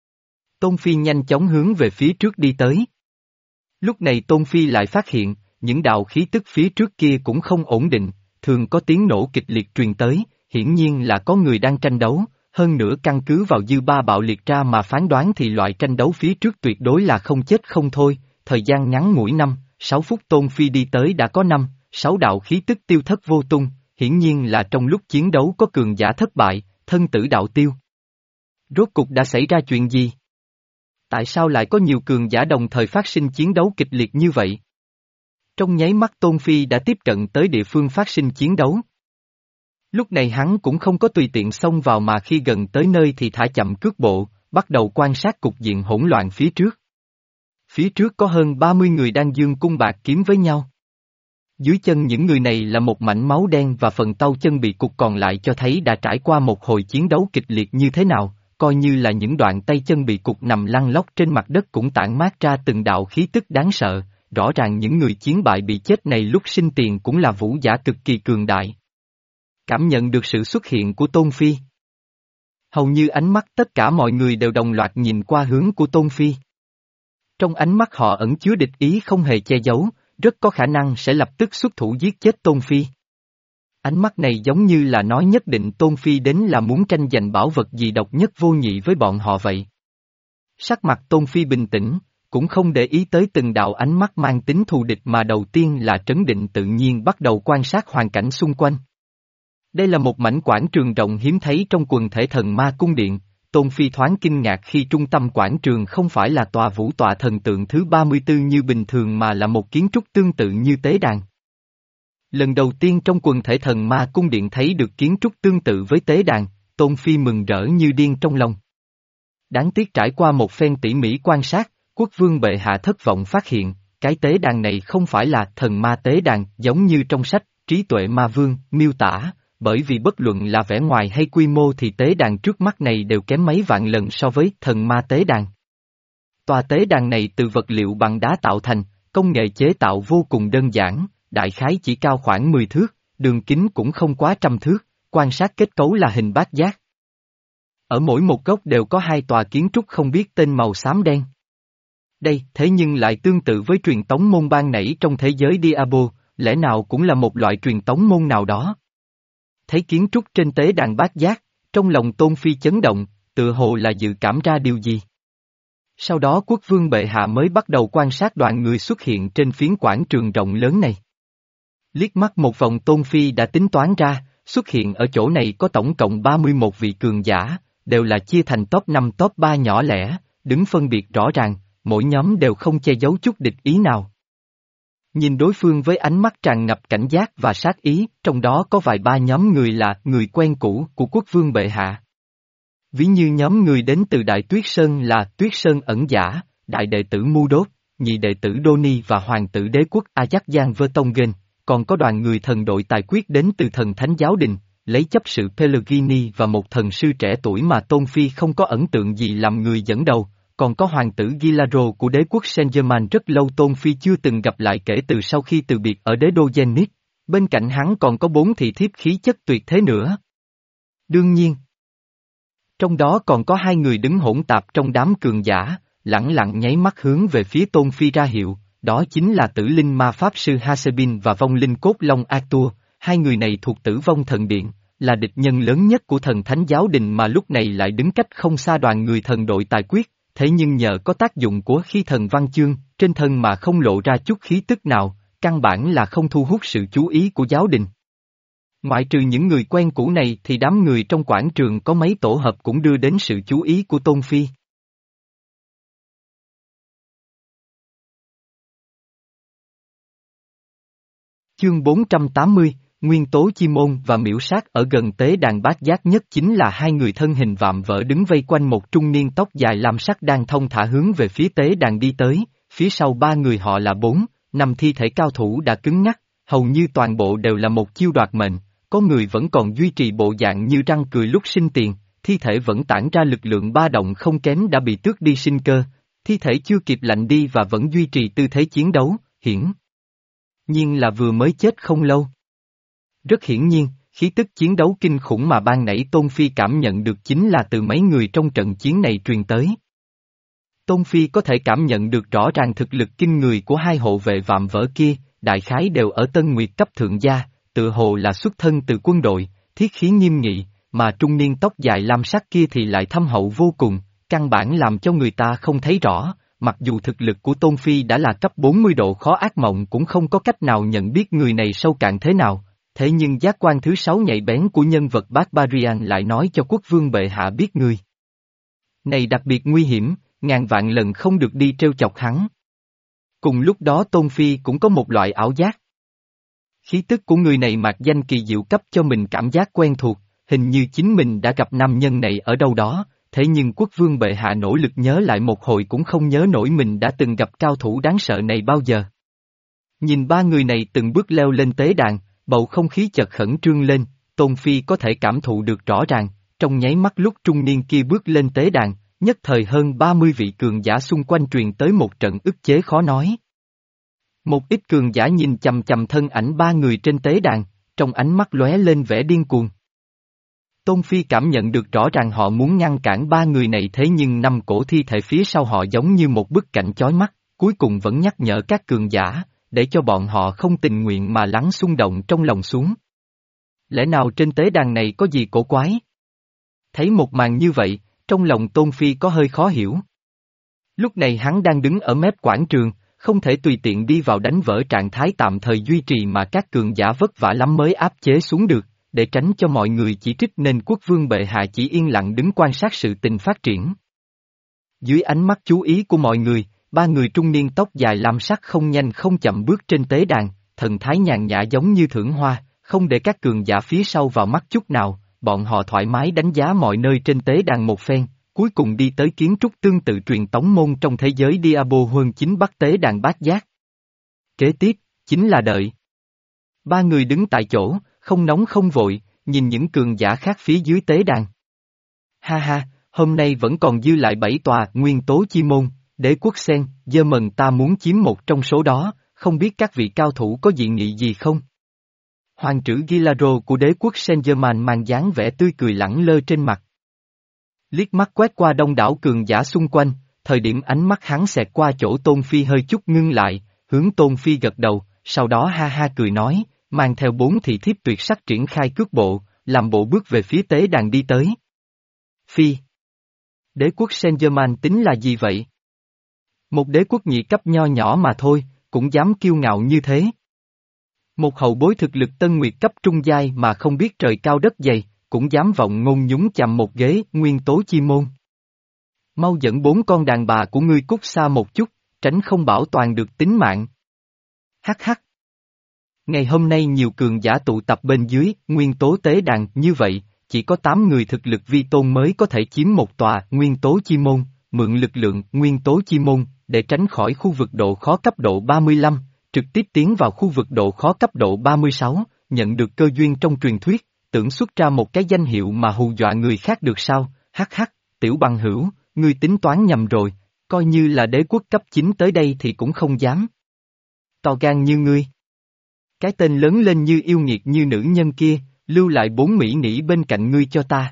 Tôn Phi nhanh chóng hướng về phía trước đi tới. Lúc này Tôn Phi lại phát hiện, những đạo khí tức phía trước kia cũng không ổn định, thường có tiếng nổ kịch liệt truyền tới, hiển nhiên là có người đang tranh đấu, hơn nữa căn cứ vào dư ba bạo liệt ra mà phán đoán thì loại tranh đấu phía trước tuyệt đối là không chết không thôi, thời gian ngắn ngủi năm, sáu phút Tôn Phi đi tới đã có năm, sáu đạo khí tức tiêu thất vô tung, hiển nhiên là trong lúc chiến đấu có cường giả thất bại, thân tử đạo tiêu. Rốt cục đã xảy ra chuyện gì? Tại sao lại có nhiều cường giả đồng thời phát sinh chiến đấu kịch liệt như vậy? Trong nháy mắt Tôn Phi đã tiếp cận tới địa phương phát sinh chiến đấu. Lúc này hắn cũng không có tùy tiện xông vào mà khi gần tới nơi thì thả chậm cước bộ, bắt đầu quan sát cục diện hỗn loạn phía trước. Phía trước có hơn ba mươi người đang giương cung bạc kiếm với nhau. Dưới chân những người này là một mảnh máu đen và phần tau chân bị cục còn lại cho thấy đã trải qua một hồi chiến đấu kịch liệt như thế nào, coi như là những đoạn tay chân bị cục nằm lăn lóc trên mặt đất cũng tản mát ra từng đạo khí tức đáng sợ, rõ ràng những người chiến bại bị chết này lúc sinh tiền cũng là vũ giả cực kỳ cường đại. Cảm nhận được sự xuất hiện của Tôn Phi. Hầu như ánh mắt tất cả mọi người đều đồng loạt nhìn qua hướng của Tôn Phi. Trong ánh mắt họ ẩn chứa địch ý không hề che giấu, rất có khả năng sẽ lập tức xuất thủ giết chết Tôn Phi. Ánh mắt này giống như là nói nhất định Tôn Phi đến là muốn tranh giành bảo vật gì độc nhất vô nhị với bọn họ vậy. Sắc mặt Tôn Phi bình tĩnh, cũng không để ý tới từng đạo ánh mắt mang tính thù địch mà đầu tiên là trấn định tự nhiên bắt đầu quan sát hoàn cảnh xung quanh. Đây là một mảnh quảng trường rộng hiếm thấy trong quần thể thần ma cung điện, Tôn Phi thoáng kinh ngạc khi trung tâm quảng trường không phải là tòa vũ tọa thần tượng thứ ba mươi tư như bình thường mà là một kiến trúc tương tự như tế đàn. Lần đầu tiên trong quần thể thần ma cung điện thấy được kiến trúc tương tự với tế đàn, Tôn Phi mừng rỡ như điên trong lòng. Đáng tiếc trải qua một phen tỉ mỉ quan sát, quốc vương bệ hạ thất vọng phát hiện, cái tế đàn này không phải là thần ma tế đàn giống như trong sách Trí tuệ ma vương miêu tả. Bởi vì bất luận là vẻ ngoài hay quy mô thì tế đàn trước mắt này đều kém mấy vạn lần so với thần ma tế đàn. Tòa tế đàn này từ vật liệu bằng đá tạo thành, công nghệ chế tạo vô cùng đơn giản, đại khái chỉ cao khoảng mười thước, đường kính cũng không quá trăm thước, quan sát kết cấu là hình bát giác. Ở mỗi một góc đều có hai tòa kiến trúc không biết tên màu xám đen. Đây thế nhưng lại tương tự với truyền tống môn ban nảy trong thế giới Diablo. lẽ nào cũng là một loại truyền tống môn nào đó. Thấy kiến trúc trên tế đàn bát giác, trong lòng Tôn Phi chấn động, tựa hồ là dự cảm ra điều gì. Sau đó quốc vương bệ hạ mới bắt đầu quan sát đoàn người xuất hiện trên phiến quảng trường rộng lớn này. Liếc mắt một vòng Tôn Phi đã tính toán ra, xuất hiện ở chỗ này có tổng cộng ba mươi mốt vị cường giả, đều là chia thành top năm top ba nhỏ lẻ, đứng phân biệt rõ ràng, mỗi nhóm đều không che giấu chút địch ý nào. Nhìn đối phương với ánh mắt tràn ngập cảnh giác và sát ý, trong đó có vài ba nhóm người là người quen cũ của quốc vương bệ hạ. Ví như nhóm người đến từ Đại Tuyết Sơn là Tuyết Sơn ẩn giả, đại đệ tử Mu Đốt, nhị đệ tử Đô-ni và hoàng tử đế quốc Ajax Vertonghen, còn có đoàn người thần đội tài quyết đến từ thần thánh giáo đình, lấy chấp sự Pellegrini và một thần sư trẻ tuổi mà Tôn Phi không có ấn tượng gì làm người dẫn đầu, còn có hoàng tử Gilaro của đế quốc Saint-Germain rất lâu Tôn Phi chưa từng gặp lại kể từ sau khi từ biệt ở đế đô Zenith, bên cạnh hắn còn có bốn thị thiếp khí chất tuyệt thế nữa. Đương nhiên, trong đó còn có hai người đứng hỗn tạp trong đám cường giả, lẳng lặng nháy mắt hướng về phía Tôn Phi ra hiệu, đó chính là tử linh ma pháp sư Hasebin và vong linh cốt long Arthur, hai người này thuộc tử vong thần điện, là địch nhân lớn nhất của thần thánh giáo đình mà lúc này lại đứng cách không xa đoàn người thần đội tài quyết, thế nhưng nhờ có tác dụng của khí thần văn chương, trên thân mà không lộ ra chút khí tức nào, căn bản là không thu hút sự chú ý của giáo đình. Ngoại trừ những người quen cũ này thì đám người trong quảng trường có mấy tổ hợp cũng đưa đến sự chú ý của Tôn Phi. Chương bốn trăm tám mươi, Nguyên tố chi môn và miễu sát ở gần tế đàn bát giác nhất chính là hai người thân hình vạm vỡ đứng vây quanh một trung niên tóc dài lam sắc đang thông thả hướng về phía tế đàn đi tới, phía sau ba người họ là bốn, năm thi thể cao thủ đã cứng ngắc, hầu như toàn bộ đều là một chiêu đoạt mệnh, có người vẫn còn duy trì bộ dạng như răng cười lúc sinh tiền, thi thể vẫn tản ra lực lượng ba động không kém đã bị tước đi sinh cơ, thi thể chưa kịp lạnh đi và vẫn duy trì tư thế chiến đấu, hiển nhiên là vừa mới chết không lâu. Rất hiển nhiên, khí tức chiến đấu kinh khủng mà ban nãy Tôn Phi cảm nhận được chính là từ mấy người trong trận chiến này truyền tới. Tôn Phi có thể cảm nhận được rõ ràng thực lực kinh người của hai hộ vệ vạm vỡ kia, đại khái đều ở Tân Nguyệt cấp thượng gia, tự hồ là xuất thân từ quân đội, thiết khí nghiêm nghị, mà trung niên tóc dài lam sắc kia thì lại thâm hậu vô cùng, căn bản làm cho người ta không thấy rõ, mặc dù thực lực của Tôn Phi đã là cấp bốn mươi độ khó ác mộng cũng không có cách nào nhận biết người này sâu cạn thế nào. Thế nhưng giác quan thứ sáu nhạy bén của nhân vật Barbarian lại nói cho quốc vương bệ hạ biết người này đặc biệt nguy hiểm, ngàn vạn lần không được đi trêu chọc hắn. Cùng lúc đó Tôn Phi cũng có một loại ảo giác. Khí tức của người này mạc danh kỳ diệu cấp cho mình cảm giác quen thuộc, hình như chính mình đã gặp nam nhân này ở đâu đó, thế nhưng quốc vương bệ hạ nỗ lực nhớ lại một hồi cũng không nhớ nổi mình đã từng gặp cao thủ đáng sợ này bao giờ. Nhìn ba người này từng bước leo lên tế đàn, bầu không khí chợt khẩn trương lên, Tôn Phi có thể cảm thụ được rõ ràng, trong nháy mắt lúc trung niên kia bước lên tế đàn, nhất thời hơn ba mươi vị cường giả xung quanh truyền tới một trận ức chế khó nói. Một ít cường giả nhìn chằm chằm thân ảnh ba người trên tế đàn, trong ánh mắt lóe lên vẻ điên cuồng. Tôn Phi cảm nhận được rõ ràng họ muốn ngăn cản ba người này thế nhưng năm cổ thi thể phía sau họ giống như một bức cảnh chói mắt, cuối cùng vẫn nhắc nhở các cường giả, để cho bọn họ không tình nguyện mà lắng xung động trong lòng xuống. Lẽ nào trên tế đàn này có gì cổ quái? Thấy một màn như vậy, trong lòng Tôn Phi có hơi khó hiểu. Lúc này hắn đang đứng ở mép quảng trường, không thể tùy tiện đi vào đánh vỡ trạng thái tạm thời duy trì mà các cường giả vất vả lắm mới áp chế xuống được, để tránh cho mọi người chỉ trích nên quốc vương bệ hạ chỉ yên lặng đứng quan sát sự tình phát triển. Dưới ánh mắt chú ý của mọi người, ba người trung niên tóc dài lam sắc không nhanh không chậm bước trên tế đàn, thần thái nhàn nhã giống như thưởng hoa, không để các cường giả phía sau vào mắt chút nào, bọn họ thoải mái đánh giá mọi nơi trên tế đàn một phen, cuối cùng đi tới kiến trúc tương tự truyền tống môn trong thế giới Diabo hơn chính bắc tế đàn bát giác. Kế tiếp, chính là đợi. Ba người đứng tại chỗ, không nóng không vội, nhìn những cường giả khác phía dưới tế đàn. Ha ha, hôm nay vẫn còn dư lại bảy tòa nguyên tố chi môn, đế quốc sen, dơ mần ta muốn chiếm một trong số đó, không biết các vị cao thủ có dị nghị gì không? Hoàng trữ Gilaro của đế quốc Saint-Germain mang dáng vẻ tươi cười lẳng lơ trên mặt. Liếc mắt quét qua đông đảo cường giả xung quanh, thời điểm ánh mắt hắn xẹt qua chỗ Tôn Phi hơi chút ngưng lại, hướng Tôn Phi gật đầu, sau đó ha ha cười nói, mang theo bốn thị thiếp tuyệt sắc triển khai cước bộ, làm bộ bước về phía tế đàn đi tới. Phi. Đế quốc Saint-Germain tính là gì vậy? Một đế quốc nhị cấp nho nhỏ mà thôi, cũng dám kiêu ngạo như thế. Một hậu bối thực lực tân nguyệt cấp trung giai mà không biết trời cao đất dày, cũng dám vọng ngôn nhúng chạm một ghế nguyên tố chi môn. Mau dẫn bốn con đàn bà của ngươi cút xa một chút, tránh không bảo toàn được tính mạng. Hắc hắc. Ngày hôm nay nhiều cường giả tụ tập bên dưới nguyên tố tế đàn như vậy, chỉ có tám người thực lực vi tôn mới có thể chiếm một tòa nguyên tố chi môn, mượn lực lượng nguyên tố chi môn, để tránh khỏi khu vực độ khó cấp độ ba mươi lăm, trực tiếp tiến vào khu vực độ khó cấp độ ba mươi sáu, nhận được cơ duyên trong truyền thuyết, tưởng xuất ra một cái danh hiệu mà hù dọa người khác được sao, hắc hắc, tiểu bằng hữu, ngươi tính toán nhầm rồi, coi như là đế quốc cấp chín tới đây thì cũng không dám. To gan như ngươi. Cái tên lớn lên như yêu nghiệt như nữ nhân kia, lưu lại bốn mỹ nỉ bên cạnh ngươi cho ta.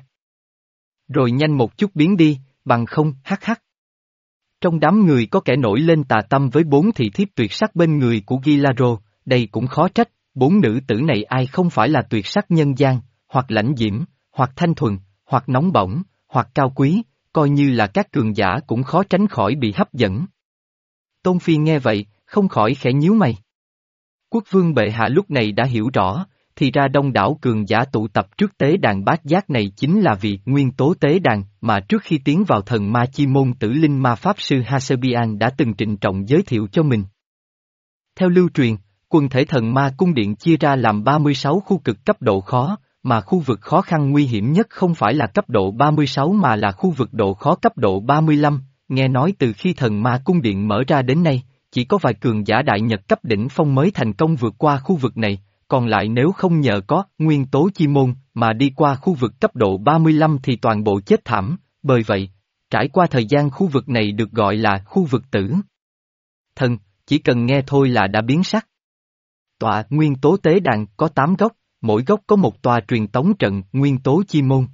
Rồi nhanh một chút biến đi, bằng không, hắc hắc. Trong đám người có kẻ nổi lên tà tâm với bốn thị thiếp tuyệt sắc bên người của Gilaro, đây cũng khó trách, bốn nữ tử này ai không phải là tuyệt sắc nhân gian, hoặc lãnh diễm, hoặc thanh thuần, hoặc nóng bỏng, hoặc cao quý, coi như là các cường giả cũng khó tránh khỏi bị hấp dẫn. Tôn Phi nghe vậy, không khỏi khẽ nhíu mày. Quốc vương bệ hạ lúc này đã hiểu rõ, thì ra đông đảo cường giả tụ tập trước tế đàn bát giác này chính là vì nguyên tố tế đàn mà trước khi tiến vào thần ma chi môn tử linh ma pháp sư Hasebian đã từng trịnh trọng giới thiệu cho mình. Theo lưu truyền, quần thể thần ma cung điện chia ra làm ba mươi sáu khu cực cấp độ khó, mà khu vực khó khăn nguy hiểm nhất không phải là cấp độ ba mươi sáu mà là khu vực độ khó cấp độ ba mươi lăm, nghe nói từ khi thần ma cung điện mở ra đến nay, chỉ có vài cường giả đại nhật cấp đỉnh phong mới thành công vượt qua khu vực này, còn lại nếu không nhờ có nguyên tố chi môn mà đi qua khu vực cấp độ ba mươi lăm thì toàn bộ chết thảm, bởi vậy, trải qua thời gian khu vực này được gọi là khu vực tử thần, chỉ cần nghe thôi là đã biến sắc. Tọa nguyên tố tế đàn có tám góc, mỗi góc có một tòa truyền tống trận nguyên tố chi môn.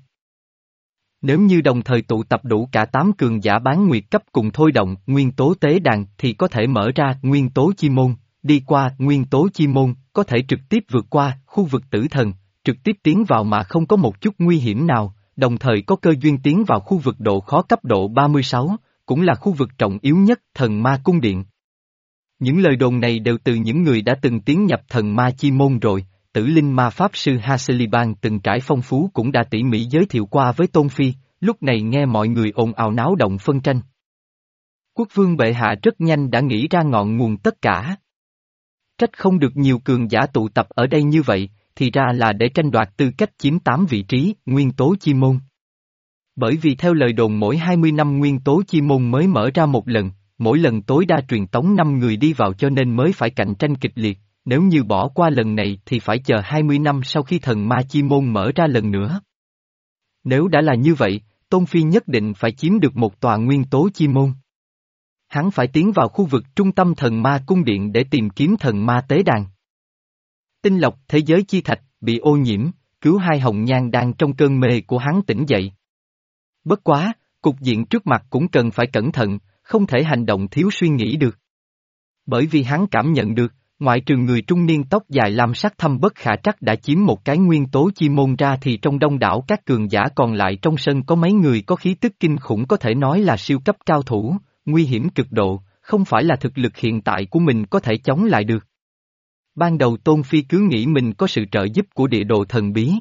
Nếu như đồng thời tụ tập đủ cả tám cường giả bán nguyệt cấp cùng thôi động nguyên tố tế đàn thì có thể mở ra nguyên tố chi môn, đi qua nguyên tố chi môn, có thể trực tiếp vượt qua khu vực tử thần, trực tiếp tiến vào mà không có một chút nguy hiểm nào, đồng thời có cơ duyên tiến vào khu vực độ khó cấp độ ba mươi sáu, cũng là khu vực trọng yếu nhất thần ma cung điện. Những lời đồn này đều từ những người đã từng tiến nhập thần ma chi môn rồi. Tử linh ma pháp sư Haseliban từng trải phong phú cũng đã tỉ mỉ giới thiệu qua với Tôn Phi, lúc này nghe mọi người ồn ào náo động phân tranh. Quốc vương bệ hạ rất nhanh đã nghĩ ra ngọn nguồn tất cả. Trách không được nhiều cường giả tụ tập ở đây như vậy, thì ra là để tranh đoạt tư cách chiếm tám vị trí nguyên tố chi môn. Bởi vì theo lời đồn mỗi hai mươi năm nguyên tố chi môn mới mở ra một lần, mỗi lần tối đa truyền tống năm người đi vào cho nên mới phải cạnh tranh kịch liệt. Nếu như bỏ qua lần này thì phải chờ hai mươi năm sau khi thần ma chi môn mở ra lần nữa. Nếu đã là như vậy, Tôn Phi nhất định phải chiếm được một tòa nguyên tố chi môn. Hắn phải tiến vào khu vực trung tâm thần ma cung điện để tìm kiếm thần ma tế đàn. Tinh lọc thế giới chi thạch, bị ô nhiễm, cứu hai hồng nhan đang trong cơn mê của hắn tỉnh dậy. Bất quá, cục diện trước mặt cũng cần phải cẩn thận, không thể hành động thiếu suy nghĩ được. Bởi vì hắn cảm nhận được, ngoại trừ người trung niên tóc dài làm sắc thâm bất khả trắc đã chiếm một cái nguyên tố chi môn ra thì trong đông đảo các cường giả còn lại trong sân có mấy người có khí tức kinh khủng có thể nói là siêu cấp cao thủ, nguy hiểm cực độ, không phải là thực lực hiện tại của mình có thể chống lại được. Ban đầu Tôn Phi cứ nghĩ mình có sự trợ giúp của địa đồ thần bí.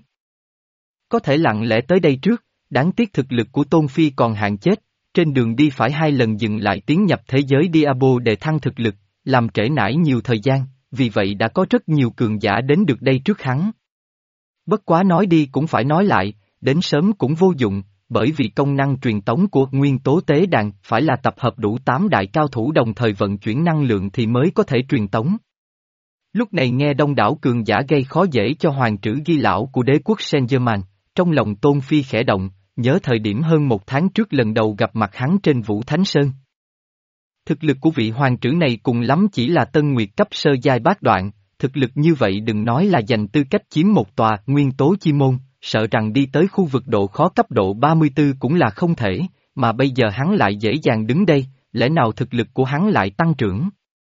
Có thể lặng lẽ tới đây trước, đáng tiếc thực lực của Tôn Phi còn hạn chết, trên đường đi phải hai lần dừng lại tiến nhập thế giới Diabo để thăng thực lực, làm trễ nải nhiều thời gian, vì vậy đã có rất nhiều cường giả đến được đây trước hắn. Bất quá nói đi cũng phải nói lại, đến sớm cũng vô dụng, bởi vì công năng truyền tống của nguyên tố tế đàn phải là tập hợp đủ tám đại cao thủ đồng thời vận chuyển năng lượng thì mới có thể truyền tống. Lúc này nghe đông đảo cường giả gây khó dễ cho hoàng trữ Ghi lão của đế quốc Saint-Germain, trong lòng Tôn Phi khẽ động, nhớ thời điểm hơn một tháng trước lần đầu gặp mặt hắn trên Vũ Thánh Sơn. Thực lực của vị hoàng trữ này cùng lắm chỉ là tân nguyệt cấp sơ giai bát đoạn, thực lực như vậy đừng nói là giành tư cách chiếm một tòa nguyên tố chi môn, sợ rằng đi tới khu vực độ khó cấp độ ba mươi tư cũng là không thể, mà bây giờ hắn lại dễ dàng đứng đây, lẽ nào thực lực của hắn lại tăng trưởng?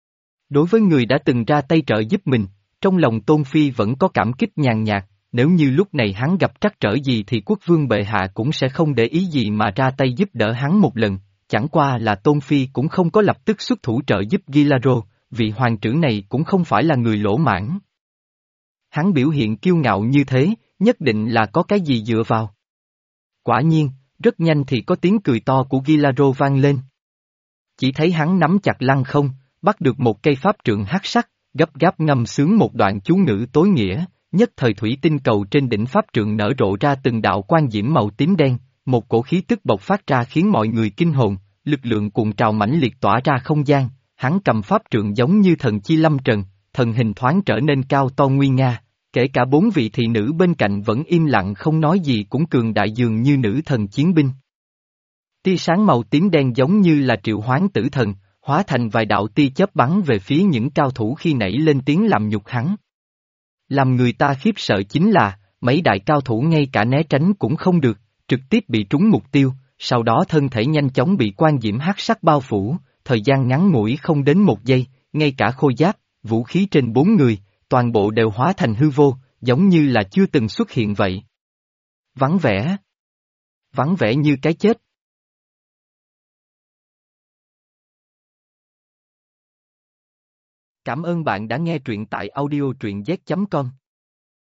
Đối với người đã từng ra tay trợ giúp mình, trong lòng Tôn Phi vẫn có cảm kích nhàn nhạt, nếu như lúc này hắn gặp trắc trở gì thì quốc vương bệ hạ cũng sẽ không để ý gì mà ra tay giúp đỡ hắn một lần, chẳng qua là Tôn Phi cũng không có lập tức xuất thủ trợ giúp Gilaro, vị hoàng trưởng này cũng không phải là người lỗ mãn. Hắn biểu hiện kiêu ngạo như thế, nhất định là có cái gì dựa vào. Quả nhiên, rất nhanh thì có tiếng cười to của Gilaro vang lên. Chỉ thấy hắn nắm chặt lăng không, bắt được một cây pháp trượng hắc sắc, gấp gáp ngâm sướng một đoạn chú ngữ tối nghĩa, nhất thời thủy tinh cầu trên đỉnh pháp trượng nở rộ ra từng đạo quang diễm màu tím đen, một cổ khí tức bộc phát ra khiến mọi người kinh hồn, lực lượng cuộn trào mãnh liệt tỏa ra không gian, hắn cầm pháp trượng giống như thần chi lâm trần, thần hình thoáng trở nên cao to nguy nga, kể cả bốn vị thị nữ bên cạnh vẫn im lặng không nói gì cũng cường đại dường như nữ thần chiến binh. Tia sáng màu tím đen giống như là triệu hoán tử thần, hóa thành vài đạo tia chớp bắn về phía những cao thủ khi nãy lên tiếng làm nhục hắn. Làm người ta khiếp sợ chính là, mấy đại cao thủ ngay cả né tránh cũng không được, trực tiếp bị trúng mục tiêu, sau đó thân thể nhanh chóng bị quang diễm hắc sắc bao phủ, thời gian ngắn ngủi không đến một giây, ngay cả khôi giáp, vũ khí trên bốn người, toàn bộ đều hóa thành hư vô, giống như là chưa từng xuất hiện vậy. Vắng vẻ. Vắng vẻ như cái chết. Cảm ơn bạn đã nghe truyện tại audio truyện z chấm com.